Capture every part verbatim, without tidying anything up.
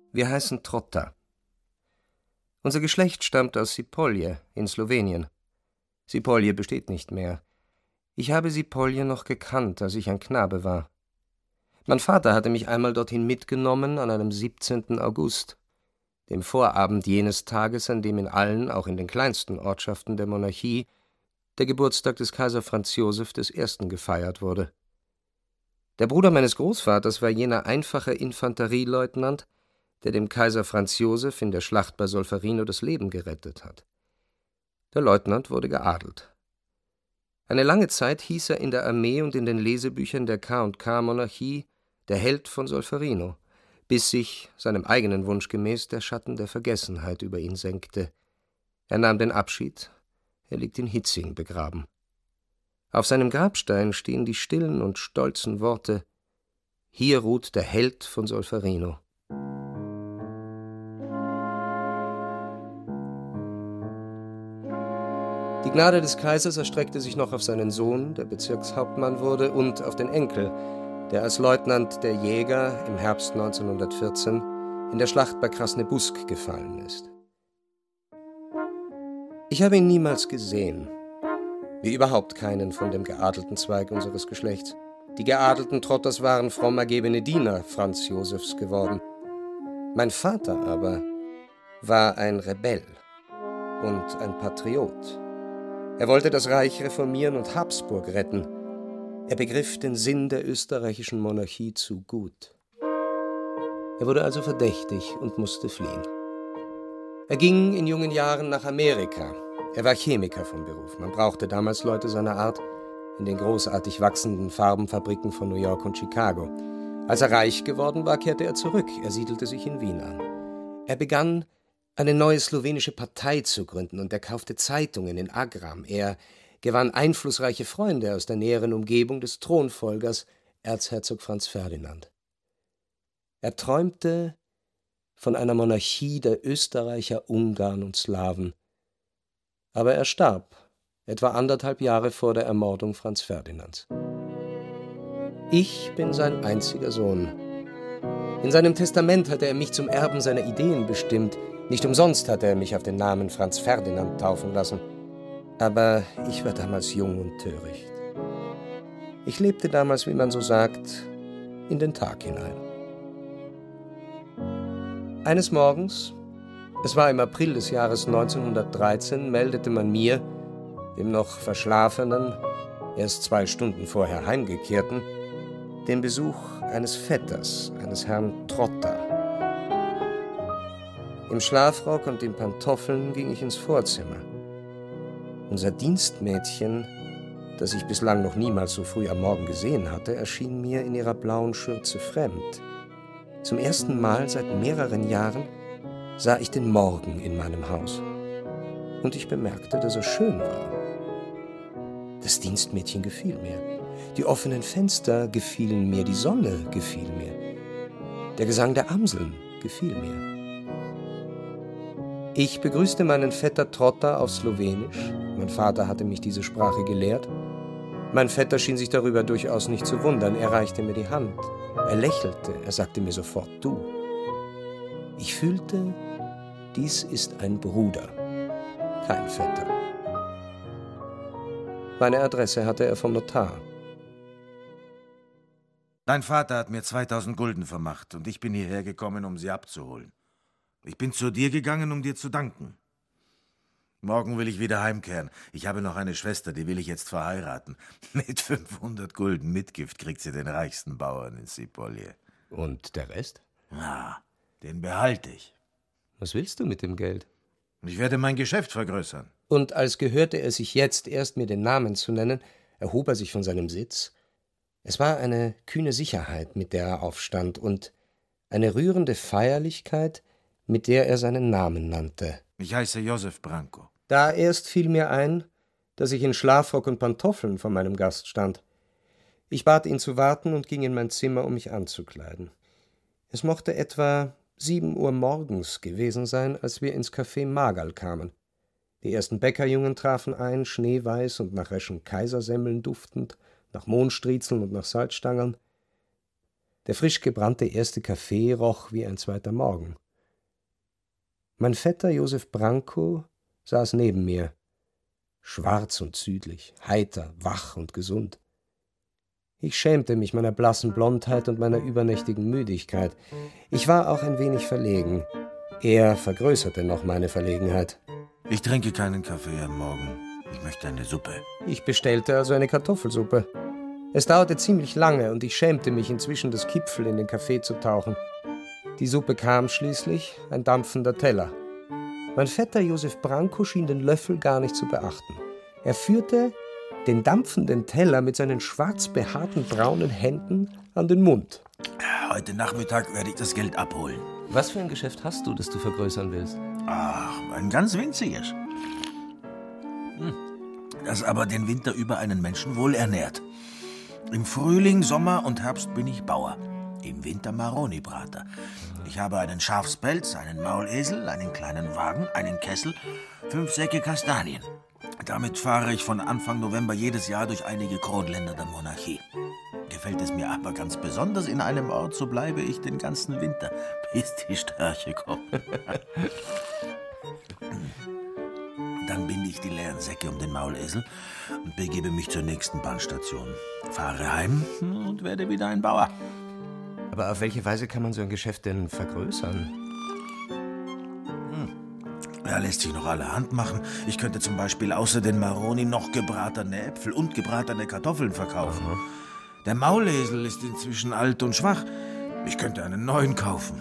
Wir heißen Trotta. Unser Geschlecht stammt aus Sipolje in Slowenien. Sipolje besteht nicht mehr. Ich habe Sipolje noch gekannt, als ich ein Knabe war. Mein Vater hatte mich einmal dorthin mitgenommen an einem siebzehnten August, dem Vorabend jenes Tages, an dem in allen, auch in den kleinsten Ortschaften der Monarchie, der Geburtstag des Kaiser Franz Joseph des Ersten gefeiert wurde. Der Bruder meines Großvaters war jener einfache Infanterieleutnant, der dem Kaiser Franz Joseph in der Schlacht bei Solferino das Leben gerettet hat. Der Leutnant wurde geadelt. Eine lange Zeit hieß er in der Armee und in den Lesebüchern der K und K-Monarchie der Held von Solferino, bis sich, seinem eigenen Wunsch gemäß, der Schatten der Vergessenheit über ihn senkte. Er nahm den Abschied, er liegt in Hietzing begraben. Auf seinem Grabstein stehen die stillen und stolzen Worte: Hier ruht der Held von Solferino. Die Gnade des Kaisers erstreckte sich noch auf seinen Sohn, der Bezirkshauptmann wurde, und auf den Enkel, der als Leutnant der Jäger im Herbst neunzehnhundertvierzehn in der Schlacht bei Krasnebusk gefallen ist. Ich habe ihn niemals gesehen, wie überhaupt keinen von dem geadelten Zweig unseres Geschlechts. Die geadelten Trottas waren fromm ergebene Diener Franz Josephs geworden. Mein Vater aber war ein Rebell und ein Patriot. Er wollte das Reich reformieren und Habsburg retten. Er begriff den Sinn der österreichischen Monarchie zu gut. Er wurde also verdächtig und musste fliehen. Er ging in jungen Jahren nach Amerika. Er war Chemiker von Beruf. Man brauchte damals Leute seiner Art in den großartig wachsenden Farbenfabriken von New York und Chicago. Als er reich geworden war, kehrte er zurück. Er siedelte sich in Wien an. Er begann, eine neue slowenische Partei zu gründen, und er kaufte Zeitungen in Agram. Er gewann einflussreiche Freunde aus der näheren Umgebung des Thronfolgers, Erzherzog Franz Ferdinand. Er träumte von einer Monarchie der Österreicher, Ungarn und Slawen. Aber er starb, etwa anderthalb Jahre vor der Ermordung Franz Ferdinands. Ich bin sein einziger Sohn. In seinem Testament hatte er mich zum Erben seiner Ideen bestimmt. Nicht umsonst hatte er mich auf den Namen Franz Ferdinand taufen lassen. Aber ich war damals jung und töricht. Ich lebte damals, wie man so sagt, in den Tag hinein. Eines Morgens, es war im April des Jahres neunzehnhundertdreizehn, meldete man mir, dem noch Verschlafenen, erst zwei Stunden vorher Heimgekehrten, den Besuch eines Vetters, eines Herrn Trotta. Im Schlafrock und in Pantoffeln ging ich ins Vorzimmer. Unser Dienstmädchen, das ich bislang noch niemals so früh am Morgen gesehen hatte, erschien mir in ihrer blauen Schürze fremd. Zum ersten Mal seit mehreren Jahren sah ich den Morgen in meinem Haus. Und ich bemerkte, dass er schön war. Das Dienstmädchen gefiel mir. Die offenen Fenster gefielen mir, die Sonne gefiel mir. Der Gesang der Amseln gefiel mir. Ich begrüßte meinen Vetter Trotta auf Slowenisch. Mein Vater hatte mich diese Sprache gelehrt. Mein Vetter schien sich darüber durchaus nicht zu wundern. Er reichte mir die Hand. Er lächelte. Er sagte mir sofort du. Ich fühlte, dies ist ein Bruder, kein Vetter. Meine Adresse hatte er vom Notar. Dein Vater hat mir zweitausend Gulden vermacht und ich bin hierher gekommen, um sie abzuholen. Ich bin zu dir gegangen, um dir zu danken. Morgen will ich wieder heimkehren. Ich habe noch eine Schwester, die will ich jetzt verheiraten. Mit fünfhundert Gulden Mitgift kriegt sie den reichsten Bauern in Sipolje. Und der Rest? Na, den behalte ich. Was willst du mit dem Geld? Ich werde mein Geschäft vergrößern. Und als gehörte er sich jetzt erst, mir den Namen zu nennen, erhob er sich von seinem Sitz. Es war eine kühne Sicherheit, mit der er aufstand, und eine rührende Feierlichkeit, mit der er seinen Namen nannte. Ich heiße Josef Branko. Da erst fiel mir ein, dass ich in Schlafrock und Pantoffeln vor meinem Gast stand. Ich bat ihn zu warten und ging in mein Zimmer, um mich anzukleiden. Es mochte etwa sieben Uhr morgens gewesen sein, als wir ins Café Magal kamen. Die ersten Bäckerjungen trafen ein, schneeweiß und nach Reschen Kaisersemmeln duftend, nach Mohnstriezeln und nach Salzstangeln. Der frisch gebrannte erste Kaffee roch wie ein zweiter Morgen. Mein Vetter Josef Branko saß neben mir, schwarz und südlich, heiter, wach und gesund. Ich schämte mich meiner blassen Blondheit und meiner übernächtigen Müdigkeit. Ich war auch ein wenig verlegen. Er vergrößerte noch meine Verlegenheit. Ich trinke keinen Kaffee am Morgen. Ich möchte eine Suppe. Ich bestellte also eine Kartoffelsuppe. Es dauerte ziemlich lange und ich schämte mich, inzwischen das Kipfel in den Kaffee zu tauchen. Die Suppe kam schließlich, ein dampfender Teller. Mein Vetter Josef Branko schien den Löffel gar nicht zu beachten. Er führte den dampfenden Teller mit seinen schwarz behaarten braunen Händen an den Mund. Heute Nachmittag werde ich das Geld abholen. Was für ein Geschäft hast du, das du vergrößern willst? Ach, ein ganz winziges. Das aber den Winter über einen Menschen wohl ernährt. Im Frühling, Sommer und Herbst bin ich Bauer. Im Winter Maroni-Brater. Ich habe einen Schafspelz, einen Maulesel, einen kleinen Wagen, einen Kessel, fünf Säcke Kastanien. Damit fahre ich von Anfang November jedes Jahr durch einige Kronländer der Monarchie. Gefällt es mir aber ganz besonders in einem Ort, so bleibe ich den ganzen Winter, bis die Störche kommen. Dann binde ich die leeren Säcke um den Maulesel und begebe mich zur nächsten Bahnstation. Fahre heim und werde wieder ein Bauer. Aber auf welche Weise kann man so ein Geschäft denn vergrößern? Ja, lässt sich noch allerhand machen. Ich könnte zum Beispiel außer den Maroni noch gebratene Äpfel und gebratene Kartoffeln verkaufen. Aha. Der Maulesel ist inzwischen alt und schwach. Ich könnte einen neuen kaufen.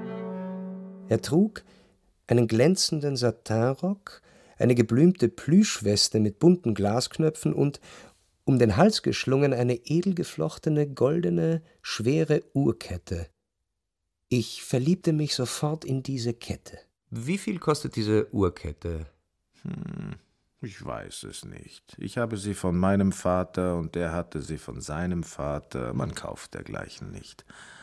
Er trug einen glänzenden Satinrock, eine geblümte Plüschweste mit bunten Glasknöpfen und, um den Hals geschlungen, eine edelgeflochtene, goldene, schwere Uhrkette. Ich verliebte mich sofort in diese Kette. Wie viel kostet diese Uhrkette? Hm, ich weiß es nicht. Ich habe sie von meinem Vater und der hatte sie von seinem Vater. Man kauft dergleichen nicht.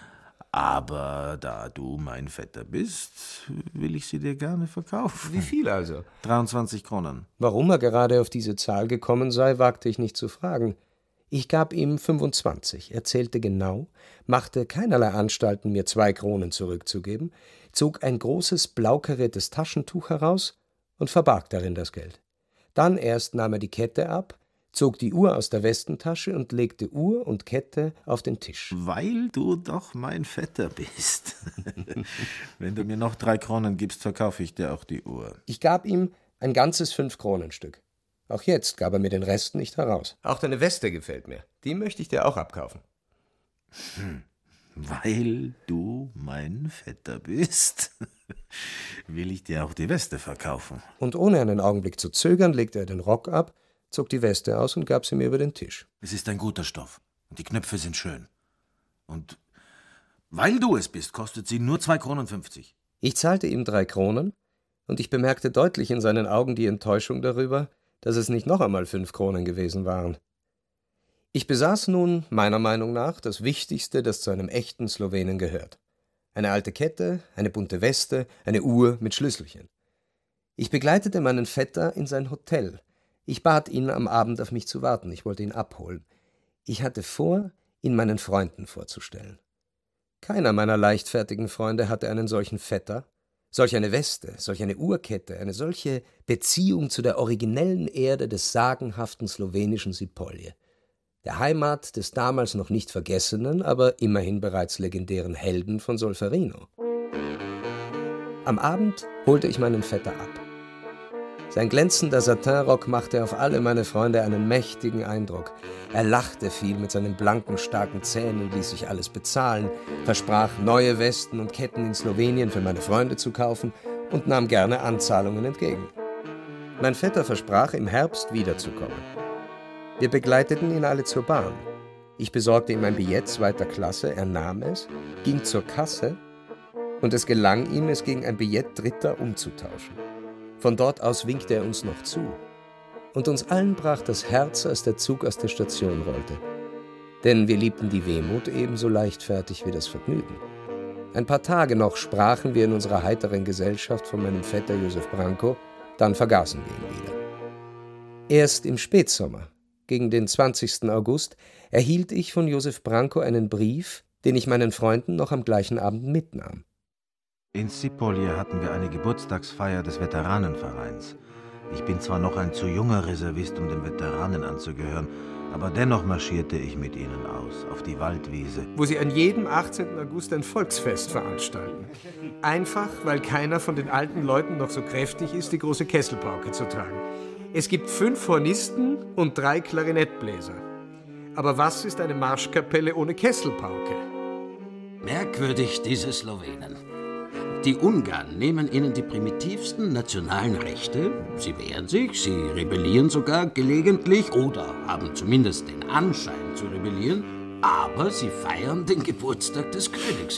Aber da du mein Vetter bist, will ich sie dir gerne verkaufen. Wie viel also? dreiundzwanzig Kronen. Warum er gerade auf diese Zahl gekommen sei, wagte ich nicht zu fragen. Ich gab ihm fünfundzwanzig, er zählte genau, machte keinerlei Anstalten, mir zwei Kronen zurückzugeben, zog ein großes blaukariertes Taschentuch heraus und verbarg darin das Geld. Dann erst nahm er die Kette ab, zog die Uhr aus der Westentasche und legte Uhr und Kette auf den Tisch. Weil du doch mein Vetter bist. Wenn du mir noch drei Kronen gibst, verkaufe ich dir auch die Uhr. Ich gab ihm ein ganzes Fünf-Kronenstück. Auch jetzt gab er mir den Rest nicht heraus. Auch deine Weste gefällt mir. Die möchte ich dir auch abkaufen. Hm. Weil du mein Vetter bist, will ich dir auch die Weste verkaufen. Und ohne einen Augenblick zu zögern, legte er den Rock ab, zog die Weste aus und gab sie mir über den Tisch. Es ist ein guter Stoff und die Knöpfe sind schön. Und weil du es bist, kostet sie nur zwei Kronen fünfzig. Ich zahlte ihm drei Kronen und ich bemerkte deutlich in seinen Augen die Enttäuschung darüber, dass es nicht noch einmal fünf Kronen gewesen waren. Ich besaß nun, meiner Meinung nach, das Wichtigste, das zu einem echten Slowenen gehört. Eine alte Kette, eine bunte Weste, eine Uhr mit Schlüsselchen. Ich begleitete meinen Vetter in sein Hotel. Ich bat ihn, am Abend auf mich zu warten. Ich wollte ihn abholen. Ich hatte vor, ihn meinen Freunden vorzustellen. Keiner meiner leichtfertigen Freunde hatte einen solchen Vetter, solch eine Weste, solch eine Uhrkette, eine solche Beziehung zu der originellen Erde des sagenhaften slowenischen Sipolje, der Heimat des damals noch nicht vergessenen, aber immerhin bereits legendären Helden von Solferino. Am Abend holte ich meinen Vetter ab. Sein glänzender Satinrock machte auf alle meine Freunde einen mächtigen Eindruck. Er lachte viel mit seinen blanken, starken Zähnen, ließ sich alles bezahlen, versprach, neue Westen und Ketten in Slowenien für meine Freunde zu kaufen und nahm gerne Anzahlungen entgegen. Mein Vetter versprach, im Herbst wiederzukommen. Wir begleiteten ihn alle zur Bahn. Ich besorgte ihm ein Billett zweiter Klasse, er nahm es, ging zur Kasse und es gelang ihm, es gegen ein Billett dritter umzutauschen. Von dort aus winkte er uns noch zu. Und uns allen brach das Herz, als der Zug aus der Station rollte. Denn wir liebten die Wehmut ebenso leichtfertig wie das Vergnügen. Ein paar Tage noch sprachen wir in unserer heiteren Gesellschaft von meinem Vetter Josef Branko, dann vergaßen wir ihn wieder. Erst im Spätsommer, gegen den zwanzigsten August, erhielt ich von Josef Branko einen Brief, den ich meinen Freunden noch am gleichen Abend mitnahm. In Sipolje hatten wir eine Geburtstagsfeier des Veteranenvereins. Ich bin zwar noch ein zu junger Reservist, um den Veteranen anzugehören, aber dennoch marschierte ich mit ihnen aus, auf die Waldwiese. Wo sie an jedem achtzehnten August ein Volksfest veranstalten. Einfach, weil keiner von den alten Leuten noch so kräftig ist, die große Kesselpauke zu tragen. Es gibt fünf Hornisten und drei Klarinettbläser. Aber was ist eine Marschkapelle ohne Kesselpauke? Merkwürdig, diese Slowenen. Die Ungarn nehmen ihnen die primitivsten nationalen Rechte, sie wehren sich, sie rebellieren sogar gelegentlich oder haben zumindest den Anschein zu rebellieren, aber sie feiern den Geburtstag des Königs.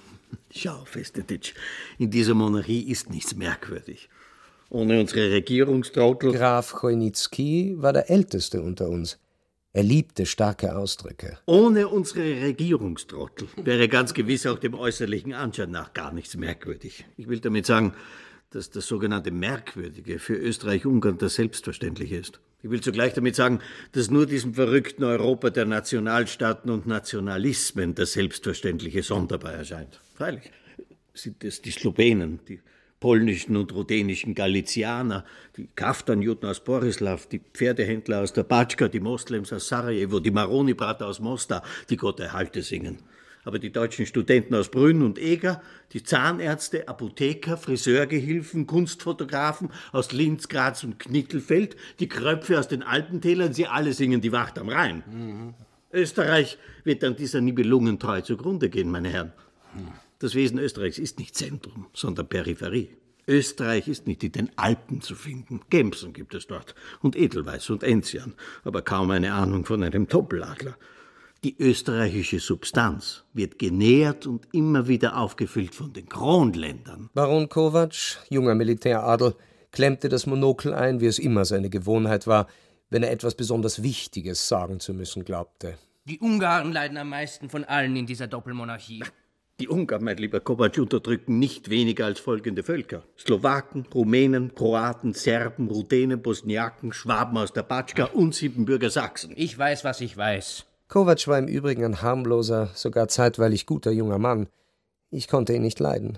Schau, Festetić, in dieser Monarchie ist nichts merkwürdig. Ohne unsere Regierungstrottel... Graf Chojnicki war der Älteste unter uns. Er liebte starke Ausdrücke. Ohne unsere Regierungstrottel wäre ganz gewiss auch dem äußerlichen Anschein nach gar nichts merkwürdig. Ich will damit sagen, dass das sogenannte Merkwürdige für Österreich-Ungarn das Selbstverständliche ist. Ich will zugleich damit sagen, dass nur diesem verrückten Europa der Nationalstaaten und Nationalismen das Selbstverständliche sonderbar erscheint. Freilich sind es die Slowenen, die polnischen und ruthenischen Galizianer, die Kaftanjuden aus Borislav, die Pferdehändler aus der Batschka, die Moslems aus Sarajevo, die Maroni-Brater aus Mostar, die Gott erhalte singen. Aber die deutschen Studenten aus Brünn und Eger, die Zahnärzte, Apotheker, Friseurgehilfen, Kunstfotografen aus Linz, Graz und Knittelfeld, die Kröpfe aus den Alpentälern, sie alle singen die Wacht am Rhein. Mhm. Österreich wird an dieser Nibelungentreu zugrunde gehen, meine Herren. Mhm. Das Wesen Österreichs ist nicht Zentrum, sondern Peripherie. Österreich ist nicht in den Alpen zu finden. Gemsen gibt es dort und Edelweiß und Enzian, aber kaum eine Ahnung von einem Doppeladler. Die österreichische Substanz wird genährt und immer wieder aufgefüllt von den Kronländern. Baron Kovac, junger Militäradel, klemmte das Monokel ein, wie es immer seine Gewohnheit war, wenn er etwas besonders Wichtiges sagen zu müssen glaubte. Die Ungarn leiden am meisten von allen in dieser Doppelmonarchie. Die Ungarn, mein lieber Kovac, unterdrücken nicht weniger als folgende Völker. Slowaken, Rumänen, Kroaten, Serben, Ruthenen, Bosniaken, Schwaben aus der Batschka und Siebenbürger Sachsen. Ich weiß, was ich weiß. Kovac war im Übrigen ein harmloser, sogar zeitweilig guter junger Mann. Ich konnte ihn nicht leiden.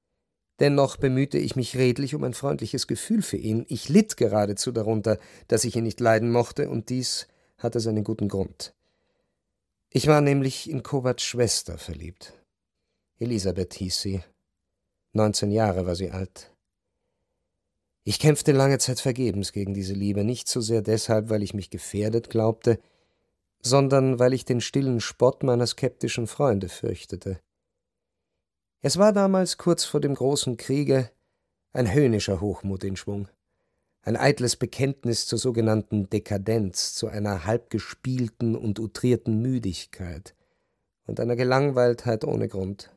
Dennoch bemühte ich mich redlich um ein freundliches Gefühl für ihn. Ich litt geradezu darunter, dass ich ihn nicht leiden mochte, und dies hatte seinen guten Grund. Ich war nämlich in Kovacs Schwester verliebt. Elisabeth hieß sie. Neunzehn Jahre war sie alt. Ich kämpfte lange Zeit vergebens gegen diese Liebe, nicht so sehr deshalb, weil ich mich gefährdet glaubte, sondern weil ich den stillen Spott meiner skeptischen Freunde fürchtete. Es war damals, kurz vor dem großen Kriege, ein höhnischer Hochmut in Schwung, ein eitles Bekenntnis zur sogenannten Dekadenz, zu einer halbgespielten und outrierten Müdigkeit und einer Gelangweiltheit ohne Grund.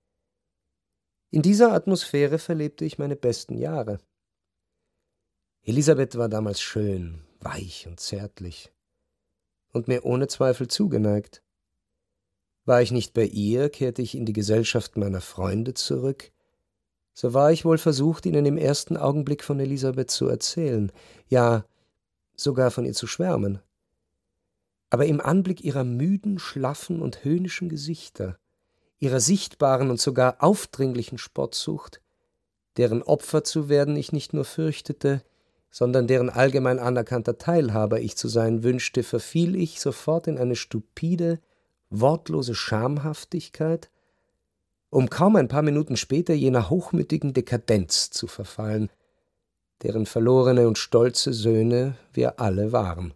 In dieser Atmosphäre verlebte ich meine besten Jahre. Elisabeth war damals schön, weich und zärtlich und mir ohne Zweifel zugeneigt. War ich nicht bei ihr, kehrte ich in die Gesellschaft meiner Freunde zurück, so war ich wohl versucht, ihnen im ersten Augenblick von Elisabeth zu erzählen, ja, sogar von ihr zu schwärmen. Aber im Anblick ihrer müden, schlaffen und höhnischen Gesichter, ihrer sichtbaren und sogar aufdringlichen Spottsucht, deren Opfer zu werden ich nicht nur fürchtete, sondern deren allgemein anerkannter Teilhaber ich zu sein wünschte, verfiel ich sofort in eine stupide, wortlose Schamhaftigkeit, um kaum ein paar Minuten später jener hochmütigen Dekadenz zu verfallen, deren verlorene und stolze Söhne wir alle waren.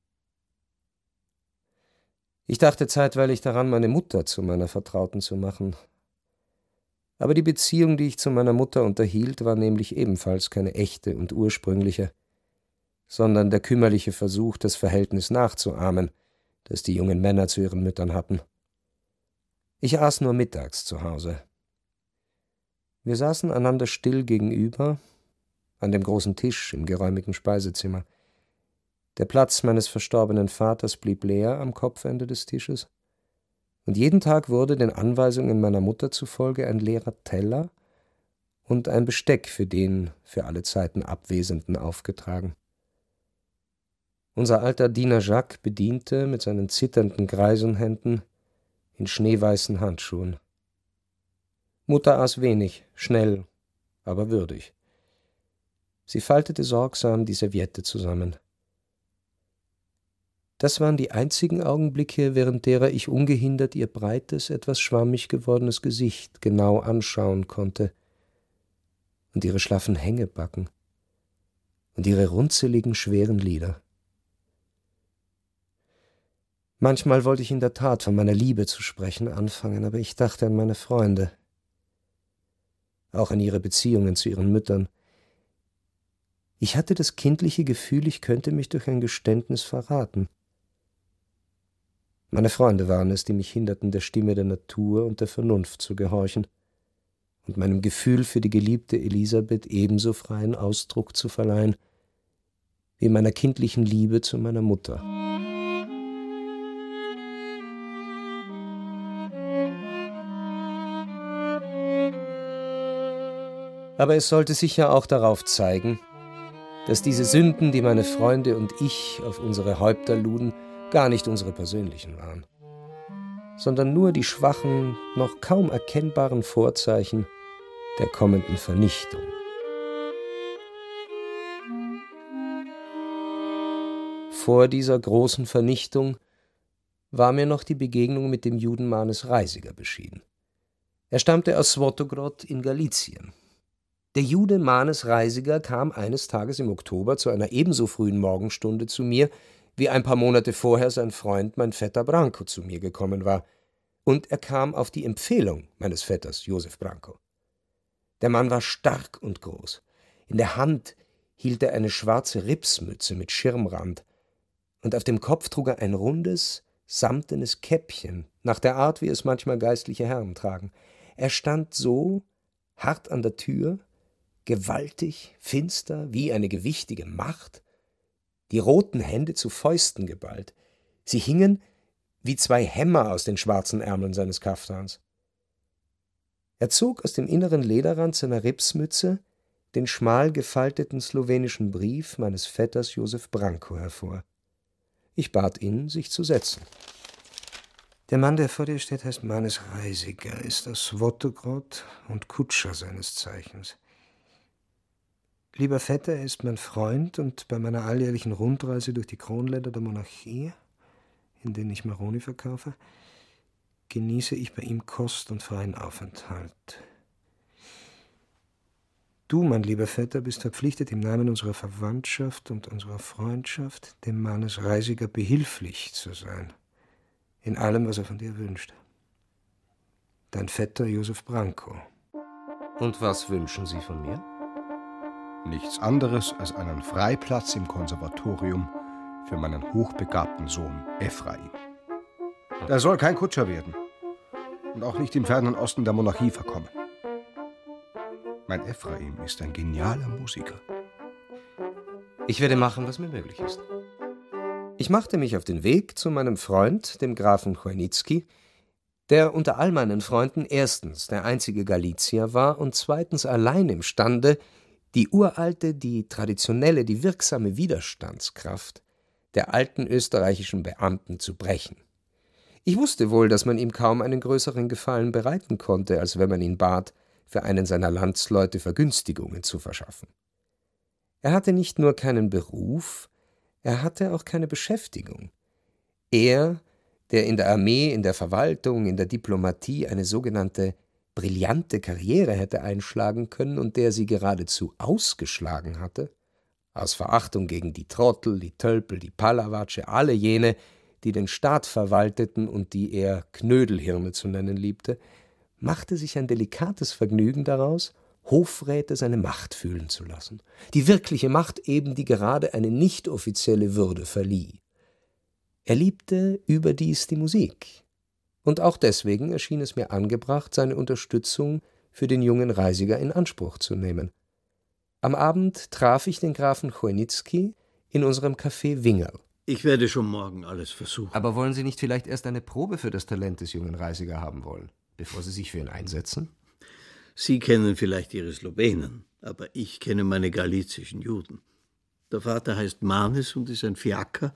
Ich dachte zeitweilig daran, meine Mutter zu meiner Vertrauten zu machen. Aber die Beziehung, die ich zu meiner Mutter unterhielt, war nämlich ebenfalls keine echte und ursprüngliche, sondern der kümmerliche Versuch, das Verhältnis nachzuahmen, das die jungen Männer zu ihren Müttern hatten. Ich aß nur mittags zu Hause. Wir saßen einander still gegenüber, an dem großen Tisch im geräumigen Speisezimmer. Der Platz meines verstorbenen Vaters blieb leer am Kopfende des Tisches, und jeden Tag wurde den Anweisungen meiner Mutter zufolge ein leerer Teller und ein Besteck für den für alle Zeiten Abwesenden aufgetragen. Unser alter Diener Jacques bediente mit seinen zitternden Greisenhänden in schneeweißen Handschuhen. Mutter aß wenig, schnell, aber würdig. Sie faltete sorgsam die Serviette zusammen. Das waren die einzigen Augenblicke, während derer ich ungehindert ihr breites, etwas schwammig gewordenes Gesicht genau anschauen konnte und ihre schlaffen Hängebacken und ihre runzeligen, schweren Lider. Manchmal wollte ich in der Tat von meiner Liebe zu sprechen anfangen, aber ich dachte an meine Freunde, auch an ihre Beziehungen zu ihren Müttern. Ich hatte das kindliche Gefühl, ich könnte mich durch ein Geständnis verraten. Meine Freunde waren es, die mich hinderten, der Stimme der Natur und der Vernunft zu gehorchen und meinem Gefühl für die geliebte Elisabeth ebenso freien Ausdruck zu verleihen, wie meiner kindlichen Liebe zu meiner Mutter. Aber es sollte sich ja auch darauf zeigen, dass diese Sünden, die meine Freunde und ich auf unsere Häupter luden, gar nicht unsere persönlichen waren, sondern nur die schwachen, noch kaum erkennbaren Vorzeichen der kommenden Vernichtung. Vor dieser großen Vernichtung war mir noch die Begegnung mit dem Juden Manes Reisiger beschieden. Er stammte aus Swatogrod in Galizien. Der Jude Manes Reisiger kam eines Tages im Oktober zu einer ebenso frühen Morgenstunde zu mir, wie ein paar Monate vorher sein Freund, mein Vetter Branko, zu mir gekommen war. Und er kam auf die Empfehlung meines Vetters, Josef Branko. Der Mann war stark und groß. In der Hand hielt er eine schwarze Ripsmütze mit Schirmrand, und auf dem Kopf trug er ein rundes, samtenes Käppchen, nach der Art, wie es manchmal geistliche Herren tragen. Er stand so, hart an der Tür, gewaltig, finster, wie eine gewichtige Macht, die roten Hände zu Fäusten geballt. Sie hingen wie zwei Hämmer aus den schwarzen Ärmeln seines Kaftans. Er zog aus dem inneren Lederrand seiner Ripsmütze den schmal gefalteten slowenischen Brief meines Vetters Josef Branko hervor. Ich bat ihn, sich zu setzen. Der Mann, der vor dir steht, heißt Manes Reisiger, ist aus Swatogrod und Kutscher seines Zeichens. Lieber Vetter, er ist mein Freund, und bei meiner alljährlichen Rundreise durch die Kronländer der Monarchie, in denen ich Maroni verkaufe, genieße ich bei ihm Kost und freien Aufenthalt. Du, mein lieber Vetter, bist verpflichtet, im Namen unserer Verwandtschaft und unserer Freundschaft dem Manes Reisiger behilflich zu sein, in allem, was er von dir wünscht. Dein Vetter Josef Branko. Und was wünschen Sie von mir? Nichts anderes als einen Freiplatz im Konservatorium für meinen hochbegabten Sohn Ephraim. Er soll kein Kutscher werden und auch nicht im fernen Osten der Monarchie verkommen. Mein Ephraim ist ein genialer Musiker. Ich werde machen, was mir möglich ist. Ich machte mich auf den Weg zu meinem Freund, dem Grafen Chojnicki, der unter all meinen Freunden erstens der einzige Galizier war und zweitens allein imstande, die uralte, die traditionelle, die wirksame Widerstandskraft der alten österreichischen Beamten zu brechen. Ich wusste wohl, dass man ihm kaum einen größeren Gefallen bereiten konnte, als wenn man ihn bat, für einen seiner Landsleute Vergünstigungen zu verschaffen. Er hatte nicht nur keinen Beruf, er hatte auch keine Beschäftigung. Er, der in der Armee, in der Verwaltung, in der Diplomatie eine sogenannte brillante Karriere hätte einschlagen können und der sie geradezu ausgeschlagen hatte, aus Verachtung gegen die Trottel, die Tölpel, die Palawatsche, alle jene, die den Staat verwalteten und die er Knödelhirne zu nennen liebte, machte sich ein delikates Vergnügen daraus, Hofräte seine Macht fühlen zu lassen. Die wirkliche Macht eben, die gerade eine nicht offizielle Würde verlieh. Er liebte überdies die Musik. Und auch deswegen erschien es mir angebracht, seine Unterstützung für den jungen Reisiger in Anspruch zu nehmen. Am Abend traf ich den Grafen Chojnicki in unserem Café Wingerl. Ich werde schon morgen alles versuchen. Aber wollen Sie nicht vielleicht erst eine Probe für das Talent des jungen Reisiger haben wollen, bevor Sie sich für ihn einsetzen? Sie kennen vielleicht Ihre Slowenen, aber ich kenne meine galizischen Juden. Der Vater heißt Manes und ist ein Fiaker,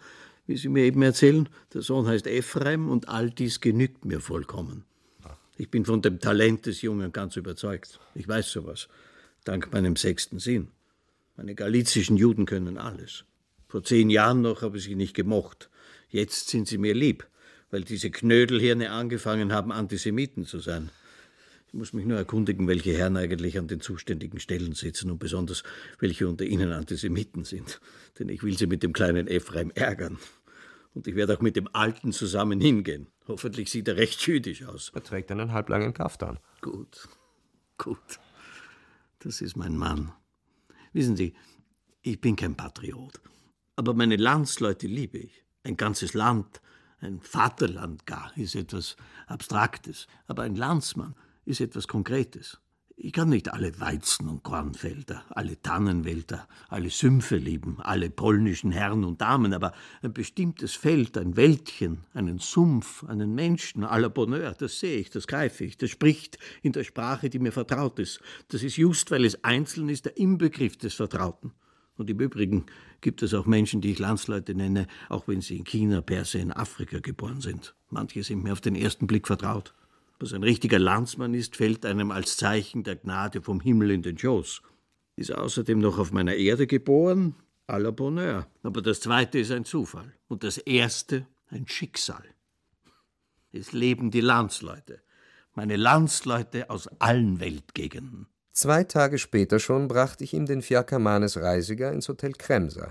Wie Sie mir eben erzählen, der Sohn heißt Ephraim und all dies genügt mir vollkommen. Ich bin von dem Talent des Jungen ganz überzeugt. Ich weiß sowas, dank meinem sechsten Sinn. Meine galizischen Juden können alles. Vor zehn Jahren noch habe ich sie nicht gemocht. Jetzt sind sie mir lieb, weil diese Knödelhirne angefangen haben, Antisemiten zu sein. Ich muss mich nur erkundigen, welche Herren eigentlich an den zuständigen Stellen sitzen und besonders, welche unter ihnen Antisemiten sind. Denn ich will sie mit dem kleinen Ephraim ärgern. Und ich werde auch mit dem Alten zusammen hingehen. Hoffentlich sieht er recht jüdisch aus. Er trägt einen halblangen Kaftan. Gut, gut. Das ist mein Mann. Wissen Sie, ich bin kein Patriot. Aber meine Landsleute liebe ich. Ein ganzes Land, ein Vaterland gar, ist etwas Abstraktes. Aber ein Landsmann ist etwas Konkretes. Ich kann nicht alle Weizen- und Kornfelder, alle Tannenwälder, alle Sümpfe lieben, alle polnischen Herren und Damen, aber ein bestimmtes Feld, ein Wäldchen, einen Sumpf, einen Menschen, à la Bonheur, das sehe ich, das greife ich, das spricht in der Sprache, die mir vertraut ist. Das ist just, weil es einzeln ist, der Inbegriff des Vertrauten. Und im Übrigen gibt es auch Menschen, die ich Landsleute nenne, auch wenn sie in China, Persien, Afrika geboren sind. Manche sind mir auf den ersten Blick vertraut. Was ein richtiger Landsmann ist, fällt einem als Zeichen der Gnade vom Himmel in den Schoß. Ist außerdem noch auf meiner Erde geboren, à la Bonheur. Aber das Zweite ist ein Zufall und das Erste ein Schicksal. Es leben die Landsleute, meine Landsleute aus allen Weltgegenden. Zwei Tage später schon brachte ich ihm den Fiaker Manes Reisiger ins Hotel Kremser.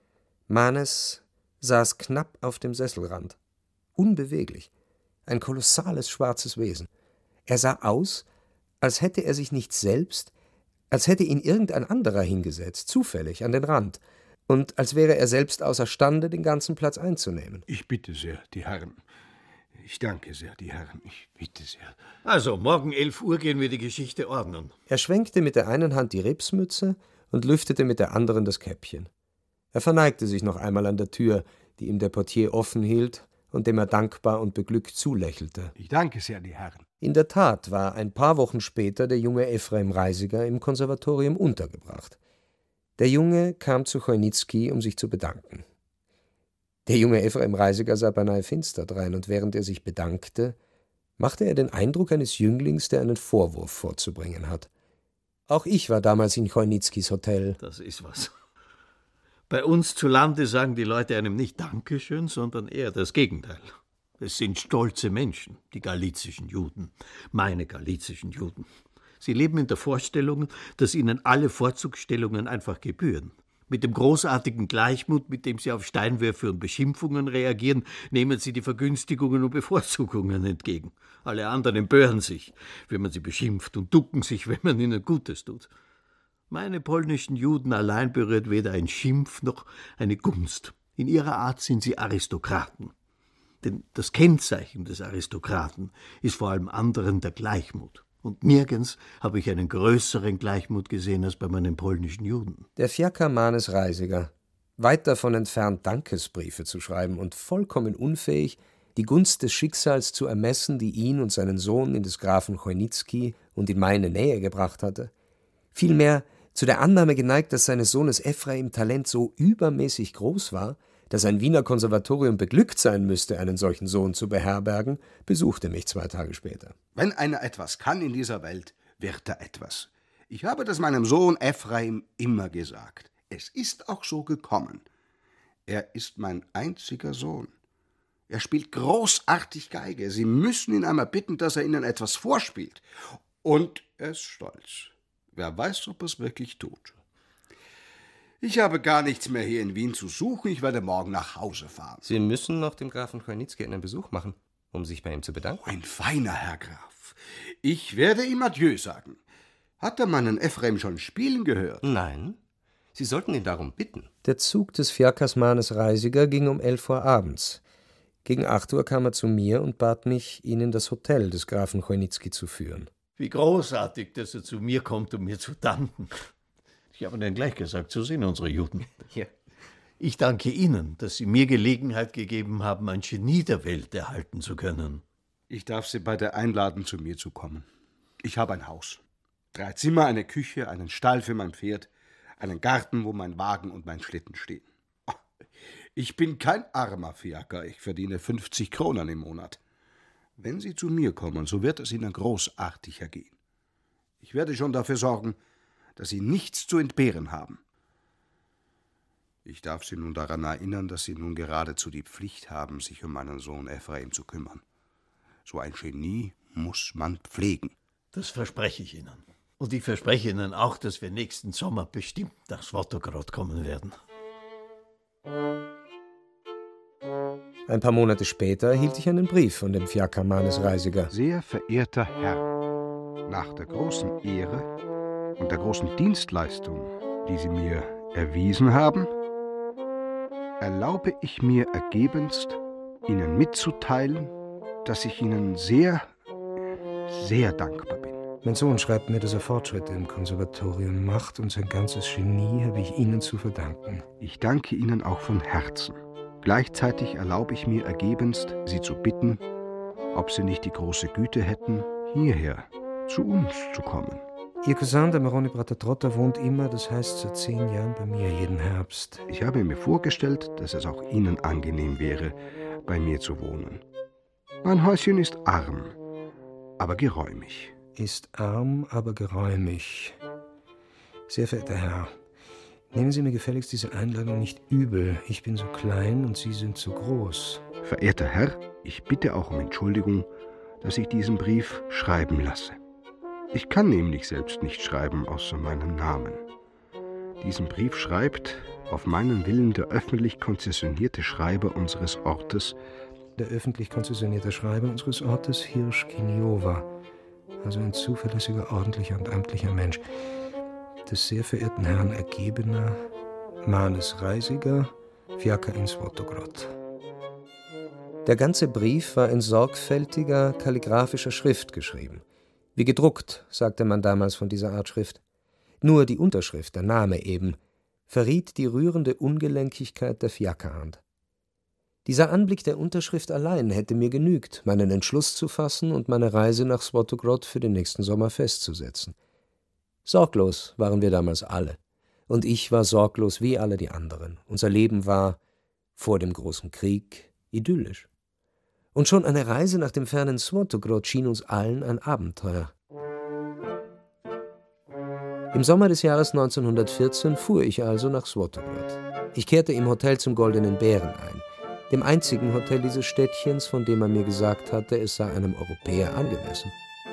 Manes saß knapp auf dem Sesselrand, unbeweglich. Ein kolossales schwarzes Wesen. Er sah aus, als hätte er sich nicht selbst, als hätte ihn irgendein anderer hingesetzt, zufällig an den Rand, und als wäre er selbst außerstande, den ganzen Platz einzunehmen. Ich bitte sehr, die Herren. Ich danke sehr, die Herren. Ich bitte sehr. Also, morgen elf Uhr gehen wir die Geschichte ordnen. Er schwenkte mit der einen Hand die Ripsmütze und lüftete mit der anderen das Käppchen. Er verneigte sich noch einmal an der Tür, die ihm der Portier offen hielt, und dem er dankbar und beglückt zulächelte. Ich danke sehr, die Herren. In der Tat war ein paar Wochen später der junge Ephraim Reisiger im Konservatorium untergebracht. Der Junge kam zu Chojnicki, um sich zu bedanken. Der junge Ephraim Reisiger sah beinahe finster drein, und während er sich bedankte, machte er den Eindruck eines Jünglings, der einen Vorwurf vorzubringen hat. Auch ich war damals in Chojnickis Hotel. Das ist was. Bei uns zu Lande sagen die Leute einem nicht Dankeschön, sondern eher das Gegenteil. Es sind stolze Menschen, die galizischen Juden, meine galizischen Juden. Sie leben in der Vorstellung, dass ihnen alle Vorzugsstellungen einfach gebühren. Mit dem großartigen Gleichmut, mit dem sie auf Steinwürfe und Beschimpfungen reagieren, nehmen sie die Vergünstigungen und Bevorzugungen entgegen. Alle anderen empören sich, wenn man sie beschimpft, und ducken sich, wenn man ihnen Gutes tut. Meine polnischen Juden allein berührt weder ein Schimpf noch eine Gunst. In ihrer Art sind sie Aristokraten. Denn das Kennzeichen des Aristokraten ist vor allem anderen der Gleichmut. Und nirgends habe ich einen größeren Gleichmut gesehen als bei meinen polnischen Juden. Der Fiaker Manes Reisiger, weit davon entfernt, Dankesbriefe zu schreiben und vollkommen unfähig, die Gunst des Schicksals zu ermessen, die ihn und seinen Sohn in des Grafen Chojnicki und in meine Nähe gebracht hatte, vielmehr zu der Annahme geneigt, dass seines Sohnes Ephraim Talent so übermäßig groß war, dass ein Wiener Konservatorium beglückt sein müsste, einen solchen Sohn zu beherbergen, besuchte mich zwei Tage später. Wenn einer etwas kann in dieser Welt, wird er etwas. Ich habe das meinem Sohn Ephraim immer gesagt. Es ist auch so gekommen. Er ist mein einziger Sohn. Er spielt großartig Geige. Sie müssen ihn einmal bitten, dass er Ihnen etwas vorspielt. Und er ist stolz. Wer weiß, ob er es wirklich tut. Ich habe gar nichts mehr hier in Wien zu suchen. Ich werde morgen nach Hause fahren. Sie müssen noch dem Grafen Chojnicki einen Besuch machen, um sich bei ihm zu bedanken. Oh, ein feiner Herr Graf. Ich werde ihm Adieu sagen. Hat er meinen Ephraim schon spielen gehört? Nein, Sie sollten ihn darum bitten. Der Zug des Fiakers Manes Reisiger ging um elf Uhr abends. Gegen acht Uhr kam er zu mir und bat mich, ihn in das Hotel des Grafen Chojnicki zu führen. Wie großartig, dass er zu mir kommt, um mir zu danken. Ich habe Ihnen gleich gesagt, so sind unsere Juden. Ja. Ich danke Ihnen, dass Sie mir Gelegenheit gegeben haben, ein Genie der Welt erhalten zu können. Ich darf Sie beide einladen, zu mir zu kommen. Ich habe ein Haus. Drei Zimmer, eine Küche, einen Stall für mein Pferd, einen Garten, wo mein Wagen und mein Schlitten stehen. Ich bin kein armer Fiaker, ich verdiene fünfzig Kronen im Monat. Wenn Sie zu mir kommen, so wird es Ihnen großartig ergehen. Ich werde schon dafür sorgen, dass Sie nichts zu entbehren haben. Ich darf Sie nun daran erinnern, dass Sie nun geradezu die Pflicht haben, sich um meinen Sohn Ephraim zu kümmern. So ein Genie muss man pflegen. Das verspreche ich Ihnen. Und ich verspreche Ihnen auch, dass wir nächsten Sommer bestimmt nach Swatograd kommen werden. Ein paar Monate später erhielt ich einen Brief von dem Fiaker Manes Reisiger. Sehr verehrter Herr, nach der großen Ehre und der großen Dienstleistung, die Sie mir erwiesen haben, erlaube ich mir ergebenst, Ihnen mitzuteilen, dass ich Ihnen sehr, sehr dankbar bin. Mein Sohn schreibt mir, dass er Fortschritte im Konservatorium macht, und sein ganzes Genie habe ich Ihnen zu verdanken. Ich danke Ihnen auch von Herzen. Gleichzeitig erlaube ich mir ergebenst, Sie zu bitten, ob Sie nicht die große Güte hätten, hierher zu uns zu kommen. Ihr Cousin, der Maroni Bratta Trotta, wohnt immer, das heißt seit zehn Jahren bei mir, jeden Herbst. Ich habe mir vorgestellt, dass es auch Ihnen angenehm wäre, bei mir zu wohnen. Mein Häuschen ist arm, aber geräumig. Ist arm, aber geräumig. Sehr verehrter Herr, nehmen Sie mir gefälligst diese Einladung nicht übel. Ich bin so klein und Sie sind so groß. Verehrter Herr, ich bitte auch um Entschuldigung, dass ich diesen Brief schreiben lasse. Ich kann nämlich selbst nicht schreiben, außer meinen Namen. Diesen Brief schreibt, auf meinen Willen, der öffentlich konzessionierte Schreiber unseres Ortes, der öffentlich konzessionierte Schreiber unseres Ortes, Hirsch Kinjova, also ein zuverlässiger, ordentlicher und amtlicher Mensch, des sehr verehrten Herrn ergebener Manes Reisiger, Fiaker in Swatograd. Der ganze Brief war in sorgfältiger, kalligraphischer Schrift geschrieben. Wie gedruckt, sagte man damals von dieser Art Schrift. Nur die Unterschrift, der Name eben, verriet die rührende Ungelenkigkeit der Fiakerhand. Dieser Anblick der Unterschrift allein hätte mir genügt, meinen Entschluss zu fassen und meine Reise nach Swatograd für den nächsten Sommer festzusetzen. Sorglos waren wir damals alle, und ich war sorglos wie alle die anderen. Unser Leben war, vor dem großen Krieg, idyllisch. Und schon eine Reise nach dem fernen Swatograd schien uns allen ein Abenteuer. Im Sommer des Jahres neunzehnhundertvierzehn fuhr ich also nach Swatograd. Ich kehrte im Hotel zum Goldenen Bären ein, dem einzigen Hotel dieses Städtchens, von dem man mir gesagt hatte, es sei einem Europäer angemessen.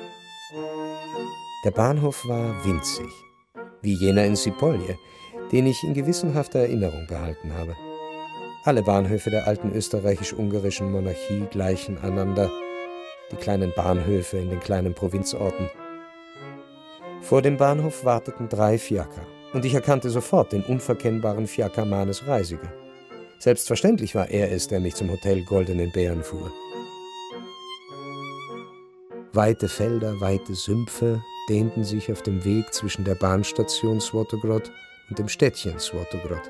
Der Bahnhof war winzig, wie jener in Sipolje, den ich in gewissenhafter Erinnerung behalten habe. Alle Bahnhöfe der alten österreichisch-ungarischen Monarchie gleichen einander, die kleinen Bahnhöfe in den kleinen Provinzorten. Vor dem Bahnhof warteten drei Fiaker, und ich erkannte sofort den unverkennbaren Fiaker Manes Reisiger. Selbstverständlich war er es, der mich zum Hotel Goldenen Bären fuhr. Weite Felder, weite Sümpfe dehnten sich auf dem Weg zwischen der Bahnstation Swatograd und dem Städtchen Swatograd.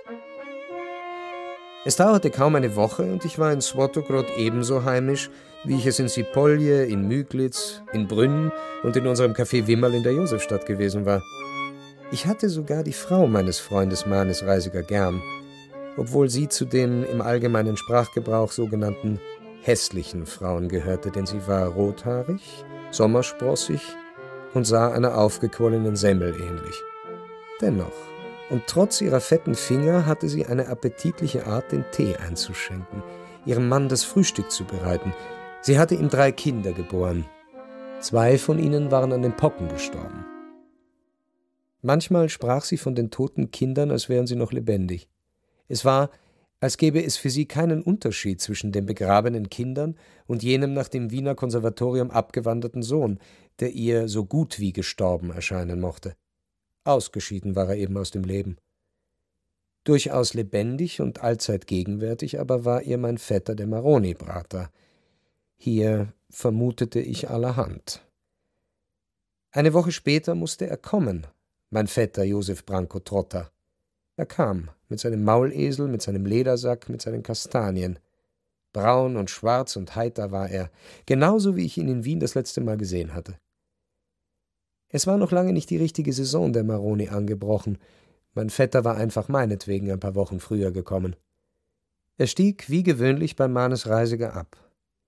Es dauerte kaum eine Woche, und ich war in Swatograd ebenso heimisch, wie ich es in Sipolje, in Müglitz, in Brünn und in unserem Café Wimmerl in der Josefstadt gewesen war. Ich hatte sogar die Frau meines Freundes Manes Reisiger gern, obwohl sie zu den im allgemeinen Sprachgebrauch sogenannten hässlichen Frauen gehörte, denn sie war rothaarig, sommersprossig und sah einer aufgequollenen Semmel ähnlich. Dennoch, und trotz ihrer fetten Finger hatte sie eine appetitliche Art, den Tee einzuschenken, ihrem Mann das Frühstück zu bereiten. Sie hatte ihm drei Kinder geboren. Zwei von ihnen waren an den Pocken gestorben. Manchmal sprach sie von den toten Kindern, als wären sie noch lebendig. Es war, als gäbe es für sie keinen Unterschied zwischen den begrabenen Kindern und jenem nach dem Wiener Konservatorium abgewanderten Sohn, der ihr so gut wie gestorben erscheinen mochte. Ausgeschieden war er eben aus dem Leben. Durchaus lebendig und allzeit gegenwärtig aber war ihr mein Vetter, der Maroni Bratta. Hier vermutete ich allerhand. Eine Woche später musste er kommen, mein Vetter Josef Branko Trotta. Er kam, mit seinem Maulesel, mit seinem Ledersack, mit seinen Kastanien. Braun und schwarz und heiter war er, genauso wie ich ihn in Wien das letzte Mal gesehen hatte. Es war noch lange nicht die richtige Saison der Maroni angebrochen. Mein Vetter war einfach meinetwegen ein paar Wochen früher gekommen. Er stieg wie gewöhnlich bei Manes Reisiger ab.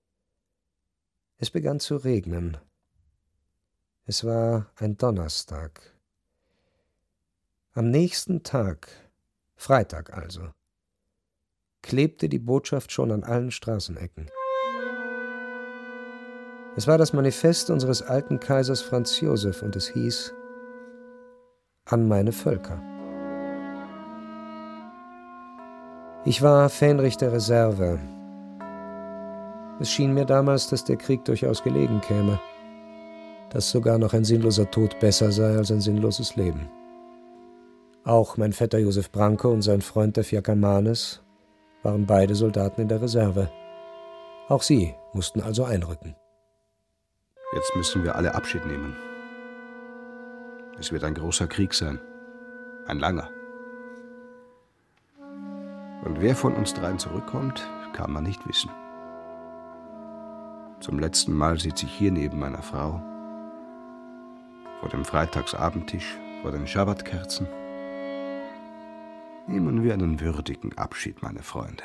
Es begann zu regnen. Es war ein Donnerstag. Am nächsten Tag, Freitag also, klebte die Botschaft schon an allen Straßenecken. Es war das Manifest unseres alten Kaisers Franz Josef und es hieß: An meine Völker. Ich war Fähnrich der Reserve. Es schien mir damals, dass der Krieg durchaus gelegen käme, dass sogar noch ein sinnloser Tod besser sei als ein sinnloses Leben. Auch mein Vetter Josef Branko und sein Freund der Fiaker Manes waren beide Soldaten in der Reserve. Auch sie mussten also einrücken. Jetzt müssen wir alle Abschied nehmen. Es wird ein großer Krieg sein. Ein langer. Und wer von uns dreien zurückkommt, kann man nicht wissen. Zum letzten Mal sitze ich hier neben meiner Frau, vor dem Freitagsabendtisch, vor den Schabbatkerzen. Nehmen wir einen würdigen Abschied, meine Freunde.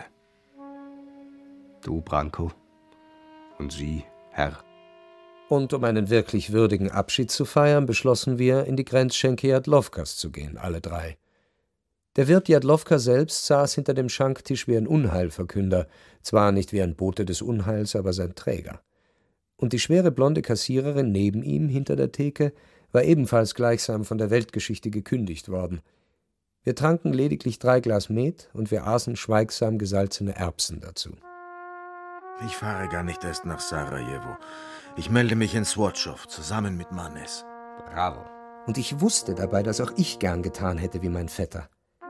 Du, Branko, und Sie, Herr. Und um einen wirklich würdigen Abschied zu feiern, beschlossen wir, in die Grenzschenke Jadlowkas zu gehen, alle drei. Der Wirt Jadlowka selbst saß hinter dem Schanktisch wie ein Unheilverkünder, zwar nicht wie ein Bote des Unheils, aber sein Träger. Und die schwere blonde Kassiererin neben ihm, hinter der Theke, war ebenfalls gleichsam von der Weltgeschichte gekündigt worden. Wir tranken lediglich drei Glas Met und wir aßen schweigsam gesalzene Erbsen dazu. Ich fahre gar nicht erst nach Sarajevo. Ich melde mich in Swatchow, zusammen mit Manes. Bravo. Und ich wusste dabei, dass auch ich gern getan hätte wie mein Vetter.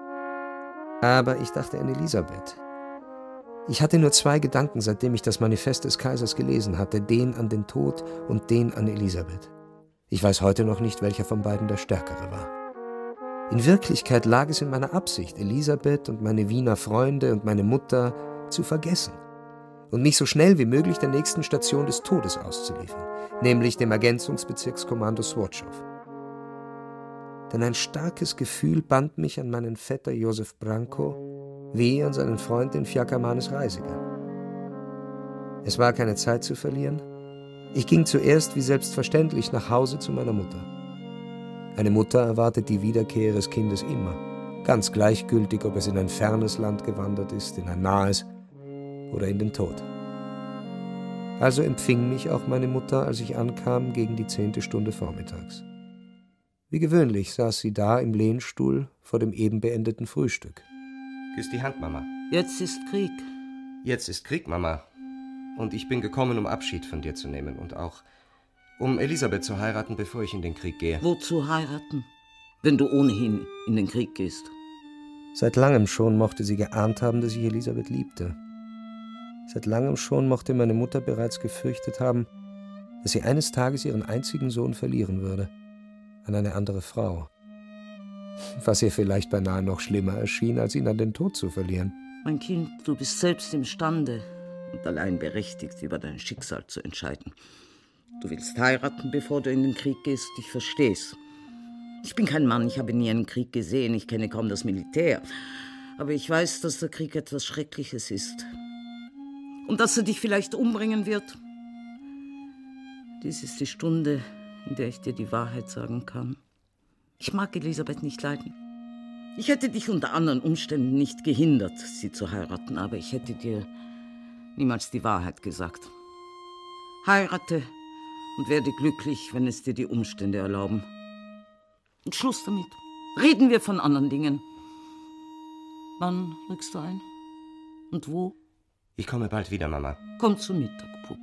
Aber ich dachte an Elisabeth. Ich hatte nur zwei Gedanken, seitdem ich das Manifest des Kaisers gelesen hatte, den an den Tod und den an Elisabeth. Ich weiß heute noch nicht, welcher von beiden der stärkere war. In Wirklichkeit lag es in meiner Absicht, Elisabeth und meine Wiener Freunde und meine Mutter zu vergessen und mich so schnell wie möglich der nächsten Station des Todes auszuliefern, nämlich dem Ergänzungsbezirkskommando Swatchow. Denn ein starkes Gefühl band mich an meinen Vetter Josef Branko wie an seinen Freund den Fiaker Manes Reisiger. Es war keine Zeit zu verlieren. Ich ging zuerst wie selbstverständlich nach Hause zu meiner Mutter. Eine Mutter erwartet die Wiederkehr ihres Kindes immer, ganz gleichgültig, ob es in ein fernes Land gewandert ist, in ein nahes oder in den Tod. Also empfing mich auch meine Mutter, als ich ankam, gegen die zehnte Stunde vormittags. Wie gewöhnlich saß sie da im Lehnstuhl vor dem eben beendeten Frühstück. Küss die Hand, Mama. Jetzt ist Krieg. Jetzt ist Krieg, Mama. Und ich bin gekommen, um Abschied von dir zu nehmen und auch um Elisabeth zu heiraten, bevor ich in den Krieg gehe. Wozu heiraten, wenn du ohnehin in den Krieg gehst? Seit langem schon mochte sie geahnt haben, dass ich Elisabeth liebte. Seit langem schon mochte meine Mutter bereits gefürchtet haben, dass sie eines Tages ihren einzigen Sohn verlieren würde, an eine andere Frau. Was ihr vielleicht beinahe noch schlimmer erschien, als ihn an den Tod zu verlieren. Mein Kind, du bist selbst imstande und allein berechtigt, über dein Schicksal zu entscheiden. Du willst heiraten, bevor du in den Krieg gehst, ich versteh's. Ich bin kein Mann, ich habe nie einen Krieg gesehen, ich kenne kaum das Militär. Aber ich weiß, dass der Krieg etwas Schreckliches ist. Und dass er dich vielleicht umbringen wird. Dies ist die Stunde, in der ich dir die Wahrheit sagen kann. Ich mag Elisabeth nicht leiden. Ich hätte dich unter anderen Umständen nicht gehindert, sie zu heiraten, aber ich hätte dir niemals die Wahrheit gesagt. Heirate und werde glücklich, wenn es dir die Umstände erlauben. Und Schluss damit. Reden wir von anderen Dingen. Wann rückst du ein? Und wo? Ich komme bald wieder, Mama. Komm zu Mittag, Pup.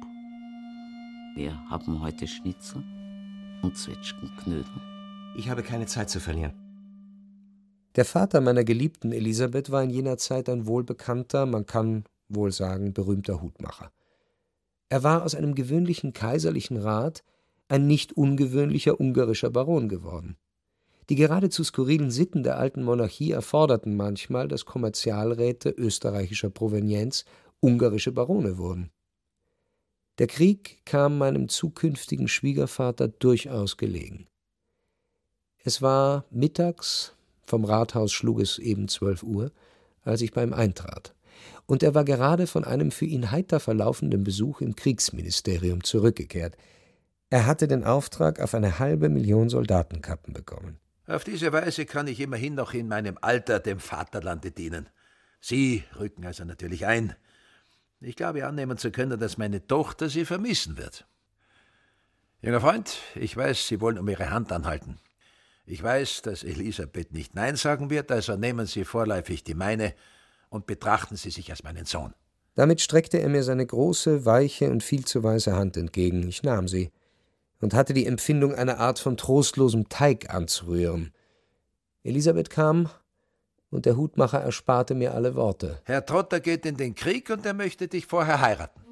Wir haben heute Schnitzel und Zwetschgenknödel. Ich habe keine Zeit zu verlieren. Der Vater meiner geliebten Elisabeth war in jener Zeit ein wohlbekannter, man kann wohl sagen, berühmter Hutmacher. Er war aus einem gewöhnlichen kaiserlichen Rat ein nicht ungewöhnlicher ungarischer Baron geworden. Die geradezu skurrilen Sitten der alten Monarchie erforderten manchmal, dass Kommerzialräte österreichischer Provenienz ungarische Barone wurden. Der Krieg kam meinem zukünftigen Schwiegervater durchaus gelegen. Es war mittags, vom Rathaus schlug es eben zwölf Uhr, als ich bei ihm eintrat. und er war gerade von einem für ihn heiter verlaufenden Besuch im Kriegsministerium zurückgekehrt. Er hatte den Auftrag auf eine halbe Million Soldatenkappen bekommen. Auf diese Weise kann ich immerhin noch in meinem Alter dem Vaterlande dienen. Sie rücken also natürlich ein. Ich glaube annehmen zu können, dass meine Tochter Sie vermissen wird. Junger Freund, ich weiß, Sie wollen um Ihre Hand anhalten. Ich weiß, dass Elisabeth nicht Nein sagen wird, also nehmen Sie vorläufig die meine und betrachten Sie sich als meinen Sohn. Damit streckte er mir seine große, weiche und viel zu weiße Hand entgegen. Ich nahm sie und hatte die Empfindung, eine Art von trostlosem Teig anzurühren. Elisabeth kam, und der Hutmacher ersparte mir alle Worte. Herr Trotter geht in den Krieg und er möchte dich vorher heiraten.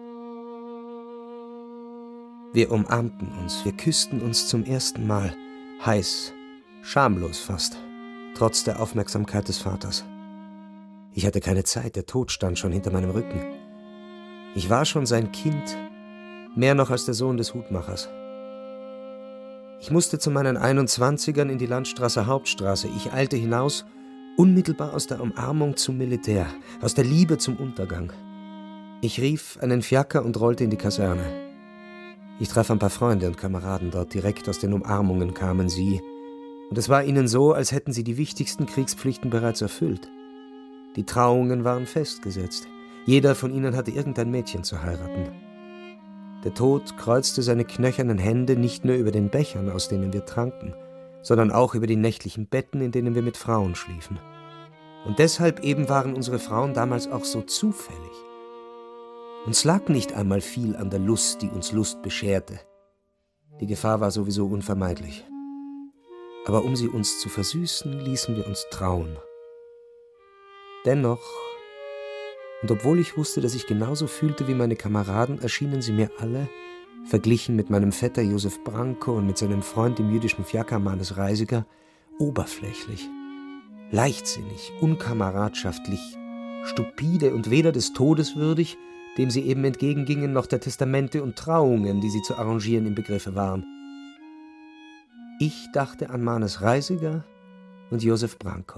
Wir umarmten uns, wir küssten uns zum ersten Mal, heiß, schamlos fast, trotz der Aufmerksamkeit des Vaters. Ich hatte keine Zeit, der Tod stand schon hinter meinem Rücken. Ich war schon sein Kind, mehr noch als der Sohn des Hutmachers. Ich musste zu meinen einundzwanzigern in die Landstraße Hauptstraße. Ich eilte hinaus, unmittelbar aus der Umarmung zum Militär, aus der Liebe zum Untergang. Ich rief einen Fiaker und rollte in die Kaserne. Ich traf ein paar Freunde und Kameraden dort. Direkt aus den Umarmungen kamen sie. Und es war ihnen so, als hätten sie die wichtigsten Kriegspflichten bereits erfüllt. Die Trauungen waren festgesetzt. Jeder von ihnen hatte irgendein Mädchen zu heiraten. Der Tod kreuzte seine knöchernen Hände nicht nur über den Bechern, aus denen wir tranken, sondern auch über die nächtlichen Betten, in denen wir mit Frauen schliefen. Und deshalb eben waren unsere Frauen damals auch so zufällig. Uns lag nicht einmal viel an der Lust, die uns Lust bescherte. Die Gefahr war sowieso unvermeidlich. Aber um sie uns zu versüßen, ließen wir uns trauen. Dennoch, und obwohl ich wusste, dass ich genauso fühlte wie meine Kameraden, erschienen sie mir alle, verglichen mit meinem Vetter Josef Branko und mit seinem Freund, dem jüdischen Fiaker Manes Reisiger, oberflächlich, leichtsinnig, unkameradschaftlich, stupide und weder des Todes würdig, dem sie eben entgegengingen, noch der Testamente und Trauungen, die sie zu arrangieren im Begriffe waren. Ich dachte an Manes Reisiger und Josef Branko.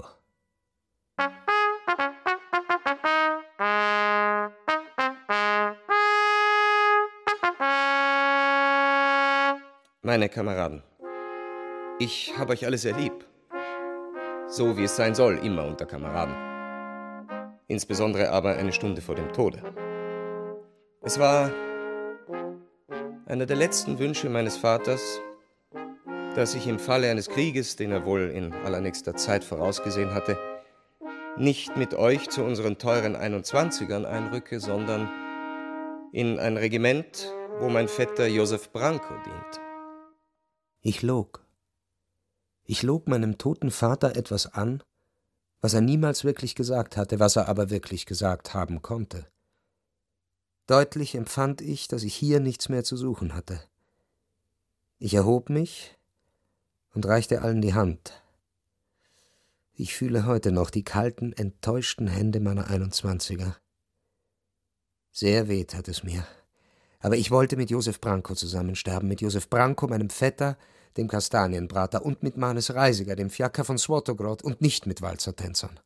Meine Kameraden, ich habe euch alle sehr lieb. So wie es sein soll, immer unter Kameraden. Insbesondere aber eine Stunde vor dem Tode. Es war einer der letzten Wünsche meines Vaters, dass ich im Falle eines Krieges, den er wohl in allernächster Zeit vorausgesehen hatte, nicht mit euch zu unseren teuren Einundzwanzigern einrücke, sondern in ein Regiment, wo mein Vetter Josef Branko dient. Ich log. Ich log meinem toten Vater etwas an, was er niemals wirklich gesagt hatte, was er aber wirklich gesagt haben konnte. Deutlich empfand ich, dass ich hier nichts mehr zu suchen hatte. Ich erhob mich und reichte allen die Hand. Ich fühle heute noch die kalten, enttäuschten Hände meiner Einundzwanziger. Sehr weh tat es mir. Aber ich wollte mit Josef Branko zusammen sterben, mit Josef Branko, meinem Vetter, dem Kastanienbrater, und mit Manes Reisiger, dem Fiaker von Swatogrod, und nicht mit Walzertänzern.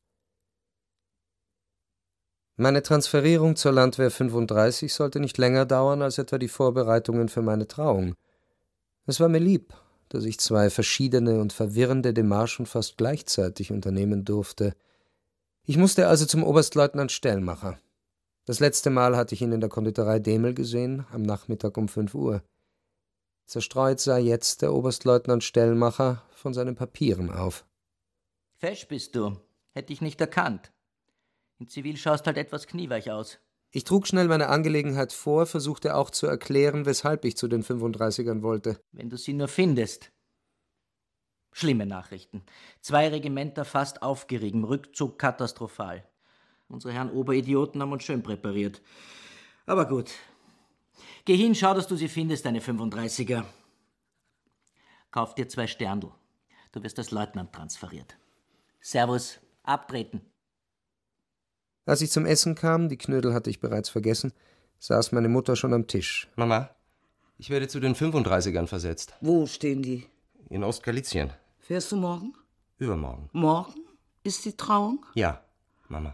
Meine Transferierung zur Landwehr fünfunddreißig sollte nicht länger dauern als etwa die Vorbereitungen für meine Trauung. Es war mir lieb, dass ich zwei verschiedene und verwirrende Demarchen fast gleichzeitig unternehmen durfte. Ich musste also zum Oberstleutnant Stellmacher. Das letzte Mal hatte ich ihn in der Konditorei Demel gesehen, am Nachmittag um fünf Uhr. Zerstreut sah jetzt der Oberstleutnant Stellmacher von seinen Papieren auf. Fesch bist du. Hätte ich nicht erkannt. In Zivil schaust halt etwas knieweich aus. Ich trug schnell meine Angelegenheit vor, versuchte auch zu erklären, weshalb ich zu den fünfunddreißigern wollte. Wenn du sie nur findest. Schlimme Nachrichten. Zwei Regimenter fast aufgerieben, Rückzug katastrophal. Unsere Herren Oberidioten haben uns schön präpariert. Aber gut. Geh hin, schau, dass du sie findest, deine fünfunddreißiger. Kauf dir zwei Sterndl. Du wirst als Leutnant transferiert. Servus, abtreten. Als ich zum Essen kam, die Knödel hatte ich bereits vergessen, saß meine Mutter schon am Tisch. Mama, ich werde zu den fünfunddreißigern versetzt. Wo stehen die? In Ostgalizien. Fährst du morgen? Übermorgen. Morgen ist die Trauung? Ja, Mama.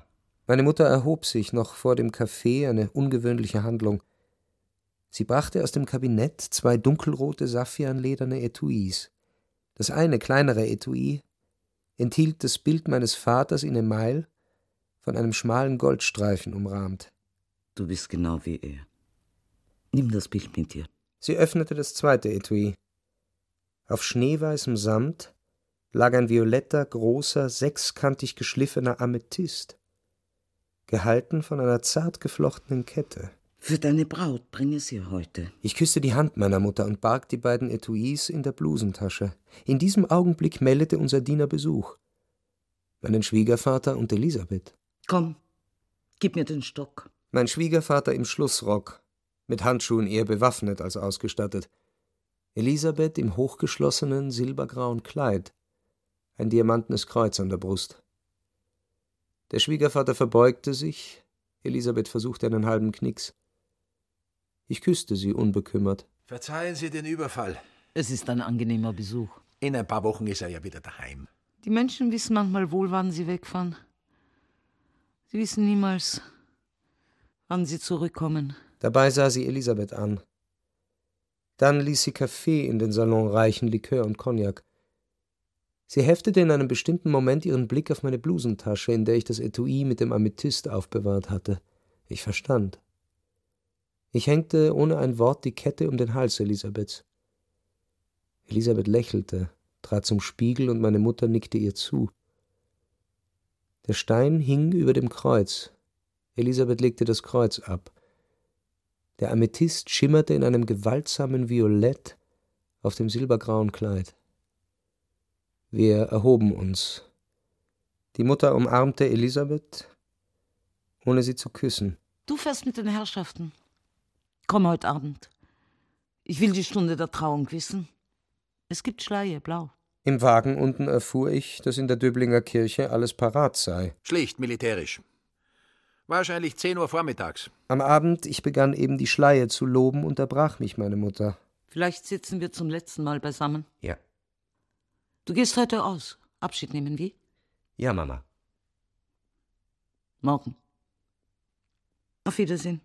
Meine Mutter erhob sich noch vor dem Café, eine ungewöhnliche Handlung. Sie brachte aus dem Kabinett zwei dunkelrote saffianlederne Etuis. Das eine, kleinere Etui, enthielt das Bild meines Vaters in Email, von einem schmalen Goldstreifen umrahmt. Du bist genau wie er. Nimm das Bild mit dir. Sie öffnete das zweite Etui. Auf schneeweißem Samt lag ein violetter, großer, sechskantig geschliffener Amethyst, gehalten von einer zart geflochtenen Kette. Für deine Braut bringe sie heute. Ich küsste die Hand meiner Mutter und barg die beiden Etuis in der Blusentasche. In diesem Augenblick meldete unser Diener Besuch. Meinen Schwiegervater und Elisabeth. Komm, gib mir den Stock. Mein Schwiegervater im Schlussrock, mit Handschuhen eher bewaffnet als ausgestattet. Elisabeth im hochgeschlossenen, silbergrauen Kleid, ein diamantenes Kreuz an der Brust. Der Schwiegervater verbeugte sich, Elisabeth versuchte einen halben Knicks. Ich küsste sie unbekümmert. Verzeihen Sie den Überfall. Es ist ein angenehmer Besuch. In ein paar Wochen ist er ja wieder daheim. Die Menschen wissen manchmal wohl, wann sie wegfahren. Sie wissen niemals, wann sie zurückkommen. Dabei sah sie Elisabeth an. Dann ließ sie Kaffee in den Salon reichen, Likör und Cognac. Sie heftete in einem bestimmten Moment ihren Blick auf meine Blusentasche, in der ich das Etui mit dem Amethyst aufbewahrt hatte. Ich verstand. Ich hängte ohne ein Wort die Kette um den Hals Elisabeths. Elisabeth lächelte, trat zum Spiegel und meine Mutter nickte ihr zu. Der Stein hing über dem Kreuz. Elisabeth legte das Kreuz ab. Der Amethyst schimmerte in einem gewaltsamen Violett auf dem silbergrauen Kleid. Wir erhoben uns. Die Mutter umarmte Elisabeth, ohne sie zu küssen. Du fährst mit den Herrschaften. Komm heute Abend. Ich will die Stunde der Trauung wissen. Es gibt Schleie, blau. Im Wagen unten erfuhr ich, dass in der Döblinger Kirche alles parat sei. Schlicht militärisch. Wahrscheinlich zehn Uhr vormittags. Am Abend, ich begann eben die Schleie zu loben, unterbrach mich meine Mutter. Vielleicht sitzen wir zum letzten Mal beisammen. Ja. Du gehst heute aus. Abschied nehmen, wie? Ja, Mama. Morgen. Auf Wiedersehen.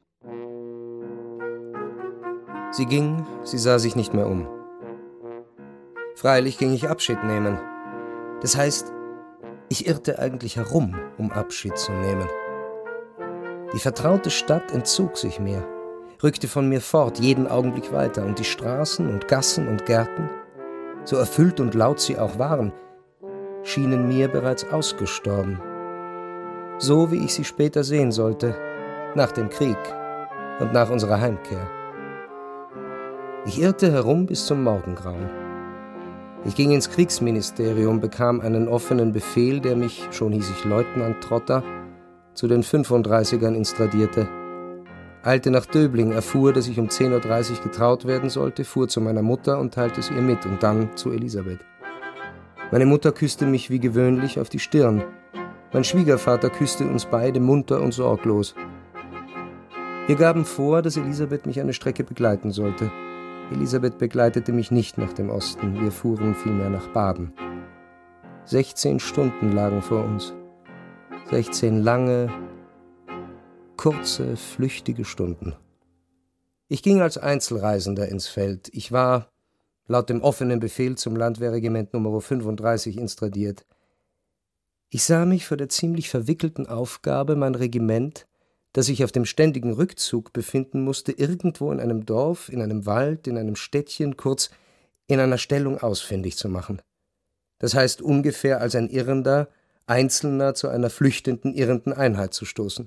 Sie ging, sie sah sich nicht mehr um. Freilich ging ich Abschied nehmen. Das heißt, ich irrte eigentlich herum, um Abschied zu nehmen. Die vertraute Stadt entzog sich mir, rückte von mir fort, jeden Augenblick weiter, und die Straßen und Gassen und Gärten, so erfüllt und laut sie auch waren, schienen mir bereits ausgestorben. So wie ich sie später sehen sollte, nach dem Krieg und nach unserer Heimkehr. Ich irrte herum bis zum Morgengrauen. Ich ging ins Kriegsministerium, bekam einen offenen Befehl, der mich, schon hieß ich Leutnant Trotter, zu den fünfunddreißigern instradierte. Eilte nach Döbling, erfuhr, dass ich um zehn Uhr dreißig getraut werden sollte, fuhr zu meiner Mutter und teilte es ihr mit und dann zu Elisabeth. Meine Mutter küsste mich wie gewöhnlich auf die Stirn. Mein Schwiegervater küsste uns beide munter und sorglos. Wir gaben vor, dass Elisabeth mich eine Strecke begleiten sollte. Elisabeth begleitete mich nicht nach dem Osten, wir fuhren vielmehr nach Baden. Sechzehn Stunden lagen vor uns. Sechzehn lange, kurze, flüchtige Stunden. Ich ging als Einzelreisender ins Feld. Ich war, laut dem offenen Befehl zum Landwehrregiment Nummer fünfunddreißig, instradiert. Ich sah mich vor der ziemlich verwickelten Aufgabe, mein Regiment, das sich auf dem ständigen Rückzug befinden musste, irgendwo in einem Dorf, in einem Wald, in einem Städtchen, kurz in einer Stellung ausfindig zu machen. Das heißt, ungefähr als ein Irrender, Einzelner zu einer flüchtenden, irrenden Einheit zu stoßen.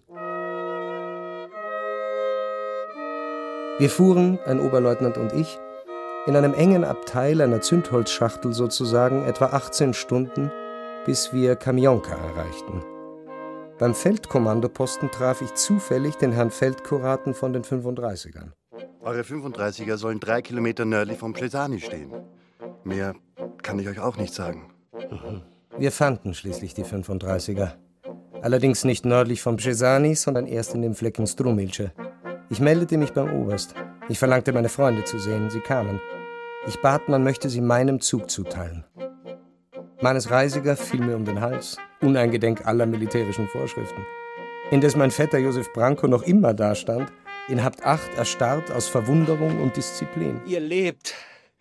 Wir fuhren, ein Oberleutnant und ich, in einem engen Abteil einer Zündholzschachtel sozusagen etwa achtzehn Stunden, bis wir Kamionka erreichten. Beim Feldkommandoposten traf ich zufällig den Herrn Feldkuraten von den fünfunddreißigern. Eure fünfunddreißiger sollen drei Kilometer nördlich vom Brzezany stehen. Mehr kann ich euch auch nicht sagen. Wir fanden schließlich die fünfunddreißiger. Allerdings nicht nördlich vom Brzezany, sondern erst in dem Flecken Strumilce. Ich meldete mich beim Oberst. Ich verlangte, meine Freunde zu sehen. Sie kamen. Ich bat, man möchte sie meinem Zug zuteilen. Meines Reisiger fiel mir um den Hals, uneingedenk aller militärischen Vorschriften. Indes mein Vetter Josef Branko noch immer dastand, in Habt acht erstarrt aus Verwunderung und Disziplin. Ihr lebt.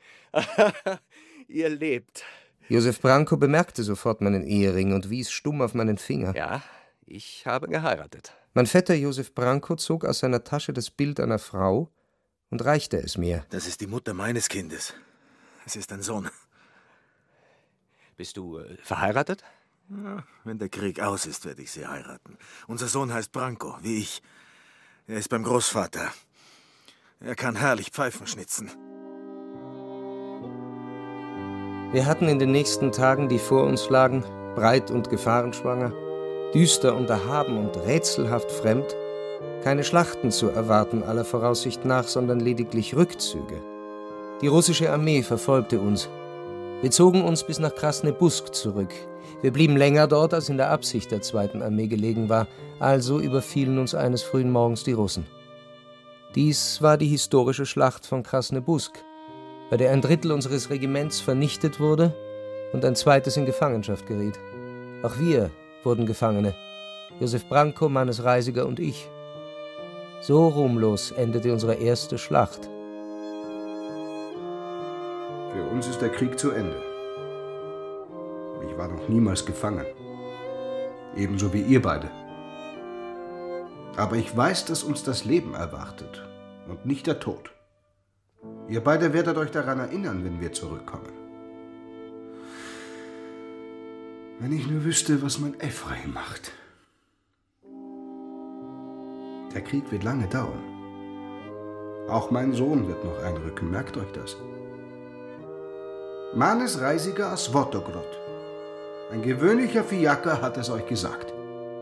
Ihr lebt. Josef Branko bemerkte sofort meinen Ehering und wies stumm auf meinen Finger. Ja, ich habe geheiratet. Mein Vetter Josef Branko zog aus seiner Tasche das Bild einer Frau und reichte es mir. Das ist die Mutter meines Kindes. Es ist ein Sohn. Bist du äh, verheiratet? Ja, wenn der Krieg aus ist, werde ich sie heiraten. Unser Sohn heißt Branko, wie ich. Er ist beim Großvater. Er kann herrlich Pfeifen schnitzen. Wir hatten in den nächsten Tagen, die vor uns lagen, breit und gefahrenschwanger, düster und erhaben und rätselhaft fremd, keine Schlachten zu erwarten aller Voraussicht nach, sondern lediglich Rückzüge. Die russische Armee verfolgte uns. Wir zogen uns bis nach Krasnebusk zurück. Wir blieben länger dort, als in der Absicht der zweiten Armee gelegen war, also überfielen uns eines frühen Morgens die Russen. Dies war die historische Schlacht von Krasnebusk, bei der ein Drittel unseres Regiments vernichtet wurde und ein zweites in Gefangenschaft geriet. Auch wir wurden Gefangene, Josef Branko, Mannes Reisiger und ich. So ruhmlos endete unsere erste Schlacht. Für uns ist der Krieg zu Ende. Ich war noch niemals gefangen. Ebenso wie ihr beide. Aber ich weiß, dass uns das Leben erwartet und nicht der Tod. Ihr beide werdet euch daran erinnern, wenn wir zurückkommen. Wenn ich nur wüsste, was mein Ephraim macht. Der Krieg wird lange dauern. Auch mein Sohn wird noch einrücken, merkt euch das. Mannes Reisiger aus Swatogrod. Ein gewöhnlicher Fiaker hat es euch gesagt.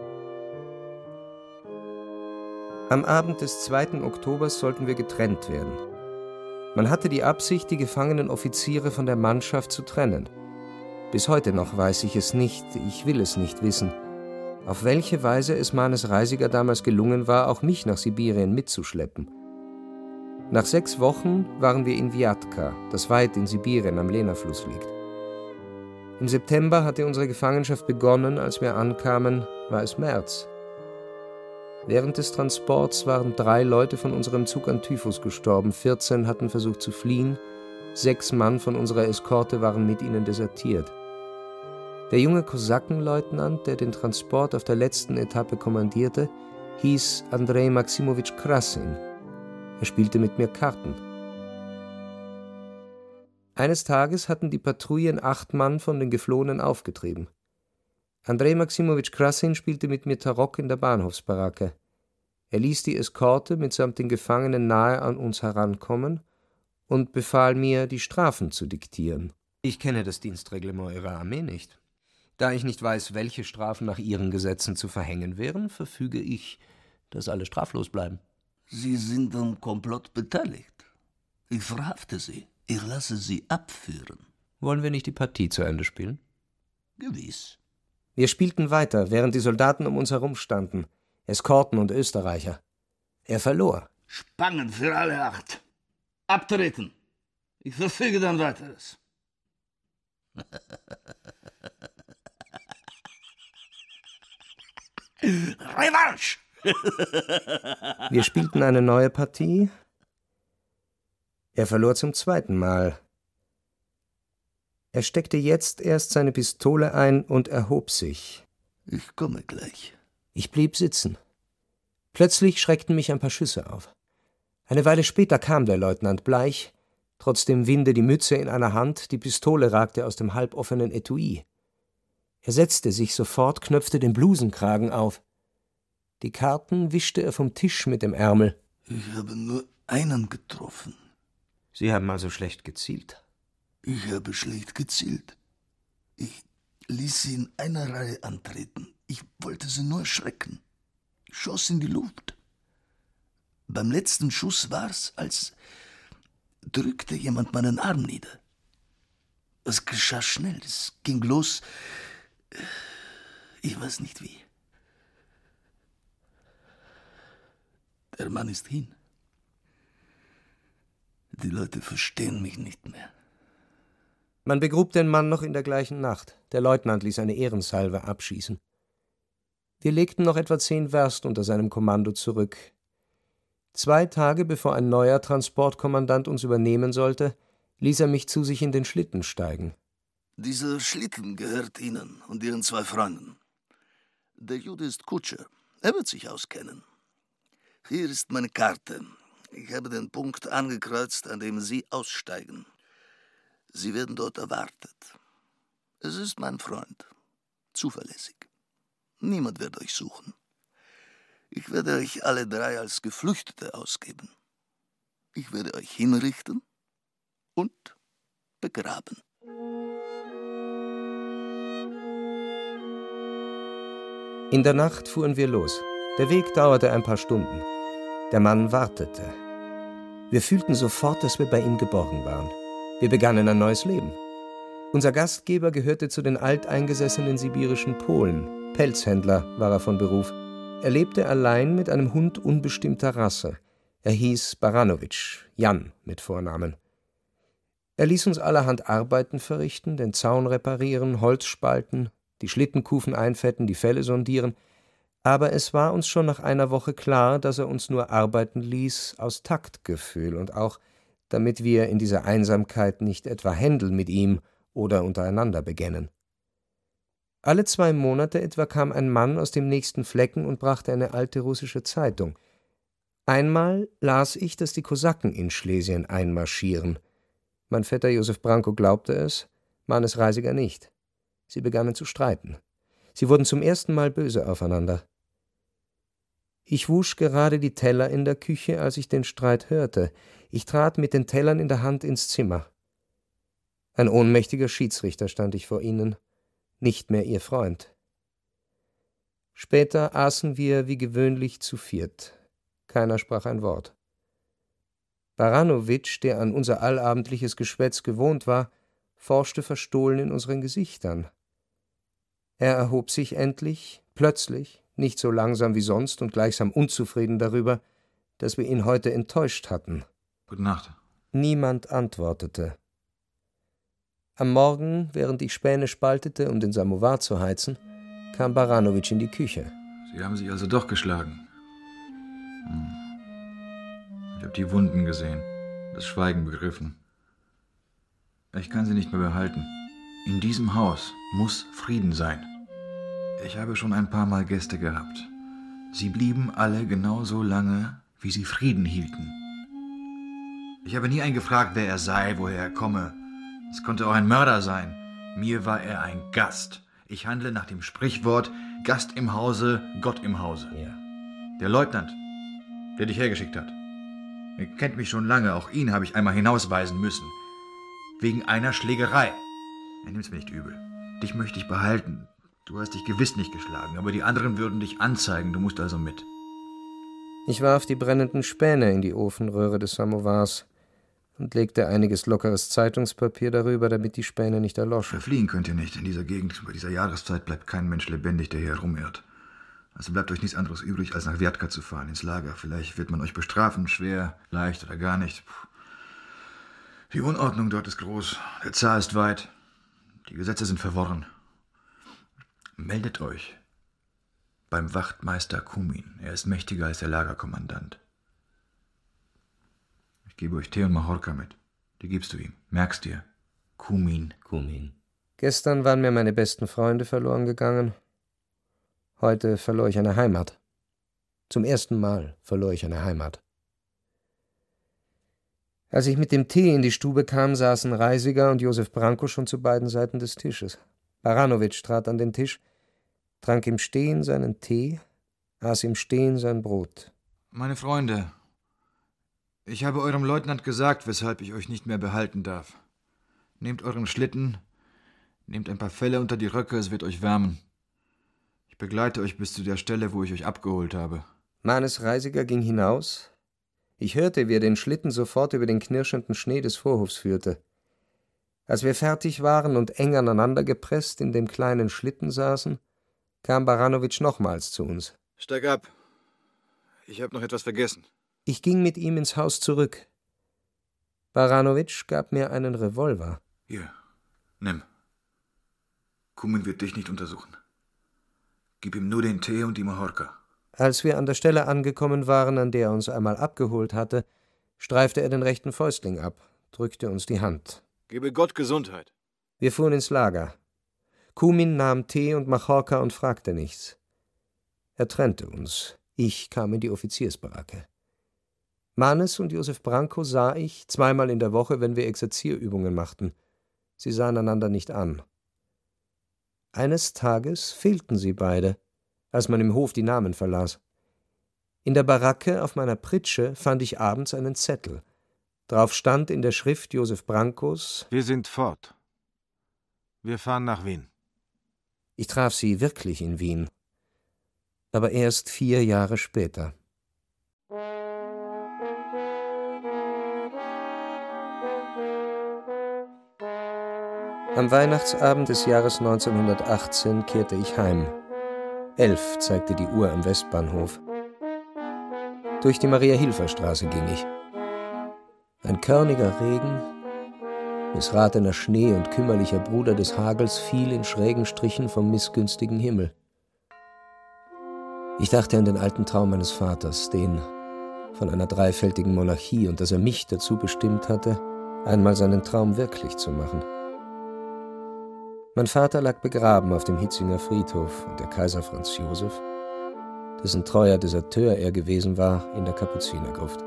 Am Abend des zweiten Oktobers sollten wir getrennt werden. Man hatte die Absicht, die gefangenen Offiziere von der Mannschaft zu trennen. Bis heute noch weiß ich es nicht, ich will es nicht wissen, auf welche Weise es Mannes Reisiger damals gelungen war, auch mich nach Sibirien mitzuschleppen. Nach sechs Wochen waren wir in Vjatka, das weit in Sibirien am Lena-Fluss liegt. Im September hatte unsere Gefangenschaft begonnen, als wir ankamen, war es März. Während des Transports waren drei Leute von unserem Zug an Typhus gestorben, vierzehn hatten versucht zu fliehen, sechs Mann von unserer Eskorte waren mit ihnen desertiert. Der junge Kosakenleutnant, der den Transport auf der letzten Etappe kommandierte, hieß Andrei Maximowitsch Krassin. Er spielte mit mir Karten. Eines Tages hatten die Patrouillen acht Mann von den Geflohenen aufgetrieben. Andrei Maximowitsch Krassin spielte mit mir Tarock in der Bahnhofsbaracke. Er ließ die Eskorte mitsamt den Gefangenen nahe an uns herankommen und befahl mir, die Strafen zu diktieren. Ich kenne das Dienstreglement Ihrer Armee nicht. Da ich nicht weiß, welche Strafen nach Ihren Gesetzen zu verhängen wären, verfüge ich, dass alle straflos bleiben. Sie sind am Komplott beteiligt. Ich verhafte Sie. Ich lasse Sie abführen. Wollen wir nicht die Partie zu Ende spielen? Gewiss. Wir spielten weiter, während die Soldaten um uns herum standen. Eskorten und Österreicher. Er verlor. Spangen für alle acht. Abtreten. Ich verfüge dann weiteres. Revanche! Wir spielten eine neue Partie. Er verlor zum zweiten Mal. Er steckte jetzt erst seine Pistole ein und erhob sich. Ich komme gleich. Ich blieb sitzen. Plötzlich schreckten mich ein paar Schüsse auf. Eine Weile später kam der Leutnant bleich, trotz dem Winde die Mütze in einer Hand, die Pistole ragte aus dem halboffenen Etui. Er setzte sich sofort, knöpfte den Blusenkragen auf. Die Karten wischte er vom Tisch mit dem Ärmel. Ich habe nur einen getroffen. Sie haben also schlecht gezielt? Ich habe schlecht gezielt. Ich ließ sie in einer Reihe antreten. Ich wollte sie nur erschrecken. Ich schoss in die Luft. Beim letzten Schuss war's, als drückte jemand meinen Arm nieder. Es geschah schnell, es ging los. Ich weiß nicht wie. Der Mann ist hin. Die Leute verstehen mich nicht mehr. Man begrub den Mann noch in der gleichen Nacht. Der Leutnant ließ eine Ehrensalve abschießen. Wir legten noch etwa zehn Werst unter seinem Kommando zurück. Zwei Tage bevor ein neuer Transportkommandant uns übernehmen sollte, ließ er mich zu sich in den Schlitten steigen. Dieser Schlitten gehört Ihnen und Ihren zwei Freunden. Der Jude ist Kutscher. Er wird sich auskennen. Hier ist meine Karte. Ich habe den Punkt angekreuzt, an dem Sie aussteigen. Sie werden dort erwartet. Es ist mein Freund. Zuverlässig. Niemand wird euch suchen. Ich werde euch alle drei als Geflüchtete ausgeben. Ich werde euch hinrichten und begraben. In der Nacht fuhren wir los. Der Weg dauerte ein paar Stunden. Der Mann wartete. Wir fühlten sofort, dass wir bei ihm geborgen waren. Wir begannen ein neues Leben. Unser Gastgeber gehörte zu den alteingesessenen sibirischen Polen. Pelzhändler war er von Beruf. Er lebte allein mit einem Hund unbestimmter Rasse. Er hieß Baranowitsch, Jan mit Vornamen. Er ließ uns allerhand Arbeiten verrichten, den Zaun reparieren, Holz spalten, die Schlittenkufen einfetten, die Felle sondieren. Aber es war uns schon nach einer Woche klar, dass er uns nur arbeiten ließ aus Taktgefühl und auch, damit wir in dieser Einsamkeit nicht etwa Händel mit ihm oder untereinander begännen. Alle zwei Monate etwa kam ein Mann aus dem nächsten Flecken und brachte eine alte russische Zeitung. Einmal las ich, dass die Kosaken in Schlesien einmarschieren. Mein Vetter Josef Branko glaubte es, Mannes Reisiger nicht. Sie begannen zu streiten. Sie wurden zum ersten Mal böse aufeinander. Ich wusch gerade die Teller in der Küche, als ich den Streit hörte. Ich trat mit den Tellern in der Hand ins Zimmer. Ein ohnmächtiger Schiedsrichter stand ich vor ihnen, nicht mehr ihr Freund. Später aßen wir wie gewöhnlich zu viert. Keiner sprach ein Wort. Baranowitsch, der an unser allabendliches Geschwätz gewohnt war, forschte verstohlen in unseren Gesichtern. Er erhob sich endlich, plötzlich, nicht so langsam wie sonst und gleichsam unzufrieden darüber, dass wir ihn heute enttäuscht hatten. Gute Nacht. Niemand antwortete. Am Morgen, während ich Späne spaltete, um den Samowar zu heizen, kam Baranowitsch in die Küche. Sie haben sich also doch geschlagen. Hm. Ich habe die Wunden gesehen, das Schweigen begriffen. Ich kann sie nicht mehr behalten. In diesem Haus muss Frieden sein. Ich habe schon ein paar Mal Gäste gehabt. Sie blieben alle genauso lange, wie sie Frieden hielten. Ich habe nie einen gefragt, wer er sei, woher er komme. Es konnte auch ein Mörder sein. Mir war er ein Gast. Ich handle nach dem Sprichwort Gast im Hause, Gott im Hause. Ja. Der Leutnant, der dich hergeschickt hat. Er kennt mich schon lange, auch ihn habe ich einmal hinausweisen müssen. Wegen einer Schlägerei. Er nimmt's mir nicht übel. Dich möchte ich behalten. Du hast dich gewiss nicht geschlagen, aber die anderen würden dich anzeigen. Du musst also mit. Ich warf die brennenden Späne in die Ofenröhre des Samowars und legte einiges lockeres Zeitungspapier darüber, damit die Späne nicht erloschen. Verfliehen könnt ihr nicht. In dieser Gegend, bei dieser Jahreszeit, bleibt kein Mensch lebendig, der hier herumirrt. Also bleibt euch nichts anderes übrig, als nach Wjatka zu fahren, ins Lager. Vielleicht wird man euch bestrafen, schwer, leicht oder gar nicht. Puh. Die Unordnung dort ist groß, der Zar ist weit, die Gesetze sind verworren. Meldet euch beim Wachtmeister Kumin. Er ist mächtiger als der Lagerkommandant. Ich gebe euch Tee und Mahorka mit. Die gibst du ihm. Merkst dir. Kumin. Kumin. Gestern waren mir meine besten Freunde verloren gegangen. Heute verlor ich eine Heimat. Zum ersten Mal verlor ich eine Heimat. Als ich mit dem Tee in die Stube kam, saßen Reisiger und Josef Branko schon zu beiden Seiten des Tisches. Baranowitsch trat an den Tisch, trank im Stehen seinen Tee, aß im Stehen sein Brot. Meine Freunde, ich habe eurem Leutnant gesagt, weshalb ich euch nicht mehr behalten darf. Nehmt euren Schlitten, nehmt ein paar Felle unter die Röcke, es wird euch wärmen. Ich begleite euch bis zu der Stelle, wo ich euch abgeholt habe. Mannes Reisiger ging hinaus. Ich hörte, wie er den Schlitten sofort über den knirschenden Schnee des Vorhofs führte. Als wir fertig waren und eng aneinander gepresst in dem kleinen Schlitten saßen, kam Baranowitsch nochmals zu uns. Steig ab. Ich habe noch etwas vergessen. Ich ging mit ihm ins Haus zurück. Baranowitsch gab mir einen Revolver. Hier, nimm. Kumin wird dich nicht untersuchen. Gib ihm nur den Tee und die Mahorka. Als wir an der Stelle angekommen waren, an der er uns einmal abgeholt hatte, streifte er den rechten Fäustling ab, drückte uns die Hand. Gebe Gott Gesundheit. Wir fuhren ins Lager. Kumin nahm Tee und Mahorka und fragte nichts. Er trennte uns. Ich kam in die Offiziersbaracke. Manes und Josef Branko sah ich zweimal in der Woche, wenn wir Exerzierübungen machten. Sie sahen einander nicht an. Eines Tages fehlten sie beide, als man im Hof die Namen verlas. In der Baracke auf meiner Pritsche fand ich abends einen Zettel. Drauf stand in der Schrift Josef Brankos: Wir sind fort. Wir fahren nach Wien. Ich traf sie wirklich in Wien, aber erst vier Jahre später. Am Weihnachtsabend des Jahres neunzehnhundertachtzehn kehrte ich heim. Elf zeigte die Uhr am Westbahnhof. Durch die Maria-Hilfer-Straße ging ich. Ein körniger Regen, missratener Schnee und kümmerlicher Bruder des Hagels fiel in schrägen Strichen vom missgünstigen Himmel. Ich dachte an den alten Traum meines Vaters, den von einer dreifältigen Monarchie, und dass er mich dazu bestimmt hatte, einmal seinen Traum wirklich zu machen. Mein Vater lag begraben auf dem Hitzinger Friedhof und der Kaiser Franz Josef, dessen treuer Deserteur er gewesen war, in der Kapuzinergruft.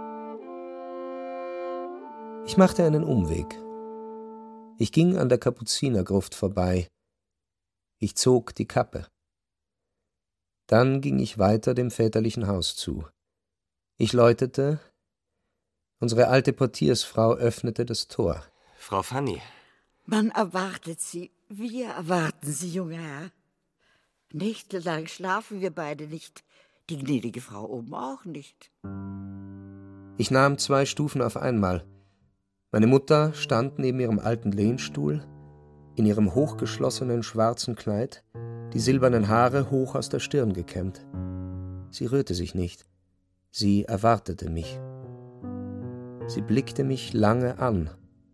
Ich machte einen Umweg. Ich ging an der Kapuzinergruft vorbei. Ich zog die Kappe. Dann ging ich weiter dem väterlichen Haus zu. Ich läutete. Unsere alte Portiersfrau öffnete das Tor. Frau Fanny. Man erwartet Sie. Wir erwarten Sie, junger Herr. Nächtelang schlafen wir beide nicht. Die gnädige Frau oben auch nicht. Ich nahm zwei Stufen auf einmal. Meine Mutter stand neben ihrem alten Lehnstuhl, in ihrem hochgeschlossenen schwarzen Kleid, die silbernen Haare hoch aus der Stirn gekämmt. Sie rührte sich nicht. Sie erwartete mich. Sie blickte mich lange an.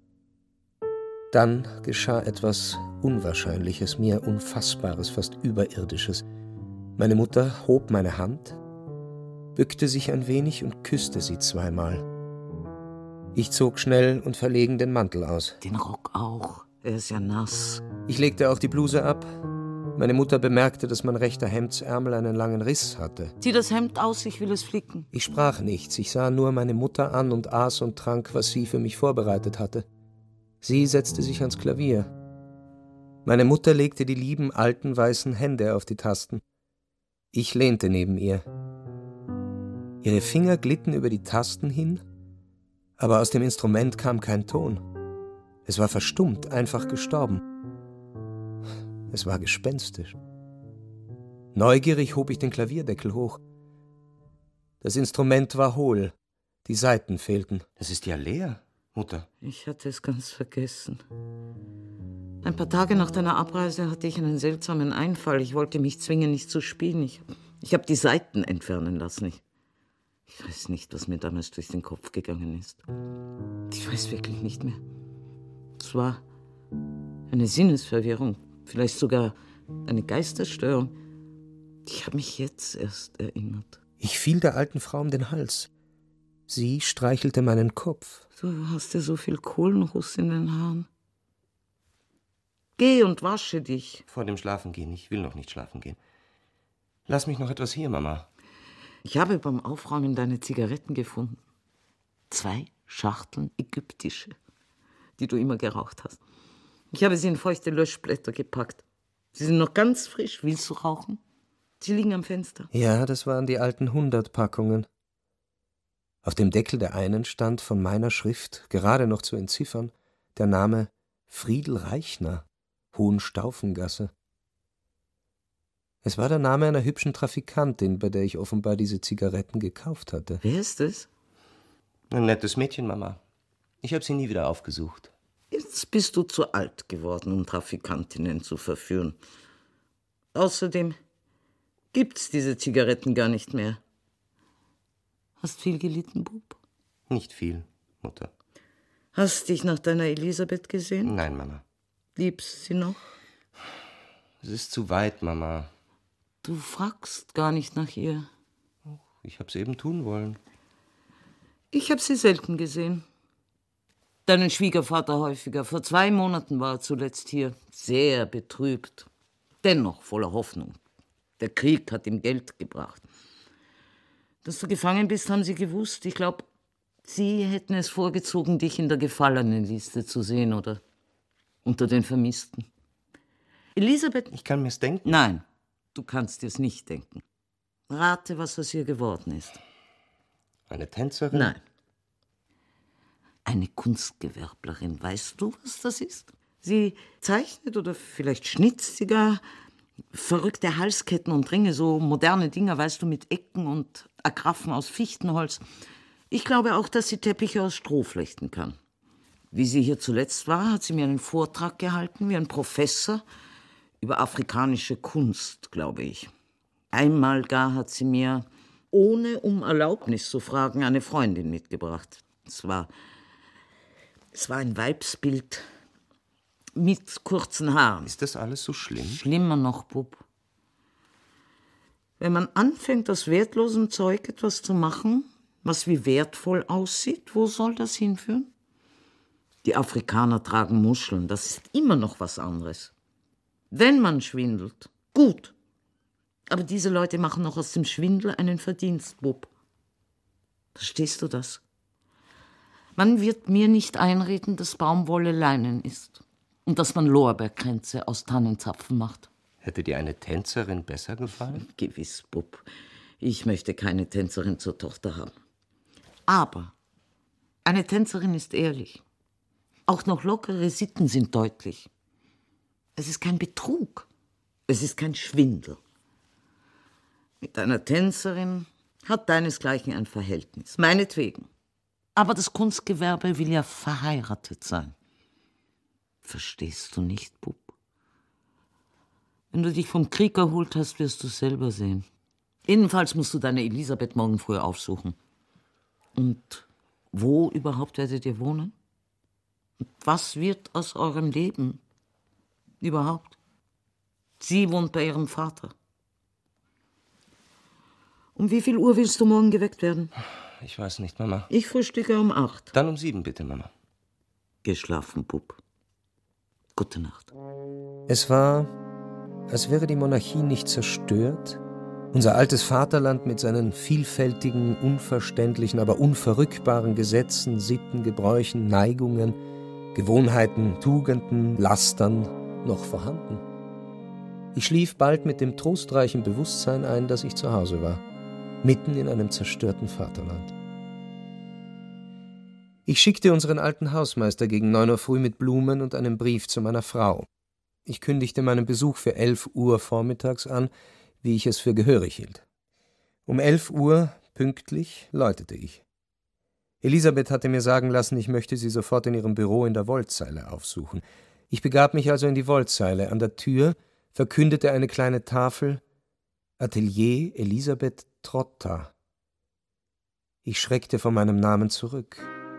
Dann geschah etwas Unwahrscheinliches, mir Unfassbares, fast Überirdisches. Meine Mutter hob meine Hand, bückte sich ein wenig und küsste sie zweimal. Ich zog schnell und verlegen den Mantel aus. Den Rock auch. Er ist ja nass. Ich legte auch die Bluse ab. Meine Mutter bemerkte, dass mein rechter Hemdsärmel einen langen Riss hatte. Zieh das Hemd aus, ich will es flicken. Ich sprach nichts. Ich sah nur meine Mutter an und aß und trank, was sie für mich vorbereitet hatte. Sie setzte sich ans Klavier. Meine Mutter legte die lieben alten weißen Hände auf die Tasten. Ich lehnte neben ihr. Ihre Finger glitten über die Tasten hin, aber aus dem Instrument kam kein Ton. Es war verstummt, einfach gestorben. Es war gespenstisch. Neugierig hob ich den Klavierdeckel hoch. Das Instrument war hohl, die Saiten fehlten. Das ist ja leer, Mutter. Ich hatte es ganz vergessen. Ein paar Tage nach deiner Abreise hatte ich einen seltsamen Einfall. Ich wollte mich zwingen, nicht zu spielen. Ich, ich habe die Saiten entfernen lassen. Ich, ich weiß nicht, was mir damals durch den Kopf gegangen ist. Ich weiß wirklich nicht mehr. Es war eine Sinnesverwirrung, vielleicht sogar eine Geisterstörung. Ich habe mich jetzt erst erinnert. Ich fiel der alten Frau um den Hals. Sie streichelte meinen Kopf. Du hast ja so viel Kohlenruß in den Haaren. Geh und wasche dich. Vor dem Schlafengehen. Ich will noch nicht schlafen gehen. Lass mich noch etwas hier, Mama. Ich habe beim Aufräumen deine Zigaretten gefunden. Zwei Schachteln ägyptische, die du immer geraucht hast. Ich habe sie in feuchte Löschblätter gepackt. Sie sind noch ganz frisch. Willst du rauchen? Sie liegen am Fenster. Ja, das waren die alten hundert-Packungen. Auf dem Deckel der einen stand von meiner Schrift, gerade noch zu entziffern, der Name Friedel Reichner, Hohenstaufengasse. Es war der Name einer hübschen Trafikantin, bei der ich offenbar diese Zigaretten gekauft hatte. Wer ist es? Ein nettes Mädchen, Mama. Ich habe sie nie wieder aufgesucht. Jetzt bist du zu alt geworden, um Trafikantinnen zu verführen. Außerdem gibt's diese Zigaretten gar nicht mehr. Hast viel gelitten, Bub? Nicht viel, Mutter. Hast dich nach deiner Elisabeth gesehen? Nein, Mama. Liebst sie noch? Es ist zu weit, Mama. Du fragst gar nicht nach ihr. Ich hab's eben tun wollen. Ich habe sie selten gesehen. Deinen Schwiegervater häufiger. Vor zwei Monaten war er zuletzt hier. Sehr betrübt. Dennoch voller Hoffnung. Der Krieg hat ihm Geld gebracht. Dass du gefangen bist, haben sie gewusst. Ich glaube, sie hätten es vorgezogen, dich in der Gefallenenliste zu sehen oder unter den Vermissten. Elisabeth... Ich kann mir's denken. Nein, du kannst dir's nicht denken. Rate, was aus ihr geworden ist. Eine Tänzerin? Nein. Eine Kunstgewerblerin. Weißt du, was das ist? Sie zeichnet oder vielleicht schnitzt sie gar verrückte Halsketten und Ringe, so moderne Dinger, weißt du, mit Ecken und Agraffen aus Fichtenholz. Ich glaube auch, dass sie Teppiche aus Stroh flechten kann. Wie sie hier zuletzt war, hat sie mir einen Vortrag gehalten, wie ein Professor, über afrikanische Kunst, glaube ich. Einmal gar hat sie mir, ohne um Erlaubnis zu fragen, eine Freundin mitgebracht. Es war, es war ein Weibsbild mit kurzen Haaren. Ist das alles so schlimm? Schlimmer noch, Bub. Wenn man anfängt, aus wertlosem Zeug etwas zu machen, was wie wertvoll aussieht, wo soll das hinführen? Die Afrikaner tragen Muscheln, das ist immer noch was anderes. Wenn man schwindelt, gut. Aber diese Leute machen noch aus dem Schwindel einen Verdienst, Bub. Verstehst du das? Man wird mir nicht einreden, dass Baumwolle Leinen ist und dass man Lorbeerkränze aus Tannenzapfen macht. Hätte dir eine Tänzerin besser gefallen? Gewiss, Bub. Ich möchte keine Tänzerin zur Tochter haben. Aber eine Tänzerin ist ehrlich. Auch noch lockere Sitten sind deutlich. Es ist kein Betrug. Es ist kein Schwindel. Mit einer Tänzerin hat deinesgleichen ein Verhältnis. Meinetwegen. Aber das Kunstgewerbe will ja verheiratet sein. Verstehst du nicht, Bub? Wenn du dich vom Krieg erholt hast, wirst du selber sehen. Jedenfalls musst du deine Elisabeth morgen früh aufsuchen. Und wo überhaupt werdet ihr wohnen? Und was wird aus eurem Leben überhaupt? Sie wohnt bei ihrem Vater. Um wie viel Uhr willst du morgen geweckt werden? Ich weiß nicht, Mama. Ich frühstücke um acht. Dann um sieben, bitte, Mama. Geschlafen, Bub. Gute Nacht. Es war, als wäre die Monarchie nicht zerstört, unser altes Vaterland mit seinen vielfältigen, unverständlichen, aber unverrückbaren Gesetzen, Sitten, Gebräuchen, Neigungen, Gewohnheiten, Tugenden, Lastern noch vorhanden. Ich schlief bald mit dem trostreichen Bewusstsein ein, dass ich zu Hause war, mitten in einem zerstörten Vaterland. Ich schickte unseren alten Hausmeister gegen neun Uhr früh mit Blumen und einem Brief zu meiner Frau. Ich kündigte meinen Besuch für elf Uhr vormittags an, wie ich es für gehörig hielt. Um elf Uhr pünktlich läutete ich. Elisabeth hatte mir sagen lassen, ich möchte sie sofort in ihrem Büro in der Woldseile aufsuchen. Ich begab mich also in die Woldseile. An der Tür verkündete eine kleine Tafel Atelier Elisabeth Trotta. Ich schreckte vor meinem Namen zurück.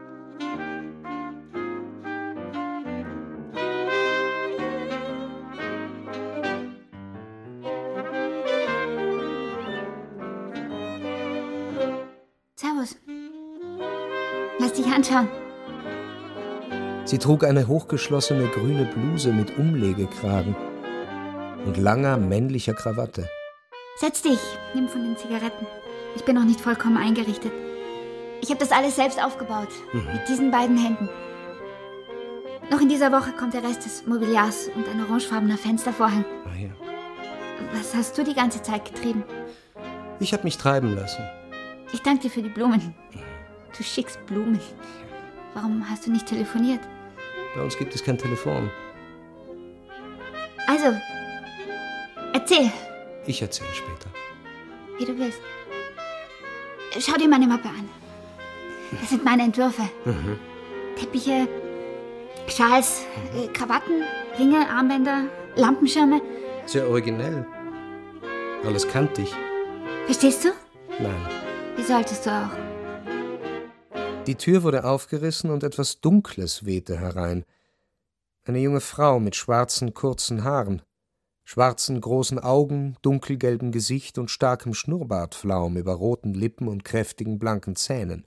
Servus. Lass dich anschauen. Sie trug eine hochgeschlossene grüne Bluse mit Umlegekragen und langer männlicher Krawatte. Setz dich, nimm von den Zigaretten. Ich bin noch nicht vollkommen eingerichtet. Ich habe das alles selbst aufgebaut, mhm. mit diesen beiden Händen. Noch in dieser Woche kommt der Rest des Mobiliars und ein orangefarbener Fenstervorhang. Ah, ja. Was hast du die ganze Zeit getrieben? Ich habe mich treiben lassen. Ich danke dir für die Blumen. Du schickst Blumen. Warum hast du nicht telefoniert? Bei uns gibt es kein Telefon. Also, erzähl. Ich erzähle später. Wie du willst. Schau dir meine Mappe an. Das sind meine Entwürfe. Mhm. Teppiche, Schals, äh, Krawatten, Ringe, Armbänder, Lampenschirme. Sehr originell. Alles kantig. Verstehst du? Nein. Wie solltest du auch? Die Tür wurde aufgerissen und etwas Dunkles wehte herein. Eine junge Frau mit schwarzen, kurzen Haaren. schwarzen großen Augen, dunkelgelbem Gesicht und starkem Schnurrbartflaum über roten Lippen und kräftigen blanken Zähnen.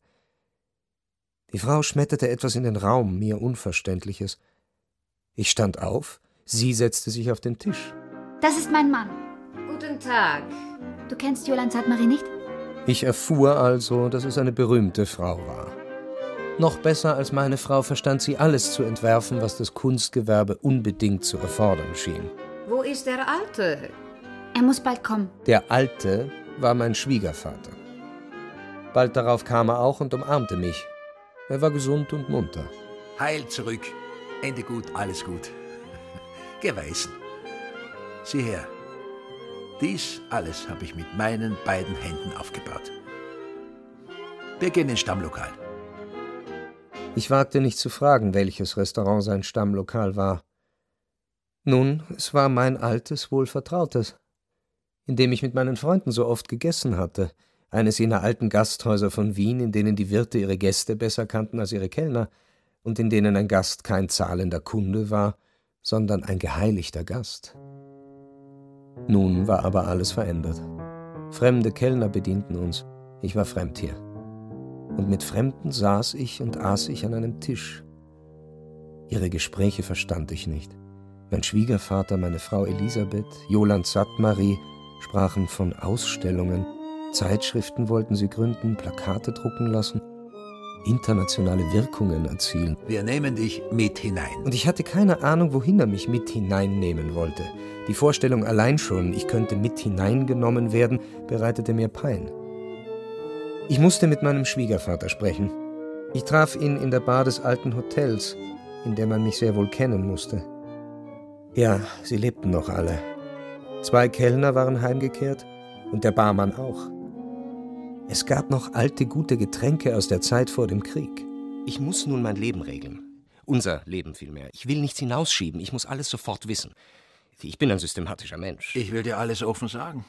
Die Frau schmetterte etwas in den Raum, mir Unverständliches. Ich stand auf, sie setzte sich auf den Tisch. Das ist mein Mann. Guten Tag. Du kennst Yolande Satt-Marie nicht? Ich erfuhr also, dass es eine berühmte Frau war. Noch besser als meine Frau verstand sie alles zu entwerfen, was das Kunstgewerbe unbedingt zu erfordern schien. Wo ist der Alte? Er muss bald kommen. Der Alte war mein Schwiegervater. Bald darauf kam er auch und umarmte mich. Er war gesund und munter. Heil zurück. Ende gut, alles gut. Geweißen. Sieh her. Dies alles habe ich mit meinen beiden Händen aufgebaut. Wir gehen ins Stammlokal. Ich wagte nicht zu fragen, welches Restaurant sein Stammlokal war. Nun, es war mein altes, wohlvertrautes, in dem ich mit meinen Freunden so oft gegessen hatte, eines jener alten Gasthäuser von Wien, in denen die Wirte ihre Gäste besser kannten als ihre Kellner und in denen ein Gast kein zahlender Kunde war, sondern ein geheiligter Gast. Nun war aber alles verändert. Fremde Kellner bedienten uns, ich war Fremdtier. Und mit Fremden saß ich und aß ich an einem Tisch. Ihre Gespräche verstand ich nicht. Mein Schwiegervater, meine Frau Elisabeth, Yolande Satt-Marie sprachen von Ausstellungen, Zeitschriften wollten sie gründen, Plakate drucken lassen, internationale Wirkungen erzielen. Wir nehmen dich mit hinein. Und ich hatte keine Ahnung, wohin er mich mit hineinnehmen wollte. Die Vorstellung allein schon, ich könnte mit hineingenommen werden, bereitete mir Pein. Ich musste mit meinem Schwiegervater sprechen. Ich traf ihn in der Bar des alten Hotels, in der man mich sehr wohl kennen musste. Ja, sie lebten noch alle. Zwei Kellner waren heimgekehrt und der Barmann auch. Es gab noch alte, gute Getränke aus der Zeit vor dem Krieg. Ich muss nun mein Leben regeln. Unser Leben vielmehr. Ich will nichts hinausschieben, ich muss alles sofort wissen. Ich bin ein systematischer Mensch. Ich will dir alles offen sagen.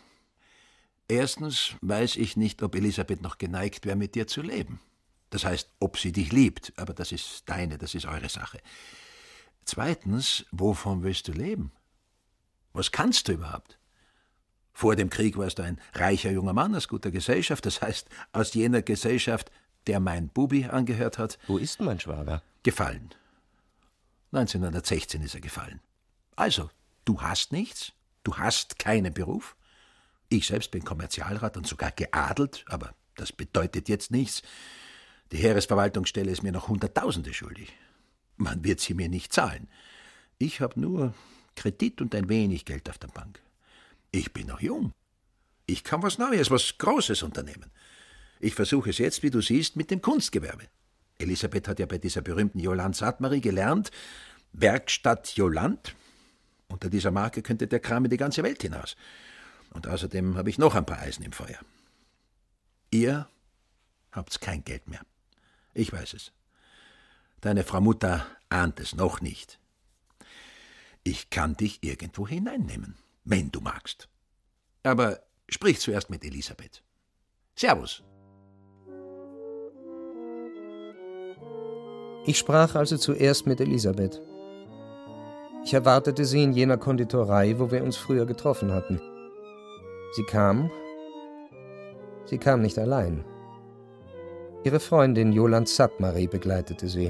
Erstens weiß ich nicht, ob Elisabeth noch geneigt wäre, mit dir zu leben. Das heißt, ob sie dich liebt, aber das ist deine, das ist eure Sache. Zweitens, wovon willst du leben? Was kannst du überhaupt? Vor dem Krieg warst du ein reicher junger Mann aus guter Gesellschaft, das heißt, aus jener Gesellschaft, der mein Bubi angehört hat. Wo ist mein Schwager? Gefallen. neunzehnhundertsechzehn ist er gefallen. Also, du hast nichts, du hast keinen Beruf. Ich selbst bin Kommerzialrat und sogar geadelt, aber das bedeutet jetzt nichts. Die Heeresverwaltungsstelle ist mir noch Hunderttausende schuldig. Man wird sie mir nicht zahlen. Ich habe nur Kredit und ein wenig Geld auf der Bank. Ich bin noch jung. Ich kann was Neues, was Großes unternehmen. Ich versuche es jetzt, wie du siehst, mit dem Kunstgewerbe. Elisabeth hat ja bei dieser berühmten Yolande Satt-Marie gelernt, Werkstatt Yolande. Unter dieser Marke könnte der Kram in die ganze Welt hinaus. Und außerdem habe ich noch ein paar Eisen im Feuer. Ihr habt kein Geld mehr. Ich weiß es. Deine Frau Mutter ahnt es noch nicht. Ich kann dich irgendwo hineinnehmen, wenn du magst. Aber sprich zuerst mit Elisabeth. Servus. Ich sprach also zuerst mit Elisabeth. Ich erwartete sie in jener Konditorei, wo wir uns früher getroffen hatten. Sie kam. Sie kam nicht allein. Ihre Freundin Yolande Satt-Marie begleitete sie.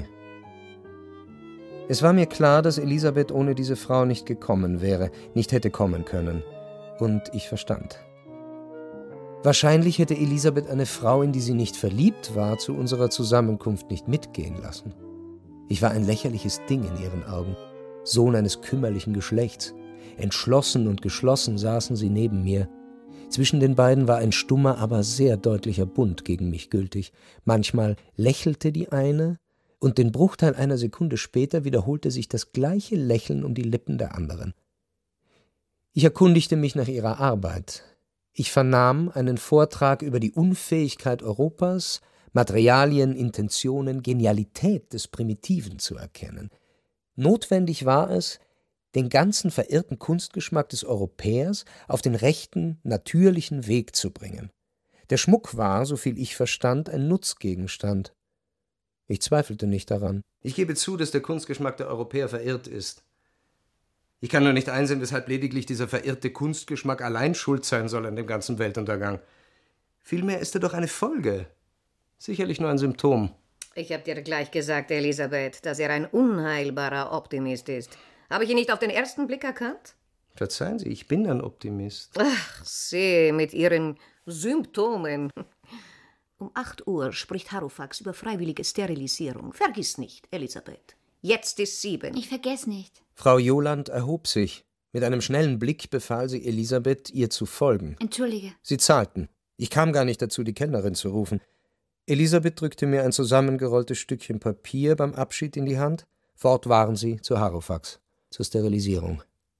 Es war mir klar, dass Elisabeth ohne diese Frau nicht gekommen wäre, nicht hätte kommen können. Und ich verstand. Wahrscheinlich hätte Elisabeth eine Frau, in die sie nicht verliebt war, zu unserer Zusammenkunft nicht mitgehen lassen. Ich war ein lächerliches Ding in ihren Augen, Sohn eines kümmerlichen Geschlechts. Entschlossen und geschlossen saßen sie neben mir. Zwischen den beiden war ein stummer, aber sehr deutlicher Bund gegen mich gültig. Manchmal lächelte die eine, und den Bruchteil einer Sekunde später wiederholte sich das gleiche Lächeln um die Lippen der anderen. Ich erkundigte mich nach ihrer Arbeit. Ich vernahm einen Vortrag über die Unfähigkeit Europas, Materialien, Intentionen, Genialität des Primitiven zu erkennen. Notwendig war es, den ganzen verirrten Kunstgeschmack des Europäers auf den rechten, natürlichen Weg zu bringen. Der Schmuck war, soviel ich verstand, ein Nutzgegenstand. Ich zweifelte nicht daran. Ich gebe zu, dass der Kunstgeschmack der Europäer verirrt ist. Ich kann nur nicht einsehen, weshalb lediglich dieser verirrte Kunstgeschmack allein schuld sein soll an dem ganzen Weltuntergang. Vielmehr ist er doch eine Folge. Sicherlich nur ein Symptom. Ich hab dir gleich gesagt, Elisabeth, dass er ein unheilbarer Optimist ist. Habe ich ihn nicht auf den ersten Blick erkannt? Verzeihen Sie, ich bin ein Optimist. Ach, Sie mit Ihren Symptomen. Um acht Uhr spricht Halifax über freiwillige Sterilisierung. Vergiss nicht, Elisabeth. Jetzt ist sieben. Ich vergesse nicht. Frau Joland erhob sich. Mit einem schnellen Blick befahl sie Elisabeth, ihr zu folgen. Entschuldige. Sie zahlten. Ich kam gar nicht dazu, die Kellnerin zu rufen. Elisabeth drückte mir ein zusammengerolltes Stückchen Papier beim Abschied in die Hand. Fort waren sie zu Halifax, zur Sterilisierung.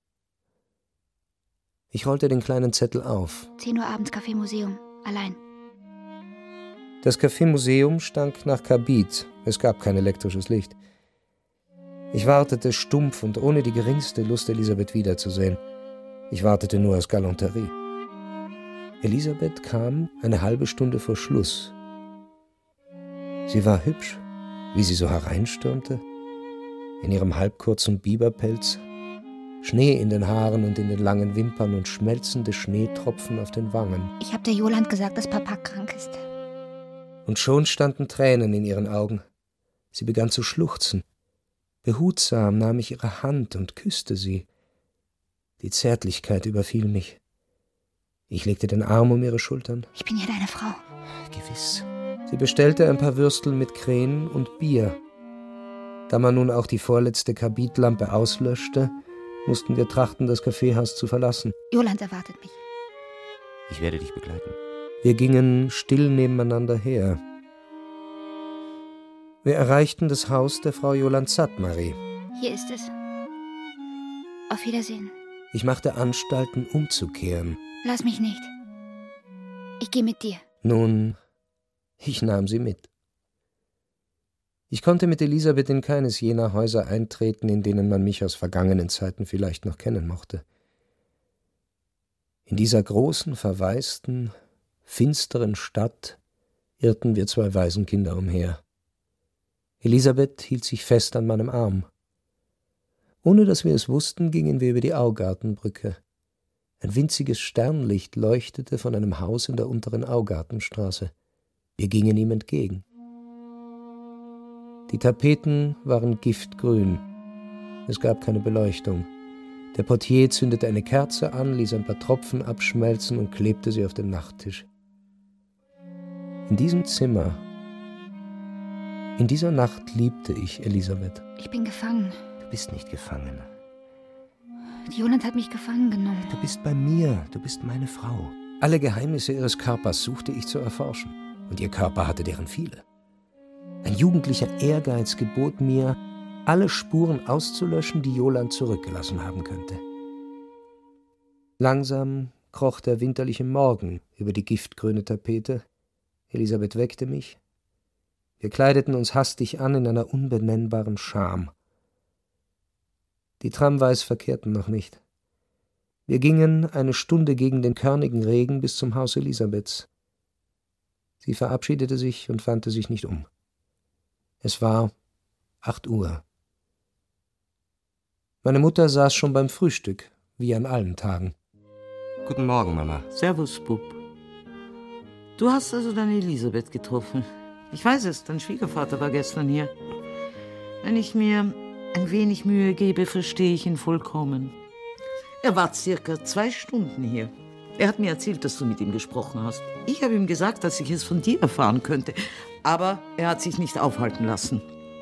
Ich rollte den kleinen Zettel auf. zehn Uhr abends Café Museum. Allein. Das Café Museum stank nach Kabit. Es gab kein elektrisches Licht. Ich wartete stumpf und ohne die geringste Lust, Elisabeth wiederzusehen. Ich wartete nur aus Galanterie. Elisabeth kam eine halbe Stunde vor Schluss. Sie war hübsch, wie sie so hereinstürmte, in ihrem halbkurzen Biberpelz, Schnee in den Haaren und in den langen Wimpern und schmelzende Schneetropfen auf den Wangen. Ich habe der Joland gesagt, dass Papa krank ist. Und schon standen Tränen in ihren Augen. Sie begann zu schluchzen. Behutsam nahm ich ihre Hand und küsste sie. Die Zärtlichkeit überfiel mich. Ich legte den Arm um ihre Schultern. Ich bin ja deine Frau. Gewiss. Sie bestellte ein paar Würstel mit Krähen und Bier. Da man nun auch die vorletzte Kabitlampe auslöschte, mussten wir trachten, das Kaffeehaus zu verlassen. Joland erwartet mich. Ich werde dich begleiten. Wir gingen still nebeneinander her. Wir erreichten das Haus der Frau Joland Sattmari. Hier ist es. Auf Wiedersehen. Ich machte Anstalten, umzukehren. Lass mich nicht. Ich gehe mit dir. Nun, ich nahm sie mit. Ich konnte mit Elisabeth in keines jener Häuser eintreten, in denen man mich aus vergangenen Zeiten vielleicht noch kennen mochte. In dieser großen, verwaisten, finsteren Stadt irrten wir zwei Waisenkinder umher. Elisabeth hielt sich fest an meinem Arm. Ohne dass wir es wussten, gingen wir über die Augartenbrücke. Ein winziges Sternlicht leuchtete von einem Haus in der unteren Augartenstraße. Wir gingen ihm entgegen. Die Tapeten waren giftgrün. Es gab keine Beleuchtung. Der Portier zündete eine Kerze an, ließ ein paar Tropfen abschmelzen und klebte sie auf den Nachttisch. In diesem Zimmer, in dieser Nacht liebte ich Elisabeth. Ich bin gefangen. Du bist nicht gefangen. Die Joland hat mich gefangen genommen. Du bist bei mir, du bist meine Frau. Alle Geheimnisse ihres Körpers suchte ich zu erforschen. Und ihr Körper hatte deren viele. Ein jugendlicher Ehrgeiz gebot mir, alle Spuren auszulöschen, die Joland zurückgelassen haben könnte. Langsam kroch der winterliche Morgen über die giftgrüne Tapete. Elisabeth weckte mich. Wir kleideten uns hastig an in einer unbenennbaren Scham. Die Tramways verkehrten noch nicht. Wir gingen eine Stunde gegen den körnigen Regen bis zum Haus Elisabeths. Sie verabschiedete sich und wandte sich nicht um. Es war acht Uhr. Meine Mutter saß schon beim Frühstück, wie an allen Tagen. Guten Morgen, Mama. Servus, Bub. Du hast also deine Elisabeth getroffen. Ich weiß es, dein Schwiegervater war gestern hier. Wenn ich mir ein wenig Mühe gebe, verstehe ich ihn vollkommen. Er war circa zwei Stunden hier. Er hat mir erzählt, dass du mit ihm gesprochen hast. Ich habe ihm gesagt, dass ich es von dir erfahren könnte. Aber er hat sich nicht aufhalten lassen.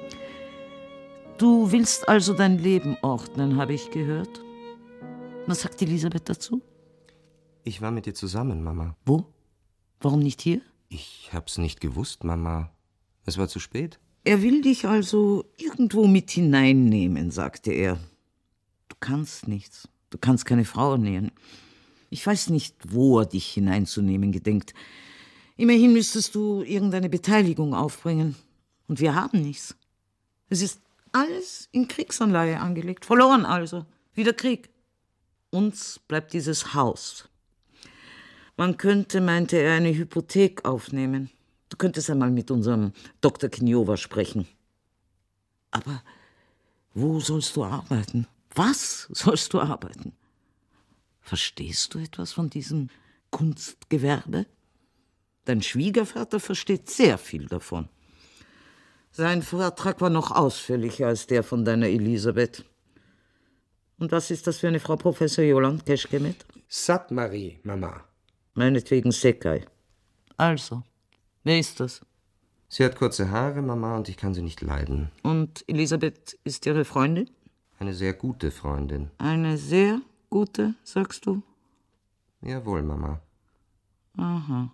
Du willst also dein Leben ordnen, habe ich gehört. Was sagt Elisabeth dazu? Ich war mit dir zusammen, Mama. Wo? Warum nicht hier? Ich hab's nicht gewusst, Mama. Es war zu spät. Er will dich also irgendwo mit hineinnehmen, sagte er. Du kannst nichts. Du kannst keine Frau nähen. Ich weiß nicht, wo er dich hineinzunehmen gedenkt. Immerhin müsstest du irgendeine Beteiligung aufbringen. Und wir haben nichts. Es ist alles in Kriegsanleihe angelegt. Verloren also. Wieder Krieg. Uns bleibt dieses Haus. Man könnte, meinte er, eine Hypothek aufnehmen. Du könntest einmal mit unserem Doktor Knjova sprechen. Aber wo sollst du arbeiten? Was sollst du arbeiten? Verstehst du etwas von diesem Kunstgewerbe? Dein Schwiegervater versteht sehr viel davon. Sein Vortrag war noch ausführlicher als der von deiner Elisabeth. Und was ist das für eine Frau Professor Joland Keschkemet? Satmari, Mama. Meinetwegen Sekai. Also, wer ist das? Sie hat kurze Haare, Mama, und ich kann sie nicht leiden. Und Elisabeth ist ihre Freundin? Eine sehr gute Freundin. Eine sehr gute, sagst du? Jawohl, Mama. Aha.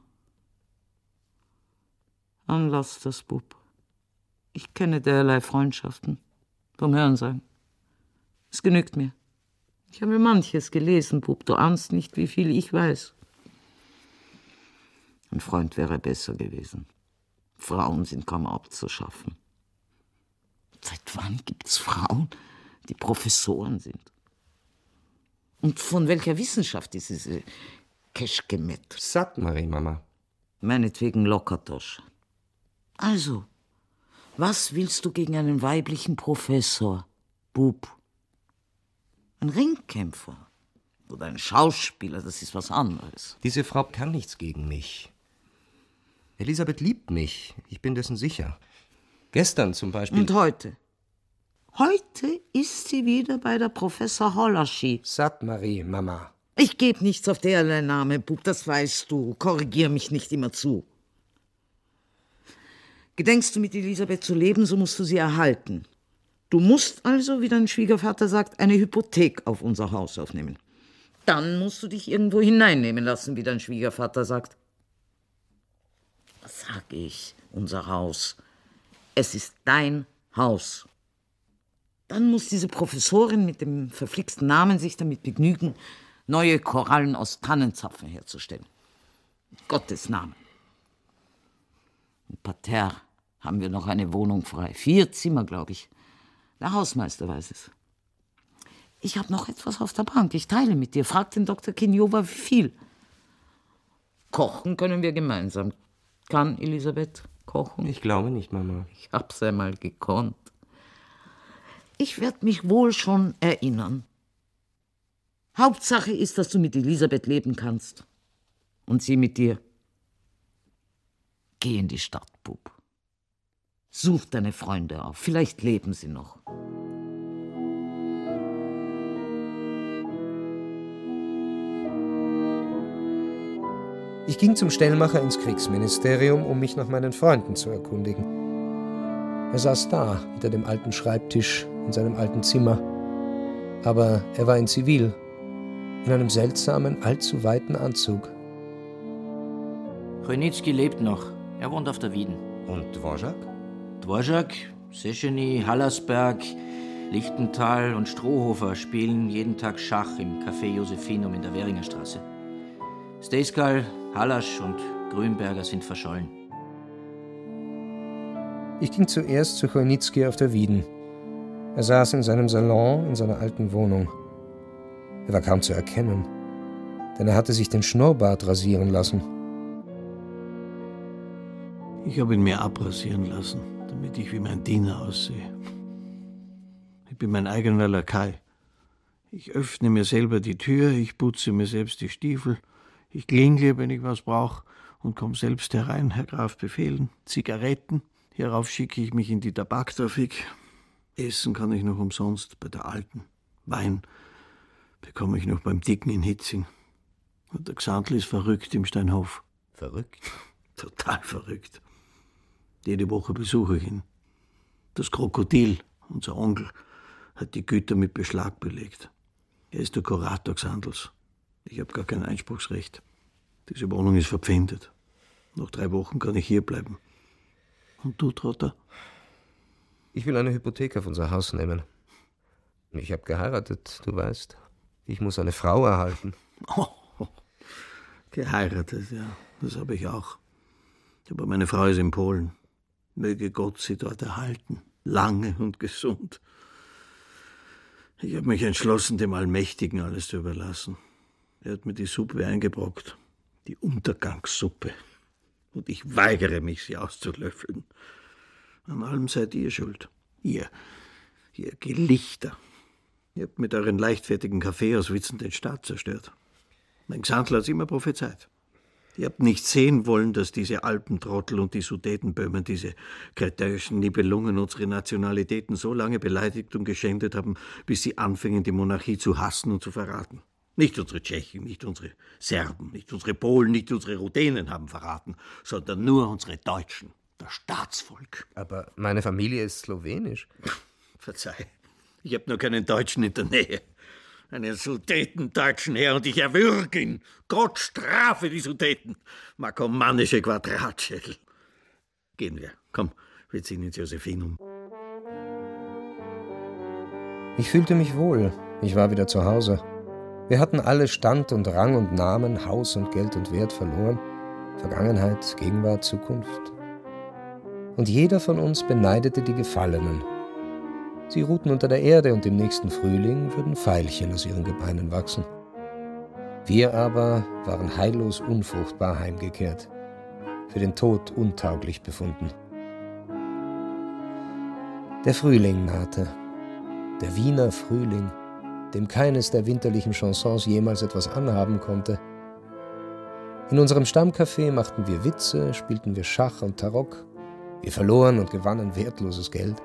Dann lass das, Bub. Ich kenne derlei Freundschaften. Vom Hörensagen. Es genügt mir. Ich habe manches gelesen, Bub. Du ahnst nicht, wie viel ich weiß. Ein Freund wäre besser gewesen. Frauen sind kaum abzuschaffen. Seit wann gibt's Frauen, die Professoren sind? Und von welcher Wissenschaft ist diese Keschkemet? Satmari, Mama. Meinetwegen Lokatosch. Also, was willst du gegen einen weiblichen Professor, Bub? Ein Ringkämpfer oder ein Schauspieler, das ist was anderes. Diese Frau kann nichts gegen mich. Elisabeth liebt mich, ich bin dessen sicher. Gestern zum Beispiel... Und heute? Heute ist sie wieder bei der Professor Hollaschi. Satmari, Mama. Ich gebe nichts auf derlei Name, Bub, das weißt du. Korrigier mich nicht immer zu. Gedenkst du mit Elisabeth zu leben, so musst du sie erhalten. Du musst also, wie dein Schwiegervater sagt, eine Hypothek auf unser Haus aufnehmen. Dann musst du dich irgendwo hineinnehmen lassen, wie dein Schwiegervater sagt. Was sag ich? Unser Haus. Es ist dein Haus. Dann muss diese Professorin mit dem verflixten Namen sich damit begnügen, neue Korallen aus Tannenzapfen herzustellen. In Gottes Namen. Im Parterre haben wir noch eine Wohnung frei. Vier Zimmer, glaube ich. Der Hausmeister weiß es. Ich habe noch etwas auf der Bank. Ich teile mit dir. Frag den Doktor Kinjova, wie viel. Kochen können wir gemeinsam. Kann Elisabeth kochen? Ich glaube nicht, Mama. Ich hab's einmal gekonnt. Ich werde mich wohl schon erinnern. Hauptsache ist, dass du mit Elisabeth leben kannst. Und sie mit dir. Geh in die Stadt, Bub. Such deine Freunde auf. Vielleicht leben sie noch. Ich ging zum Stellmacher ins Kriegsministerium, um mich nach meinen Freunden zu erkundigen. Er saß da, hinter dem alten Schreibtisch, in seinem alten Zimmer. Aber er war in Zivil, in einem seltsamen, allzu weiten Anzug. Chojnicki lebt noch. Er wohnt auf der Wieden. Und Dvorak? Dvorak, Sescheny, Hallersberg, Lichtenthal und Strohhofer spielen jeden Tag Schach im Café Josephinum in der Währinger Straße. Stejskal, Hallasch und Grünberger sind verschollen. Ich ging zuerst zu Chojnicki auf der Wieden. Er saß in seinem Salon in seiner alten Wohnung. Er war kaum zu erkennen, denn er hatte sich den Schnurrbart rasieren lassen. Ich habe ihn mir abrasieren lassen, damit ich wie mein Diener aussehe. Ich bin mein eigener Lakai. Ich öffne mir selber die Tür, ich putze mir selbst die Stiefel, ich klingle, wenn ich was brauche, und komme selbst herein, Herr Graf befehlen. Zigaretten, hierauf schicke ich mich in die Tabaktrafik. Essen kann ich noch umsonst bei der Alten. Wein bekomme ich noch beim Dicken in Hitzing. Und der Xantl ist verrückt im Steinhof. Verrückt? Total verrückt. Jede Woche besuche ich ihn. Das Krokodil, unser Onkel, hat die Güter mit Beschlag belegt. Er ist der Kurator Xantls. Ich habe gar kein Einspruchsrecht. Diese Wohnung ist verpfändet. Nach drei Wochen kann ich hier bleiben. Und du, Trotter? Ich will eine Hypothek auf unser Haus nehmen. Ich habe geheiratet, du weißt. Ich muss eine Frau erhalten. Oh, geheiratet, ja. Das habe ich auch. Aber meine Frau ist in Polen. Möge Gott sie dort erhalten. Lange und gesund. Ich habe mich entschlossen, dem Allmächtigen alles zu überlassen. Er hat mir die Suppe eingebrockt. Die Untergangssuppe. Und ich weigere mich, sie auszulöffeln. An allem seid ihr schuld. Ihr, ihr Gelichter. Ihr habt mit euren leichtfertigen Kaffeeauswitzen den Staat zerstört. Mein Xantl hat's immer prophezeit. Ihr habt nicht sehen wollen, dass diese Alpentrottel und die Sudetenböhmen, diese kretäischen Nibelungen unsere Nationalitäten so lange beleidigt und geschändet haben, bis sie anfingen, die Monarchie zu hassen und zu verraten. Nicht unsere Tschechen, nicht unsere Serben, nicht unsere Polen, nicht unsere Rudenen haben verraten, sondern nur unsere Deutschen, das Staatsvolk. Aber meine Familie ist slowenisch. Verzeih, ich hab nur keinen Deutschen in der Nähe. Einen Sudetendeutschen her und ich erwürge ihn. Gott strafe die Sudeten. Markomannische Quadratschädel. Gehen wir. Komm, wir ziehen ins Josephinum. Ich fühlte mich wohl. Ich war wieder zu Hause. Wir hatten alle Stand und Rang und Namen, Haus und Geld und Wert verloren. Vergangenheit, Gegenwart, Zukunft. Und jeder von uns beneidete die Gefallenen. Sie ruhten unter der Erde und im nächsten Frühling würden Veilchen aus ihren Gebeinen wachsen. Wir aber waren heillos unfruchtbar heimgekehrt, für den Tod untauglich befunden. Der Frühling nahte, der Wiener Frühling, dem keines der winterlichen Chansons jemals etwas anhaben konnte. In unserem Stammcafé machten wir Witze, spielten wir Schach und Tarock. Wir verloren und gewannen wertloses Geld.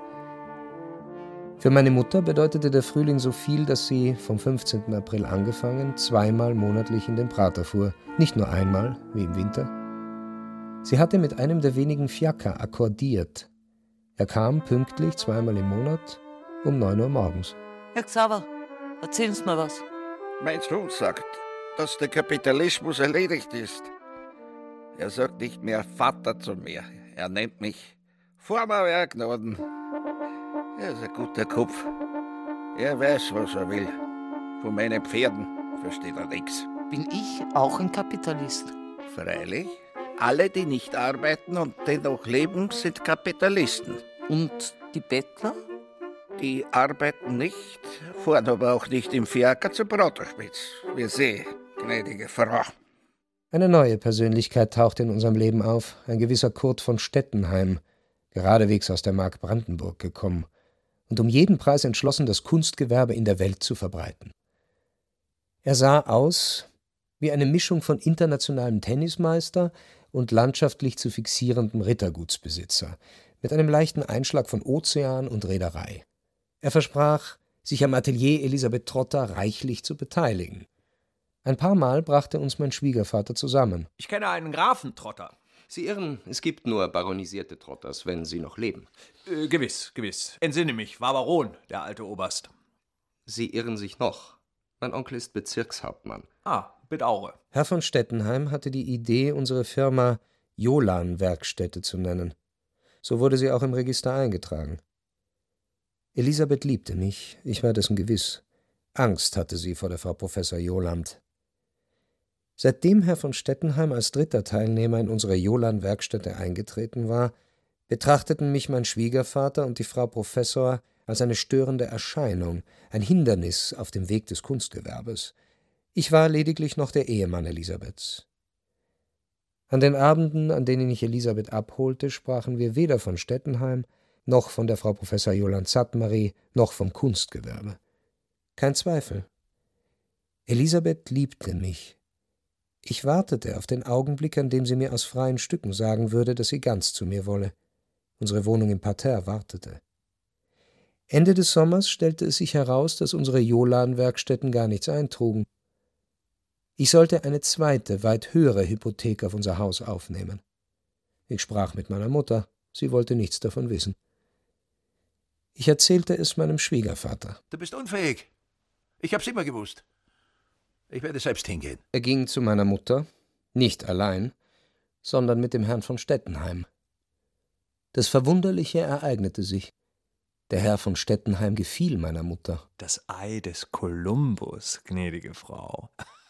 Für meine Mutter bedeutete der Frühling so viel, dass sie vom fünfzehnten April angefangen zweimal monatlich in den Prater fuhr, nicht nur einmal, wie im Winter. Sie hatte mit einem der wenigen Fiaker akkordiert. Er kam pünktlich zweimal im Monat um neun Uhr morgens. Herr Xaver, erzählen Sie mir was. Mein Sohn sagt, dass der Kapitalismus erledigt ist. Er sagt nicht mehr Vater zu mir. Er nennt mich Vormauer Gnaden. Er ist ein guter Kopf. Er weiß, was er will. Von meinen Pferden versteht er nichts. Bin ich auch ein Kapitalist? Freilich. Alle, die nicht arbeiten und dennoch leben, sind Kapitalisten. Und die Bettler? Die arbeiten nicht, fahren aber auch nicht im Fiaker zum Broterspitz. Wir sehen, gnädige Frau. Eine neue Persönlichkeit tauchte in unserem Leben auf, ein gewisser Kurt von Stettenheim, geradewegs aus der Mark Brandenburg gekommen und um jeden Preis entschlossen, das Kunstgewerbe in der Welt zu verbreiten. Er sah aus wie eine Mischung von internationalem Tennismeister und landschaftlich zu fixierendem Rittergutsbesitzer, mit einem leichten Einschlag von Ozean und Reederei. Er versprach, sich am Atelier Elisabeth Trotter reichlich zu beteiligen. Ein paar Mal brachte uns mein Schwiegervater zusammen. Ich kenne einen Grafen Trotter. Sie irren, es gibt nur baronisierte Trotters, wenn sie noch leben. Äh, gewiss, gewiss. Entsinne mich, war Baron, der alte Oberst. Sie irren sich noch. Mein Onkel ist Bezirkshauptmann. Ah, Bedaure. Herr von Stettenheim hatte die Idee, unsere Firma Jolan-Werkstätte zu nennen. So wurde sie auch im Register eingetragen. Elisabeth liebte mich, ich war dessen gewiss. Angst hatte sie vor der Frau Professor Joland. Seitdem Herr von Stettenheim als dritter Teilnehmer in unsere Jolan-Werkstätte eingetreten war, betrachteten mich mein Schwiegervater und die Frau Professor als eine störende Erscheinung, ein Hindernis auf dem Weg des Kunstgewerbes. Ich war lediglich noch der Ehemann Elisabeths. An den Abenden, an denen ich Elisabeth abholte, sprachen wir weder von Stettenheim, noch von der Frau Professor Joland Sattmarie, noch vom Kunstgewerbe. Kein Zweifel. Elisabeth liebte mich. Ich wartete auf den Augenblick, an dem sie mir aus freien Stücken sagen würde, dass sie ganz zu mir wolle. Unsere Wohnung im Parterre wartete. Ende des Sommers stellte es sich heraus, dass unsere Jolan-Werkstätten gar nichts eintrugen. Ich sollte eine zweite, weit höhere Hypothek auf unser Haus aufnehmen. Ich sprach mit meiner Mutter, sie wollte nichts davon wissen. Ich erzählte es meinem Schwiegervater. Du bist unfähig. Ich hab's immer gewusst. Ich werde selbst hingehen. Er ging zu meiner Mutter, nicht allein, sondern mit dem Herrn von Stettenheim. Das Verwunderliche ereignete sich. Der Herr von Stettenheim gefiel meiner Mutter. Das Ei des Kolumbus, gnädige Frau.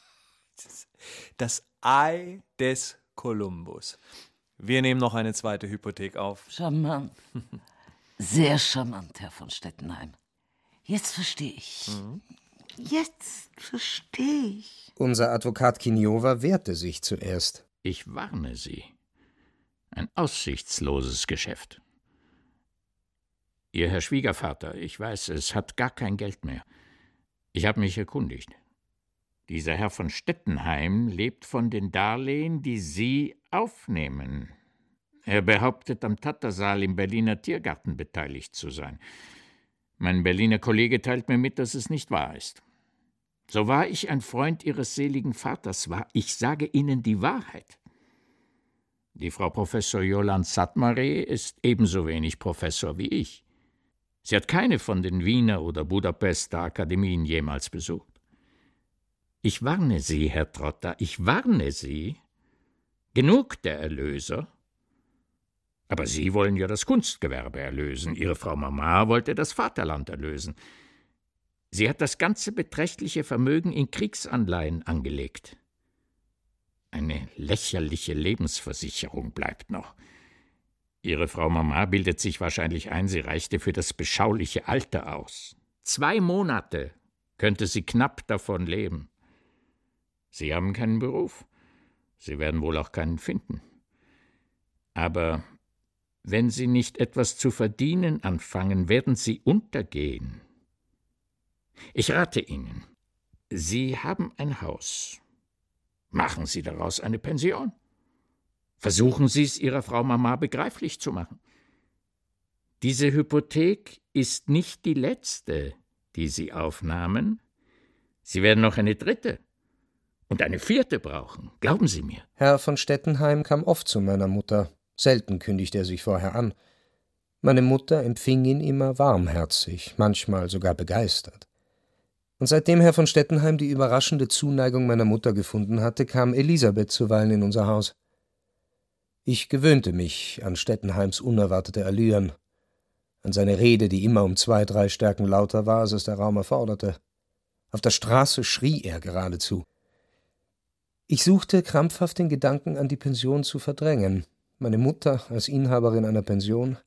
Das Ei des Kolumbus. Wir nehmen noch eine zweite Hypothek auf. Charmant. Sehr charmant, Herr von Stettenheim. Jetzt verstehe ich. Mhm. Jetzt verstehe ich. Unser Advokat Kinjova wehrte sich zuerst. Ich warne Sie. Ein aussichtsloses Geschäft. Ihr Herr Schwiegervater, ich weiß, es hat gar kein Geld mehr. Ich habe mich erkundigt. Dieser Herr von Stettenheim lebt von den Darlehen, die Sie aufnehmen. Er behauptet, am Tattersal im Berliner Tiergarten beteiligt zu sein. Mein Berliner Kollege teilt mir mit, dass es nicht wahr ist. So wahr ich ein Freund Ihres seligen Vaters war, ich sage Ihnen die Wahrheit. Die Frau Professor Jolande Sattmary ist ebenso wenig Professor wie ich. Sie hat keine von den Wiener oder Budapester Akademien jemals besucht. Ich warne Sie, Herr Trotter, ich warne Sie. Genug der Erlöser. Aber Sie wollen ja das Kunstgewerbe erlösen. Ihre Frau Mama wollte das Vaterland erlösen. Sie hat das ganze beträchtliche Vermögen in Kriegsanleihen angelegt. Eine lächerliche Lebensversicherung bleibt noch. Ihre Frau Mama bildet sich wahrscheinlich ein, sie reichte für das beschauliche Alter aus. Zwei Monate könnte sie knapp davon leben. Sie haben keinen Beruf. Sie werden wohl auch keinen finden. Aber wenn Sie nicht etwas zu verdienen anfangen, werden Sie untergehen. Ich rate Ihnen, Sie haben ein Haus. Machen Sie daraus eine Pension. Versuchen Sie es Ihrer Frau Mama begreiflich zu machen. Diese Hypothek ist nicht die letzte, die Sie aufnahmen. Sie werden noch eine dritte und eine vierte brauchen, glauben Sie mir. Herr von Stettenheim kam oft zu meiner Mutter. Selten kündigte er sich vorher an. Meine Mutter empfing ihn immer warmherzig, manchmal sogar begeistert. Und seitdem Herr von Stettenheim die überraschende Zuneigung meiner Mutter gefunden hatte, kam Elisabeth zuweilen in unser Haus. Ich gewöhnte mich an Stettenheims unerwartete Allüren, an seine Rede, die immer um zwei, drei Stärken lauter war, als es der Raum erforderte. Auf der Straße schrie er geradezu. Ich suchte krampfhaft den Gedanken an die Pension zu verdrängen, meine Mutter als Inhaberin einer Pension.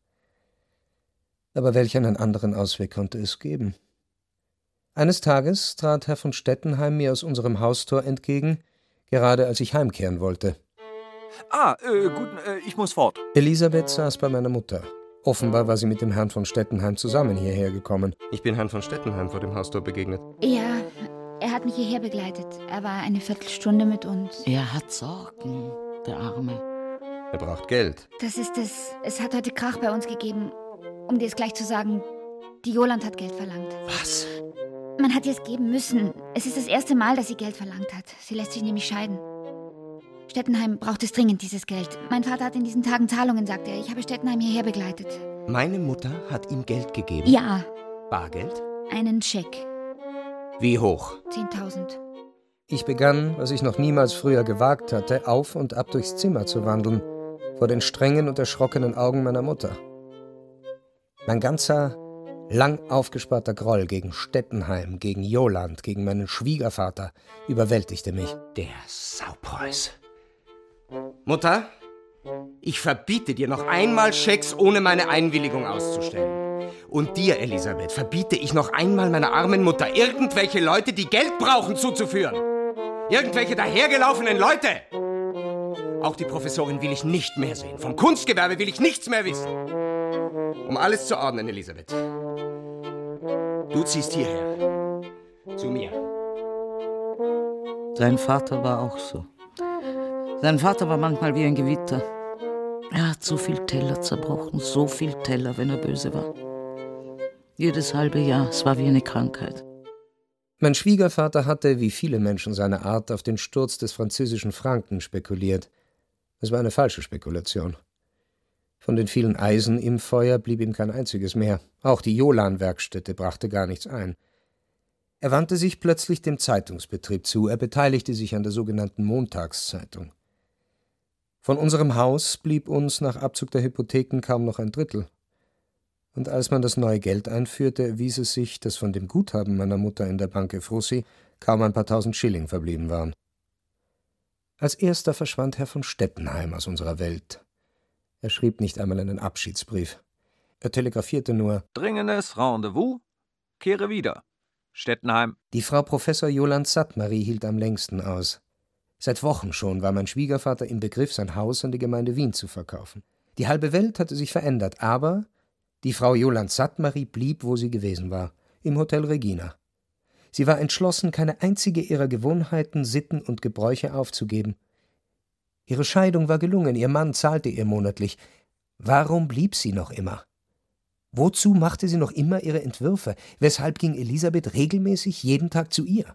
Aber welch einen anderen Ausweg konnte es geben? Eines Tages trat Herr von Stettenheim mir aus unserem Haustor entgegen, gerade als ich heimkehren wollte. Ah, äh, gut, äh, ich muss fort. Elisabeth saß bei meiner Mutter. Offenbar war sie mit dem Herrn von Stettenheim zusammen hierher gekommen. Ich bin Herrn von Stettenheim vor dem Haustor begegnet. Ja, er hat mich hierher begleitet. Er war eine Viertelstunde mit uns. Er hat Sorgen, der Arme. Er braucht Geld. Das ist es. Es hat heute Krach bei uns gegeben. Um dir es gleich zu sagen, die Jolande hat Geld verlangt. Was? Man hat ihr es geben müssen. Es ist das erste Mal, dass sie Geld verlangt hat. Sie lässt sich nämlich scheiden. Stettenheim braucht es dringend, dieses Geld. Mein Vater hat in diesen Tagen Zahlungen, sagt er. Ich habe Stettenheim hierher begleitet. Meine Mutter hat ihm Geld gegeben? Ja. Bargeld? Einen Scheck. Wie hoch? Zehntausend. Ich begann, was ich noch niemals früher gewagt hatte, auf und ab durchs Zimmer zu wandeln, vor den strengen und erschrockenen Augen meiner Mutter. Mein ganzer, lang aufgesparter Groll gegen Stettenheim, gegen Jolande, gegen meinen Schwiegervater überwältigte mich. Der Saupreuß. Mutter, ich verbiete dir noch einmal Schecks ohne meine Einwilligung auszustellen. Und dir, Elisabeth, verbiete ich noch einmal meiner armen Mutter, irgendwelche Leute, die Geld brauchen, zuzuführen. Irgendwelche dahergelaufenen Leute. Auch die Professorin will ich nicht mehr sehen. Vom Kunstgewerbe will ich nichts mehr wissen. Um alles zu ordnen, Elisabeth. Du ziehst hierher. Zu mir. Sein Vater war auch so. Sein Vater war manchmal wie ein Gewitter. Er hat so viel Teller zerbrochen, so viel Teller, wenn er böse war. Jedes halbe Jahr, es war wie eine Krankheit. Mein Schwiegervater hatte, wie viele Menschen seiner Art, auf den Sturz des französischen Franken spekuliert. Es war eine falsche Spekulation. Von den vielen Eisen im Feuer blieb ihm kein einziges mehr. Auch die Jolan-Werkstätte brachte gar nichts ein. Er wandte sich plötzlich dem Zeitungsbetrieb zu. Er beteiligte sich an der sogenannten Montagszeitung. Von unserem Haus blieb uns nach Abzug der Hypotheken kaum noch ein Drittel. Und als man das neue Geld einführte, erwies es sich, dass von dem Guthaben meiner Mutter in der Bank Efrussi kaum ein paar tausend Schilling verblieben waren. Als erster verschwand Herr von Stettenheim aus unserer Welt. Er schrieb nicht einmal einen Abschiedsbrief. Er telegrafierte nur: Dringendes Rendezvous, kehre wieder. Stettenheim. Die Frau Professor Jolande Sattmary hielt am längsten aus. Seit Wochen schon war mein Schwiegervater im Begriff, sein Haus an die Gemeinde Wien zu verkaufen. Die halbe Welt hatte sich verändert, aber die Frau Jolande Sattmary blieb, wo sie gewesen war, im Hotel Regina. Sie war entschlossen, keine einzige ihrer Gewohnheiten, Sitten und Gebräuche aufzugeben. Ihre Scheidung war gelungen, ihr Mann zahlte ihr monatlich. Warum blieb sie noch immer? Wozu machte sie noch immer ihre Entwürfe? Weshalb ging Elisabeth regelmäßig jeden Tag zu ihr?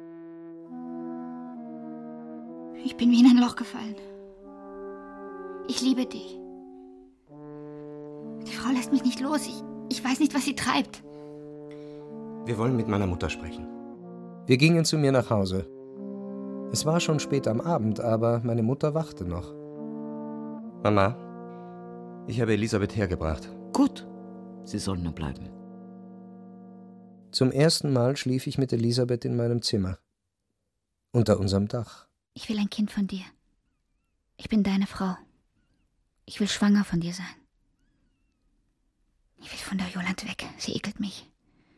Ich bin wie in ein Loch gefallen. Ich liebe dich. Die Frau lässt mich nicht los. Ich, ich weiß nicht, was sie treibt. Wir wollen mit meiner Mutter sprechen. Wir gingen zu mir nach Hause. Es war schon spät am Abend, aber meine Mutter wachte noch. Mama, ich habe Elisabeth hergebracht. Gut, sie soll nur bleiben. Zum ersten Mal schlief ich mit Elisabeth in meinem Zimmer. Unter unserem Dach. Ich will ein Kind von dir. Ich bin deine Frau. Ich will schwanger von dir sein. Ich will von der Joland weg. Sie ekelt mich.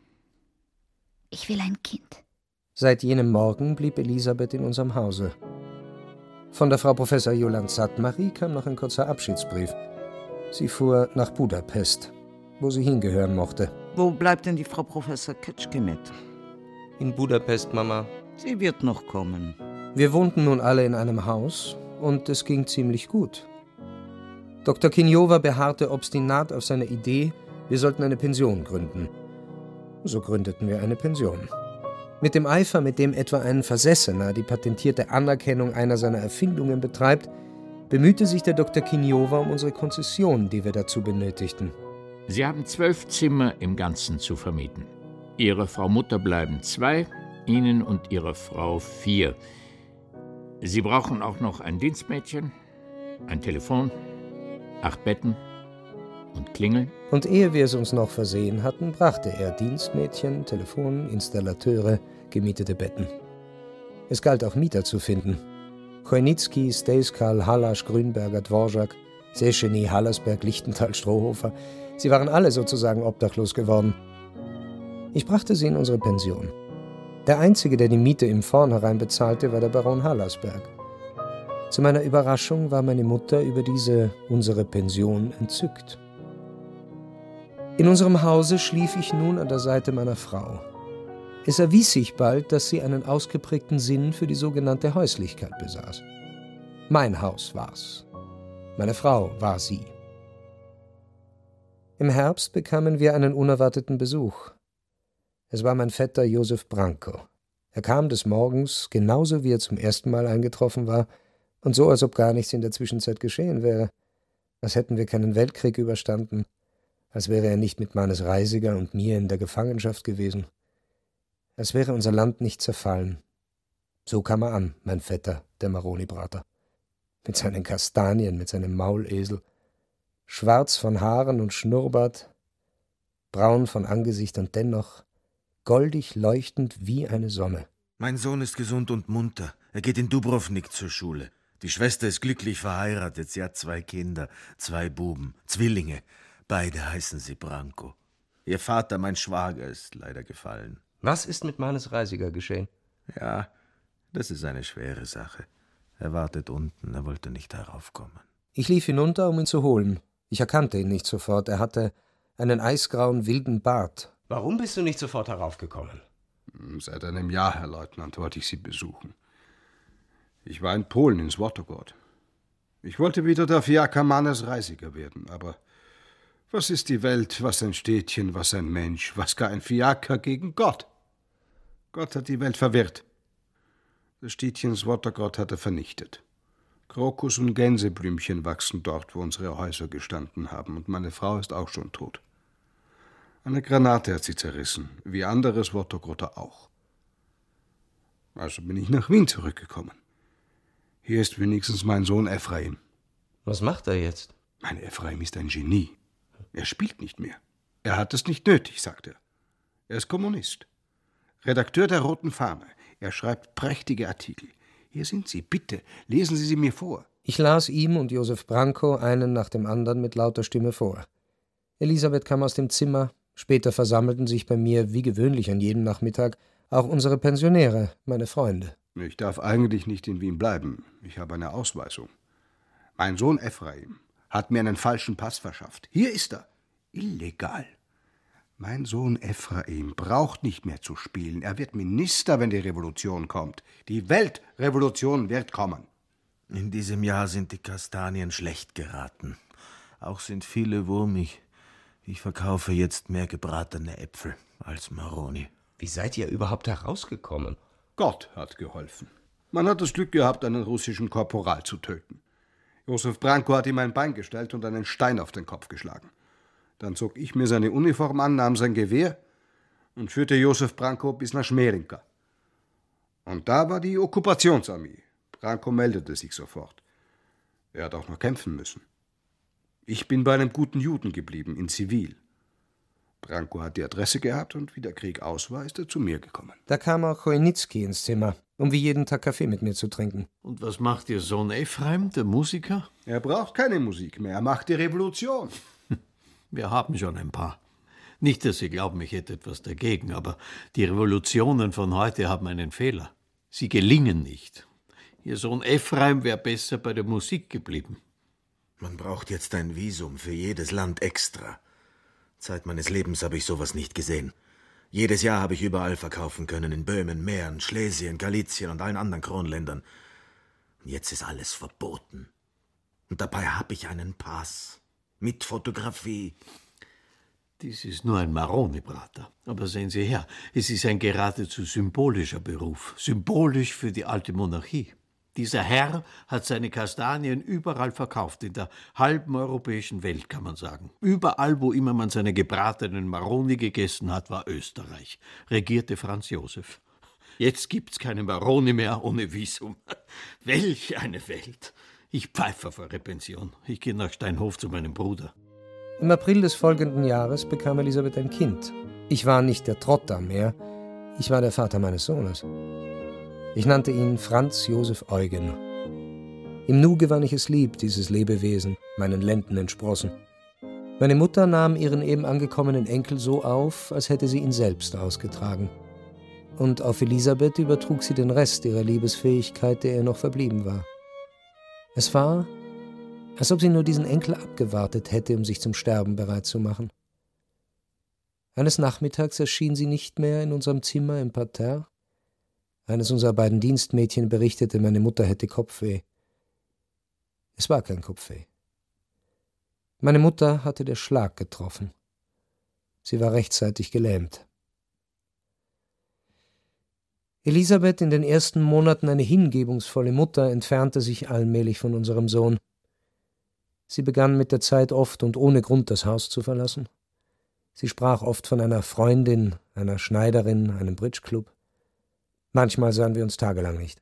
Ich will ein Kind. Seit jenem Morgen blieb Elisabeth in unserem Hause. Von der Frau Professor Joland Sattmarie kam noch ein kurzer Abschiedsbrief. Sie fuhr nach Budapest, wo sie hingehören mochte. Wo bleibt denn die Frau Professor Ketschkemet? In Budapest, Mama. Sie wird noch kommen. Wir wohnten nun alle in einem Haus und es ging ziemlich gut. Doktor Kinjowa beharrte obstinat auf seiner Idee, wir sollten eine Pension gründen. So gründeten wir eine Pension. Mit dem Eifer, mit dem etwa ein Versessener die patentierte Anerkennung einer seiner Erfindungen betreibt, bemühte sich der Doktor Kinjowa um unsere Konzession, die wir dazu benötigten. Sie haben zwölf Zimmer im Ganzen zu vermieten. Ihre Frau Mutter bleiben zwei, Ihnen und Ihre Frau vier. Sie brauchen auch noch ein Dienstmädchen, ein Telefon, acht Betten und Klingeln. Und ehe wir es uns noch versehen hatten, brachte er Dienstmädchen, Telefon, Installateure, gemietete Betten. Es galt auch Mieter zu finden. Chojnicki, Stejskal, Hallasch, Grünberger, Dvorak, Sescheny, Hallersberg, Lichtenthal, Strohhofer. Sie waren alle sozusagen obdachlos geworden. Ich brachte sie in unsere Pension. Der Einzige, der die Miete im Vornherein bezahlte, war der Baron Hallersberg. Zu meiner Überraschung war meine Mutter über diese unsere Pension entzückt. In unserem Hause schlief ich nun an der Seite meiner Frau. Es erwies sich bald, dass sie einen ausgeprägten Sinn für die sogenannte Häuslichkeit besaß. Mein Haus war's. Meine Frau war sie. Im Herbst bekamen wir einen unerwarteten Besuch. Es war mein Vetter Josef Branko. Er kam des Morgens, genauso wie er zum ersten Mal eingetroffen war, und so, als ob gar nichts in der Zwischenzeit geschehen wäre. Als hätten wir keinen Weltkrieg überstanden, als wäre er nicht mit Mannes Reisiger und mir in der Gefangenschaft gewesen. Als wäre unser Land nicht zerfallen. So kam er an, mein Vetter, der Maroni-Brater. Mit seinen Kastanien, mit seinem Maulesel. Schwarz von Haaren und Schnurrbart, braun von Angesicht und dennoch goldig leuchtend wie eine Sonne. Mein Sohn ist gesund und munter. Er geht in Dubrovnik zur Schule. Die Schwester ist glücklich verheiratet. Sie hat zwei Kinder, zwei Buben, Zwillinge. Beide heißen sie Branko. Ihr Vater, mein Schwager, ist leider gefallen. Was ist mit Mannes Reisiger geschehen? Ja, das ist eine schwere Sache. Er wartet unten, er wollte nicht heraufkommen. Ich lief hinunter, um ihn zu holen. Ich erkannte ihn nicht sofort. Er hatte einen eisgrauen, wilden Bart. Warum bist du nicht sofort heraufgekommen? Seit einem Jahr, Herr Leutnant, wollte ich Sie besuchen. Ich war in Polen, in Złotogórz. Ich wollte wieder der Fiaker Mannes Reisiger werden, aber was ist die Welt, was ein Städtchen, was ein Mensch, was gar ein Fiaker gegen Gott? Gott hat die Welt verwirrt. Das Städtchen Złotogórz hat er vernichtet. Krokus und Gänseblümchen wachsen dort, wo unsere Häuser gestanden haben, und meine Frau ist auch schon tot. Eine Granate hat sie zerrissen, wie andere Złotogórzer auch. Also bin ich nach Wien zurückgekommen. Hier ist wenigstens mein Sohn Ephraim. Was macht er jetzt? Mein Ephraim ist ein Genie. Er spielt nicht mehr. Er hat es nicht nötig, sagt er. Er ist Kommunist. Redakteur der Roten Fahne. Er schreibt prächtige Artikel. Hier sind sie, bitte, lesen Sie sie mir vor. Ich las ihm und Josef Branko einen nach dem anderen mit lauter Stimme vor. Elisabeth kam aus dem Zimmer. Später versammelten sich bei mir, wie gewöhnlich an jedem Nachmittag, auch unsere Pensionäre, meine Freunde. Ich darf eigentlich nicht in Wien bleiben. Ich habe eine Ausweisung. Mein Sohn Ephraim hat mir einen falschen Pass verschafft. Hier ist er. Illegal. Mein Sohn Ephraim braucht nicht mehr zu spielen. Er wird Minister, wenn die Revolution kommt. Die Weltrevolution wird kommen. In diesem Jahr sind die Kastanien schlecht geraten. Auch sind viele wurmig. Ich verkaufe jetzt mehr gebratene Äpfel als Maroni. Wie seid ihr überhaupt herausgekommen? Gott hat geholfen. Man hat das Glück gehabt, einen russischen Korporal zu töten. Josef Branko hat ihm ein Bein gestellt und einen Stein auf den Kopf geschlagen. Dann zog ich mir seine Uniform an, nahm sein Gewehr und führte Josef Branko bis nach Schmerinka. Und da war die Okkupationsarmee. Branko meldete sich sofort. Er hat auch noch kämpfen müssen. Ich bin bei einem guten Juden geblieben, in Zivil. Branko hat die Adresse gehabt und wie der Krieg aus war, ist er zu mir gekommen. Da kam auch Chojnicki ins Zimmer, um wie jeden Tag Kaffee mit mir zu trinken. Und was macht Ihr Sohn Ephraim, der Musiker? Er braucht keine Musik mehr, er macht die Revolution. Wir haben schon ein paar. Nicht, dass Sie glauben, ich hätte etwas dagegen, aber die Revolutionen von heute haben einen Fehler. Sie gelingen nicht. Ihr Sohn Ephraim wäre besser bei der Musik geblieben. Man braucht jetzt ein Visum für jedes Land extra. Zeit meines Lebens habe ich sowas nicht gesehen. Jedes Jahr habe ich überall verkaufen können, in Böhmen, Mähren, Schlesien, Galizien und allen anderen Kronländern. Jetzt ist alles verboten. Und dabei habe ich einen Pass. Mit Fotografie. Dies ist nur ein Maroni-Brater. Aber sehen Sie her, es ist ein geradezu symbolischer Beruf. Symbolisch für die alte Monarchie. Dieser Herr hat seine Kastanien überall verkauft, in der halben europäischen Welt, kann man sagen. Überall, wo immer man seine gebratenen Maroni gegessen hat, war Österreich. Regierte Franz Josef. Jetzt gibt's keine Maroni mehr ohne Visum. Welch eine Welt! Ich pfeife vor Repension. Ich gehe nach Steinhof zu meinem Bruder. Im April des folgenden Jahres bekam Elisabeth ein Kind. Ich war nicht der Trotter mehr, ich war der Vater meines Sohnes. Ich nannte ihn Franz Josef Eugen. Im Nu gewann ich es lieb, dieses Lebewesen, meinen Lenden entsprossen. Meine Mutter nahm ihren eben angekommenen Enkel so auf, als hätte sie ihn selbst ausgetragen. Und auf Elisabeth übertrug sie den Rest ihrer Liebesfähigkeit, der ihr noch verblieben war. Es war, als ob sie nur diesen Enkel abgewartet hätte, um sich zum Sterben bereit zu machen. Eines Nachmittags erschien sie nicht mehr in unserem Zimmer im Parterre. Eines unserer beiden Dienstmädchen berichtete, meine Mutter hätte Kopfweh. Es war kein Kopfweh. Meine Mutter hatte der Schlag getroffen. Sie war rechtzeitig gelähmt. Elisabeth, in den ersten Monaten eine hingebungsvolle Mutter, entfernte sich allmählich von unserem Sohn. Sie begann mit der Zeit oft und ohne Grund das Haus zu verlassen. Sie sprach oft von einer Freundin, einer Schneiderin, einem Bridge-Club. Manchmal sahen wir uns tagelang nicht.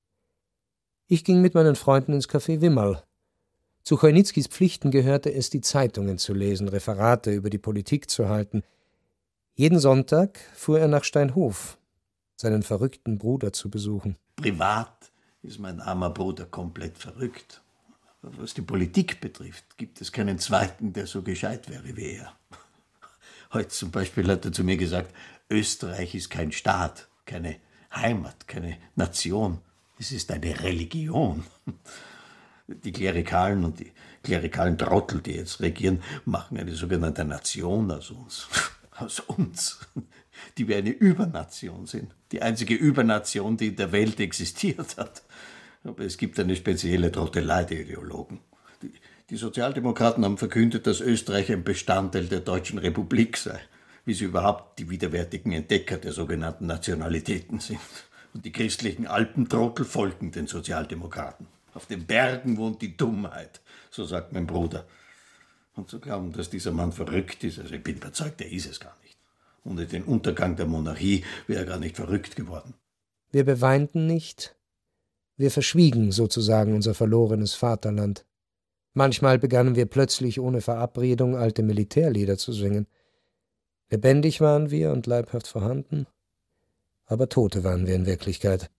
Ich ging mit meinen Freunden ins Café Wimmerl. Zu Chojnickis Pflichten gehörte es, die Zeitungen zu lesen, Referate über die Politik zu halten. Jeden Sonntag fuhr er nach Steinhof, seinen verrückten Bruder zu besuchen. Privat ist mein armer Bruder komplett verrückt. Aber was die Politik betrifft, gibt es keinen Zweiten, der so gescheit wäre wie er. Heute zum Beispiel hat er zu mir gesagt, Österreich ist kein Staat, keine Heimat, keine Nation. Es ist eine Religion. Die Klerikalen und die klerikalen Trottel, die jetzt regieren, machen eine sogenannte Nation aus uns. Aus uns. Die wir eine Übernation sind. Die einzige Übernation, die in der Welt existiert hat. Aber es gibt eine spezielle Trottelei der Ideologen. Die, die Sozialdemokraten haben verkündet, dass Österreich ein Bestandteil der Deutschen Republik sei. Wie sie überhaupt die widerwärtigen Entdecker der sogenannten Nationalitäten sind. Und die christlichen Alpentrottel folgen den Sozialdemokraten. Auf den Bergen wohnt die Dummheit, so sagt mein Bruder. Und zu glauben, dass dieser Mann verrückt ist, also ich bin überzeugt, er ist es gar nicht. Ohne den Untergang der Monarchie wäre er gar nicht verrückt geworden. Wir beweinten nicht, wir verschwiegen sozusagen unser verlorenes Vaterland. Manchmal begannen wir plötzlich ohne Verabredung alte Militärlieder zu singen. Lebendig waren wir und leibhaft vorhanden, aber Tote waren wir in Wirklichkeit.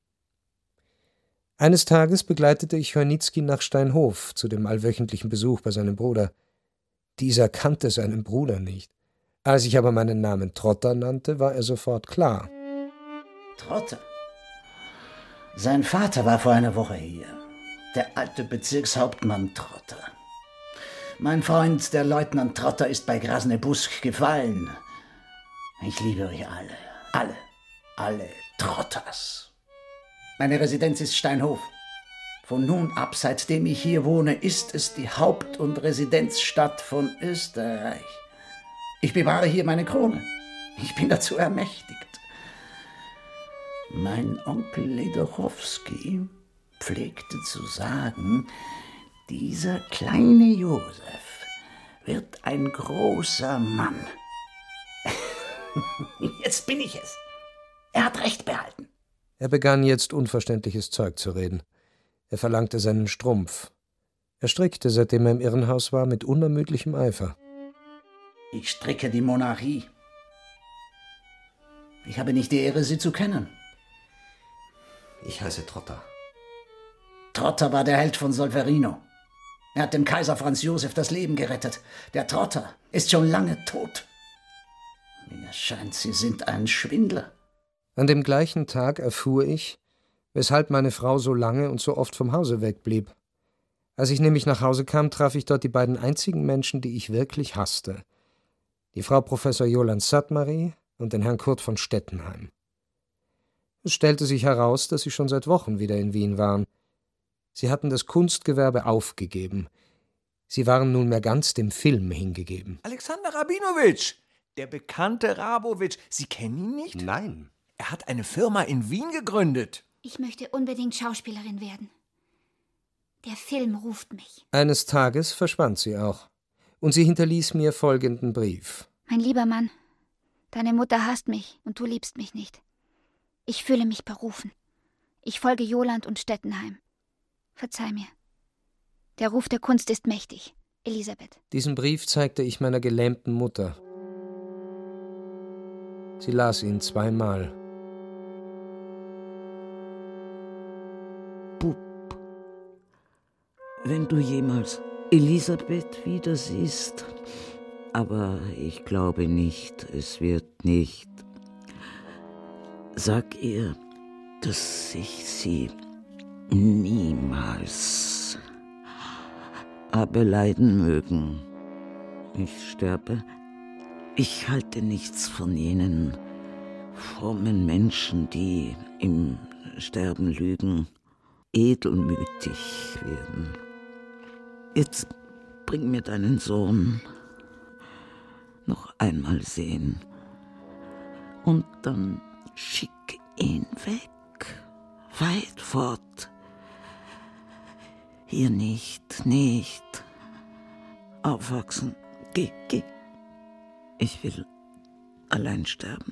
Eines Tages begleitete ich Chojnitzki nach Steinhof zu dem allwöchentlichen Besuch bei seinem Bruder. Dieser kannte seinen Bruder nicht. Als ich aber meinen Namen Trotter nannte, war er sofort klar. Trotter? Sein Vater war vor einer Woche hier. Der alte Bezirkshauptmann Trotter. Mein Freund, der Leutnant Trotter, ist bei Krasny Busk gefallen. Ich liebe euch alle. Alle. Alle Trotters. Meine Residenz ist Steinhof. Von nun ab, seitdem ich hier wohne, ist es die Haupt- und Residenzstadt von Österreich. Ich bewahre hier meine Krone. Ich bin dazu ermächtigt. Mein Onkel Ledorowski pflegte zu sagen, dieser kleine Josef wird ein großer Mann. Jetzt bin ich es. Er hat Recht behalten. Er begann jetzt unverständliches Zeug zu reden. Er verlangte seinen Strumpf. Er strickte, seitdem er im Irrenhaus war, mit unermüdlichem Eifer. Ich stricke die Monarchie. Ich habe nicht die Ehre, Sie zu kennen. Ich heiße Trotter. Trotter war der Held von Solferino. Er hat dem Kaiser Franz Josef das Leben gerettet. Der Trotter ist schon lange tot. Mir scheint, Sie sind ein Schwindler. An dem gleichen Tag erfuhr ich, weshalb meine Frau so lange und so oft vom Hause wegblieb. Als ich nämlich nach Hause kam, traf ich dort die beiden einzigen Menschen, die ich wirklich hasste. Die Frau Professor Jolande Sattmarie und den Herrn Kurt von Stettenheim. Es stellte sich heraus, dass sie schon seit Wochen wieder in Wien waren. Sie hatten das Kunstgewerbe aufgegeben. Sie waren nunmehr ganz dem Film hingegeben. Alexander Rabinowitsch, der bekannte Rabowitsch. Sie kennen ihn nicht? Nein. Er hat eine Firma in Wien gegründet. Ich möchte unbedingt Schauspielerin werden. Der Film ruft mich. Eines Tages verschwand sie auch. Und sie hinterließ mir folgenden Brief. Mein lieber Mann, deine Mutter hasst mich und du liebst mich nicht. Ich fühle mich berufen. Ich folge Joland und Stettenheim. Verzeih mir. Der Ruf der Kunst ist mächtig. Elisabeth. Diesen Brief zeigte ich meiner gelähmten Mutter. Sie las ihn zweimal. Bub, wenn du jemals Elisabeth wieder siehst, aber ich glaube nicht, es wird nicht. Sag ihr, dass ich sie niemals habe leiden mögen. Ich sterbe. Ich halte nichts von jenen frommen Menschen, die im Sterben lügen, edelmütig werden. Jetzt bring mir deinen Sohn noch einmal sehen und dann schick ihn weg, weit fort. Hier nicht, nicht. Aufwachsen. Geh, geh. Ich will allein sterben.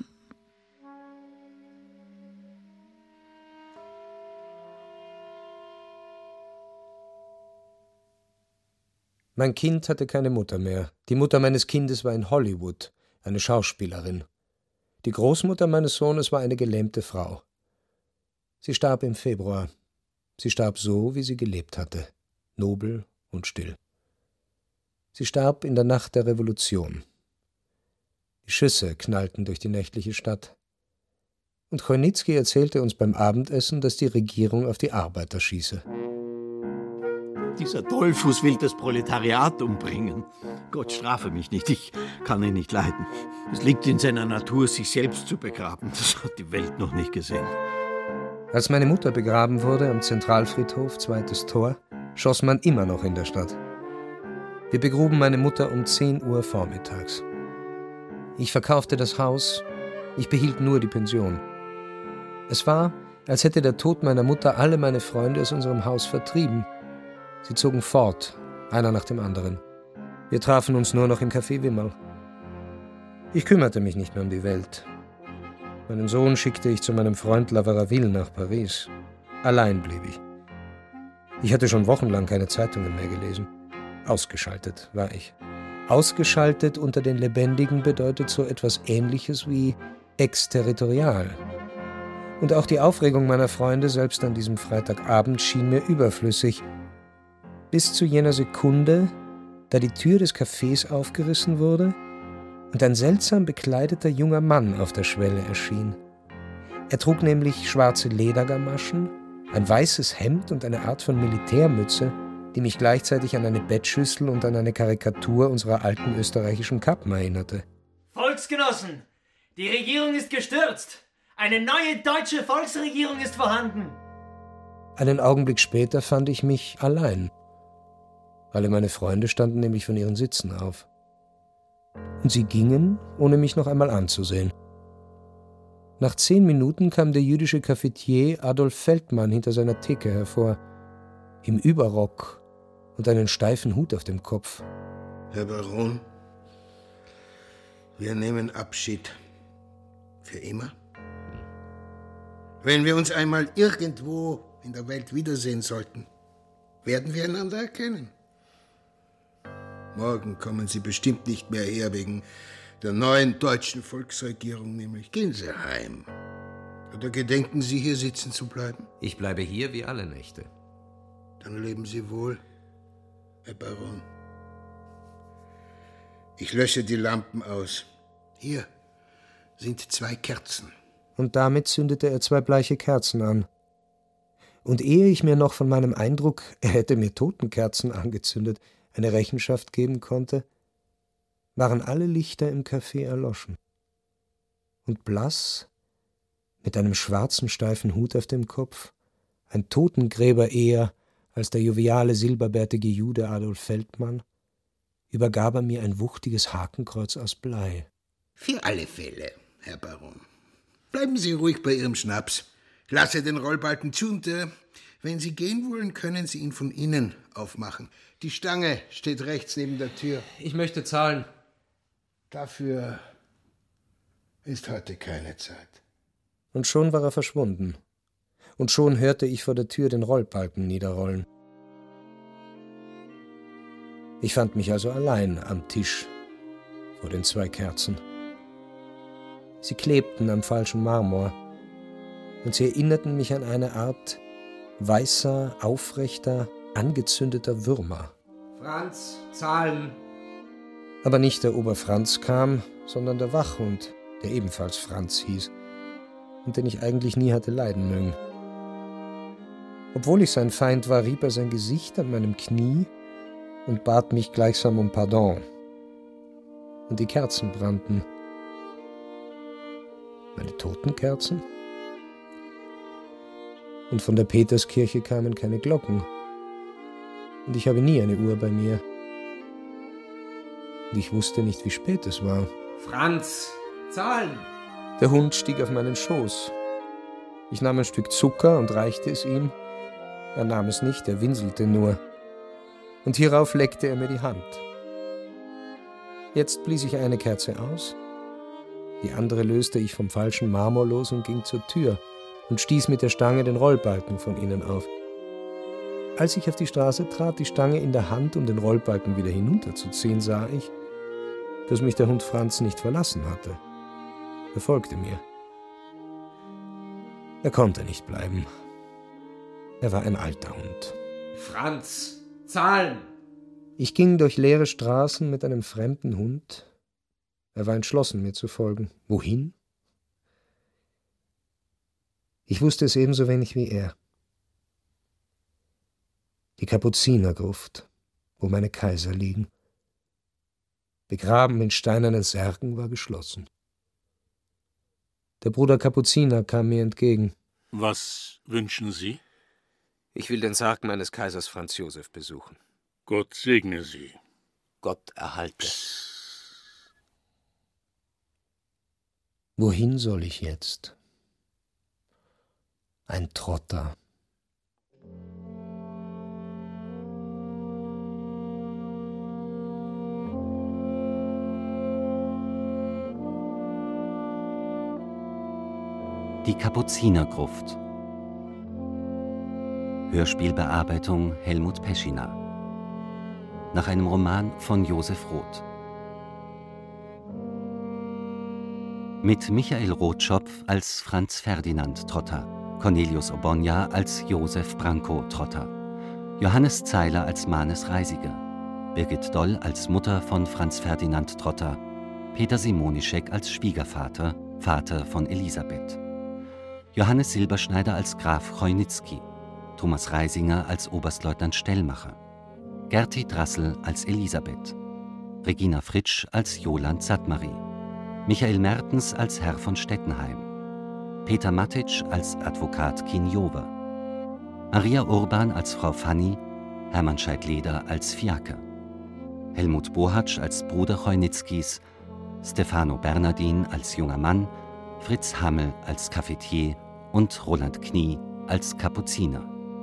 Mein Kind hatte keine Mutter mehr. Die Mutter meines Kindes war in Hollywood, eine Schauspielerin. Die Großmutter meines Sohnes war eine gelähmte Frau. Sie starb im Februar. Sie starb so, wie sie gelebt hatte, nobel und still. Sie starb in der Nacht der Revolution. Die Schüsse knallten durch die nächtliche Stadt. Und Chojnitzki erzählte uns beim Abendessen, dass die Regierung auf die Arbeiter schieße. Dieser Dollfuß will das Proletariat umbringen. Gott strafe mich nicht, ich kann ihn nicht leiden. Es liegt in seiner Natur, sich selbst zu begraben. Das hat die Welt noch nicht gesehen. Als meine Mutter begraben wurde am Zentralfriedhof, zweites Tor, schoss man immer noch in der Stadt. Wir begruben meine Mutter um zehn Uhr vormittags. Ich verkaufte das Haus, ich behielt nur die Pension. Es war, als hätte der Tod meiner Mutter alle meine Freunde aus unserem Haus vertrieben. Sie zogen fort, einer nach dem anderen. Wir trafen uns nur noch im Café Wimmerl. Ich kümmerte mich nicht mehr um die Welt. Meinen Sohn schickte ich zu meinem Freund Lavaraville nach Paris. Allein blieb ich. Ich hatte schon wochenlang keine Zeitungen mehr gelesen. Ausgeschaltet war ich. Ausgeschaltet unter den Lebendigen bedeutet so etwas Ähnliches wie exterritorial. Und auch die Aufregung meiner Freunde, selbst an diesem Freitagabend, schien mir überflüssig. Bis zu jener Sekunde, da die Tür des Cafés aufgerissen wurde und ein seltsam bekleideter junger Mann auf der Schwelle erschien. Er trug nämlich schwarze Ledergamaschen, ein weißes Hemd und eine Art von Militärmütze, die mich gleichzeitig an eine Bettschüssel und an eine Karikatur unserer alten österreichischen Kappen erinnerte. Volksgenossen, Die Regierung ist gestürzt. Eine neue deutsche Volksregierung ist vorhanden. Einen Augenblick später fand ich mich allein. Alle meine Freunde standen nämlich von ihren Sitzen auf. Und sie gingen, ohne mich noch einmal anzusehen. Nach zehn Minuten kam der jüdische Cafetier Adolf Feldmann hinter seiner Theke hervor, im Überrock und einen steifen Hut auf dem Kopf. Herr Baron, wir nehmen Abschied. Für immer? Wenn wir uns einmal irgendwo in der Welt wiedersehen sollten, werden wir einander erkennen. Morgen kommen Sie bestimmt nicht mehr her wegen der neuen deutschen Volksregierung, nämlich gehen Sie heim. Oder gedenken Sie, hier sitzen zu bleiben? Ich bleibe hier wie alle Nächte. Dann leben Sie wohl, Herr Baron. Ich lösche die Lampen aus. Hier sind zwei Kerzen. Und damit zündete er zwei bleiche Kerzen an. Und ehe ich mir noch von meinem Eindruck, er hätte mir Totenkerzen angezündet, eine Rechenschaft geben konnte, waren alle Lichter im Café erloschen. Und blass, mit einem schwarzen, steifen Hut auf dem Kopf, ein Totengräber eher als der joviale, silberbärtige Jude Adolf Feldmann, übergab er mir ein wuchtiges Hakenkreuz aus Blei. Für alle Fälle, Herr Baron. Bleiben Sie ruhig bei Ihrem Schnaps. Lasse den Rollbalken zu und äh, wenn Sie gehen wollen, können Sie ihn von innen aufmachen. Die Stange steht rechts neben der Tür. Ich möchte zahlen. Dafür ist heute keine Zeit. Und schon war er verschwunden. Und schon hörte ich vor der Tür den Rollbalken niederrollen. Ich fand mich also allein am Tisch vor den zwei Kerzen. Sie klebten am falschen Marmor und sie erinnerten mich an eine Art weißer, aufrechter, angezündeter Würmer. Franz, zahlen! Aber nicht der Ober Franz kam, sondern der Wachhund, der ebenfalls Franz hieß und den ich eigentlich nie hatte leiden mögen. Obwohl ich sein Feind war, rieb er sein Gesicht an meinem Knie und bat mich gleichsam um Pardon. Und die Kerzen brannten. Meine Totenkerzen? Und von der Peterskirche kamen keine Glocken. Und ich habe nie eine Uhr bei mir. Und ich wusste nicht, wie spät es war. Franz, zahlen! Der Hund stieg auf meinen Schoß. Ich nahm ein Stück Zucker und reichte es ihm. Er nahm es nicht, er winselte nur. Und hierauf leckte er mir die Hand. Jetzt blies ich eine Kerze aus, die andere löste ich vom falschen Marmor los und ging zur Tür und stieß mit der Stange den Rollbalken von innen auf. Als ich auf die Straße trat, die Stange in der Hand, um den Rollbalken wieder hinunterzuziehen, sah ich, dass mich der Hund Franz nicht verlassen hatte. Er folgte mir. Er konnte nicht bleiben. Er war ein alter Hund. Franz, zahlen! Ich ging durch leere Straßen mit einem fremden Hund. Er war entschlossen, mir zu folgen. Wohin? Ich wusste es ebenso wenig wie er. Die Kapuzinergruft, wo meine Kaiser liegen. Begraben in steinernen Särgen, war geschlossen. Der Bruder Kapuziner kam mir entgegen. Was wünschen Sie? Ich will den Sarg meines Kaisers Franz Josef besuchen. Gott segne Sie. Gott erhalte. Wohin soll ich jetzt? Ein Trotter. Die Kapuzinergruft. Hörspielbearbeitung Helmut Peschina. Nach einem Roman von Josef Roth. Mit Michael Rotschopf als Franz Ferdinand Trotter, Cornelius Obonja als Josef Branko Trotter, Johannes Zeiler als Manes Reisiger, Birgit Doll als Mutter von Franz Ferdinand Trotter, Peter Simonischek als Schwiegervater, Vater von Elisabeth, Johannes Silberschneider als Graf Chojnitzki, Thomas Reisinger als Oberstleutnant Stellmacher, Gerti Drassel als Elisabeth, Regina Fritsch als Joland Sattmari, Michael Mertens als Herr von Stettenheim, Peter Matic als Advokat Kinjover, Maria Urban als Frau Fanny, Hermann Scheidleder als Fiaker, Helmut Bohatsch als Bruder Cheunitzkis, Stefano Bernardin als junger Mann, Fritz Hammel als Cafetier und Roland Knie als Kapuziner.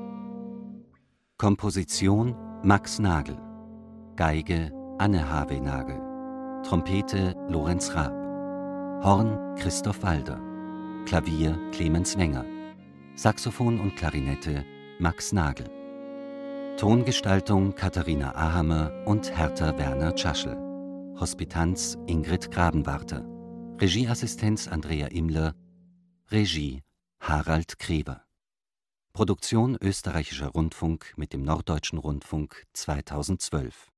Komposition Max Nagel, Geige Anne Havenagel, Trompete Lorenz Raab, Horn Christoph Walder, Klavier Clemens Wenger, Saxophon und Klarinette Max Nagel. Tongestaltung Katharina Ahammer und Hertha Werner Tschaschel. Hospitanz Ingrid Grabenwarter. Regieassistenz Andrea Immler. Regie Harald Kreber. Produktion Österreichischer Rundfunk mit dem Norddeutschen Rundfunk zweitausendzwölf.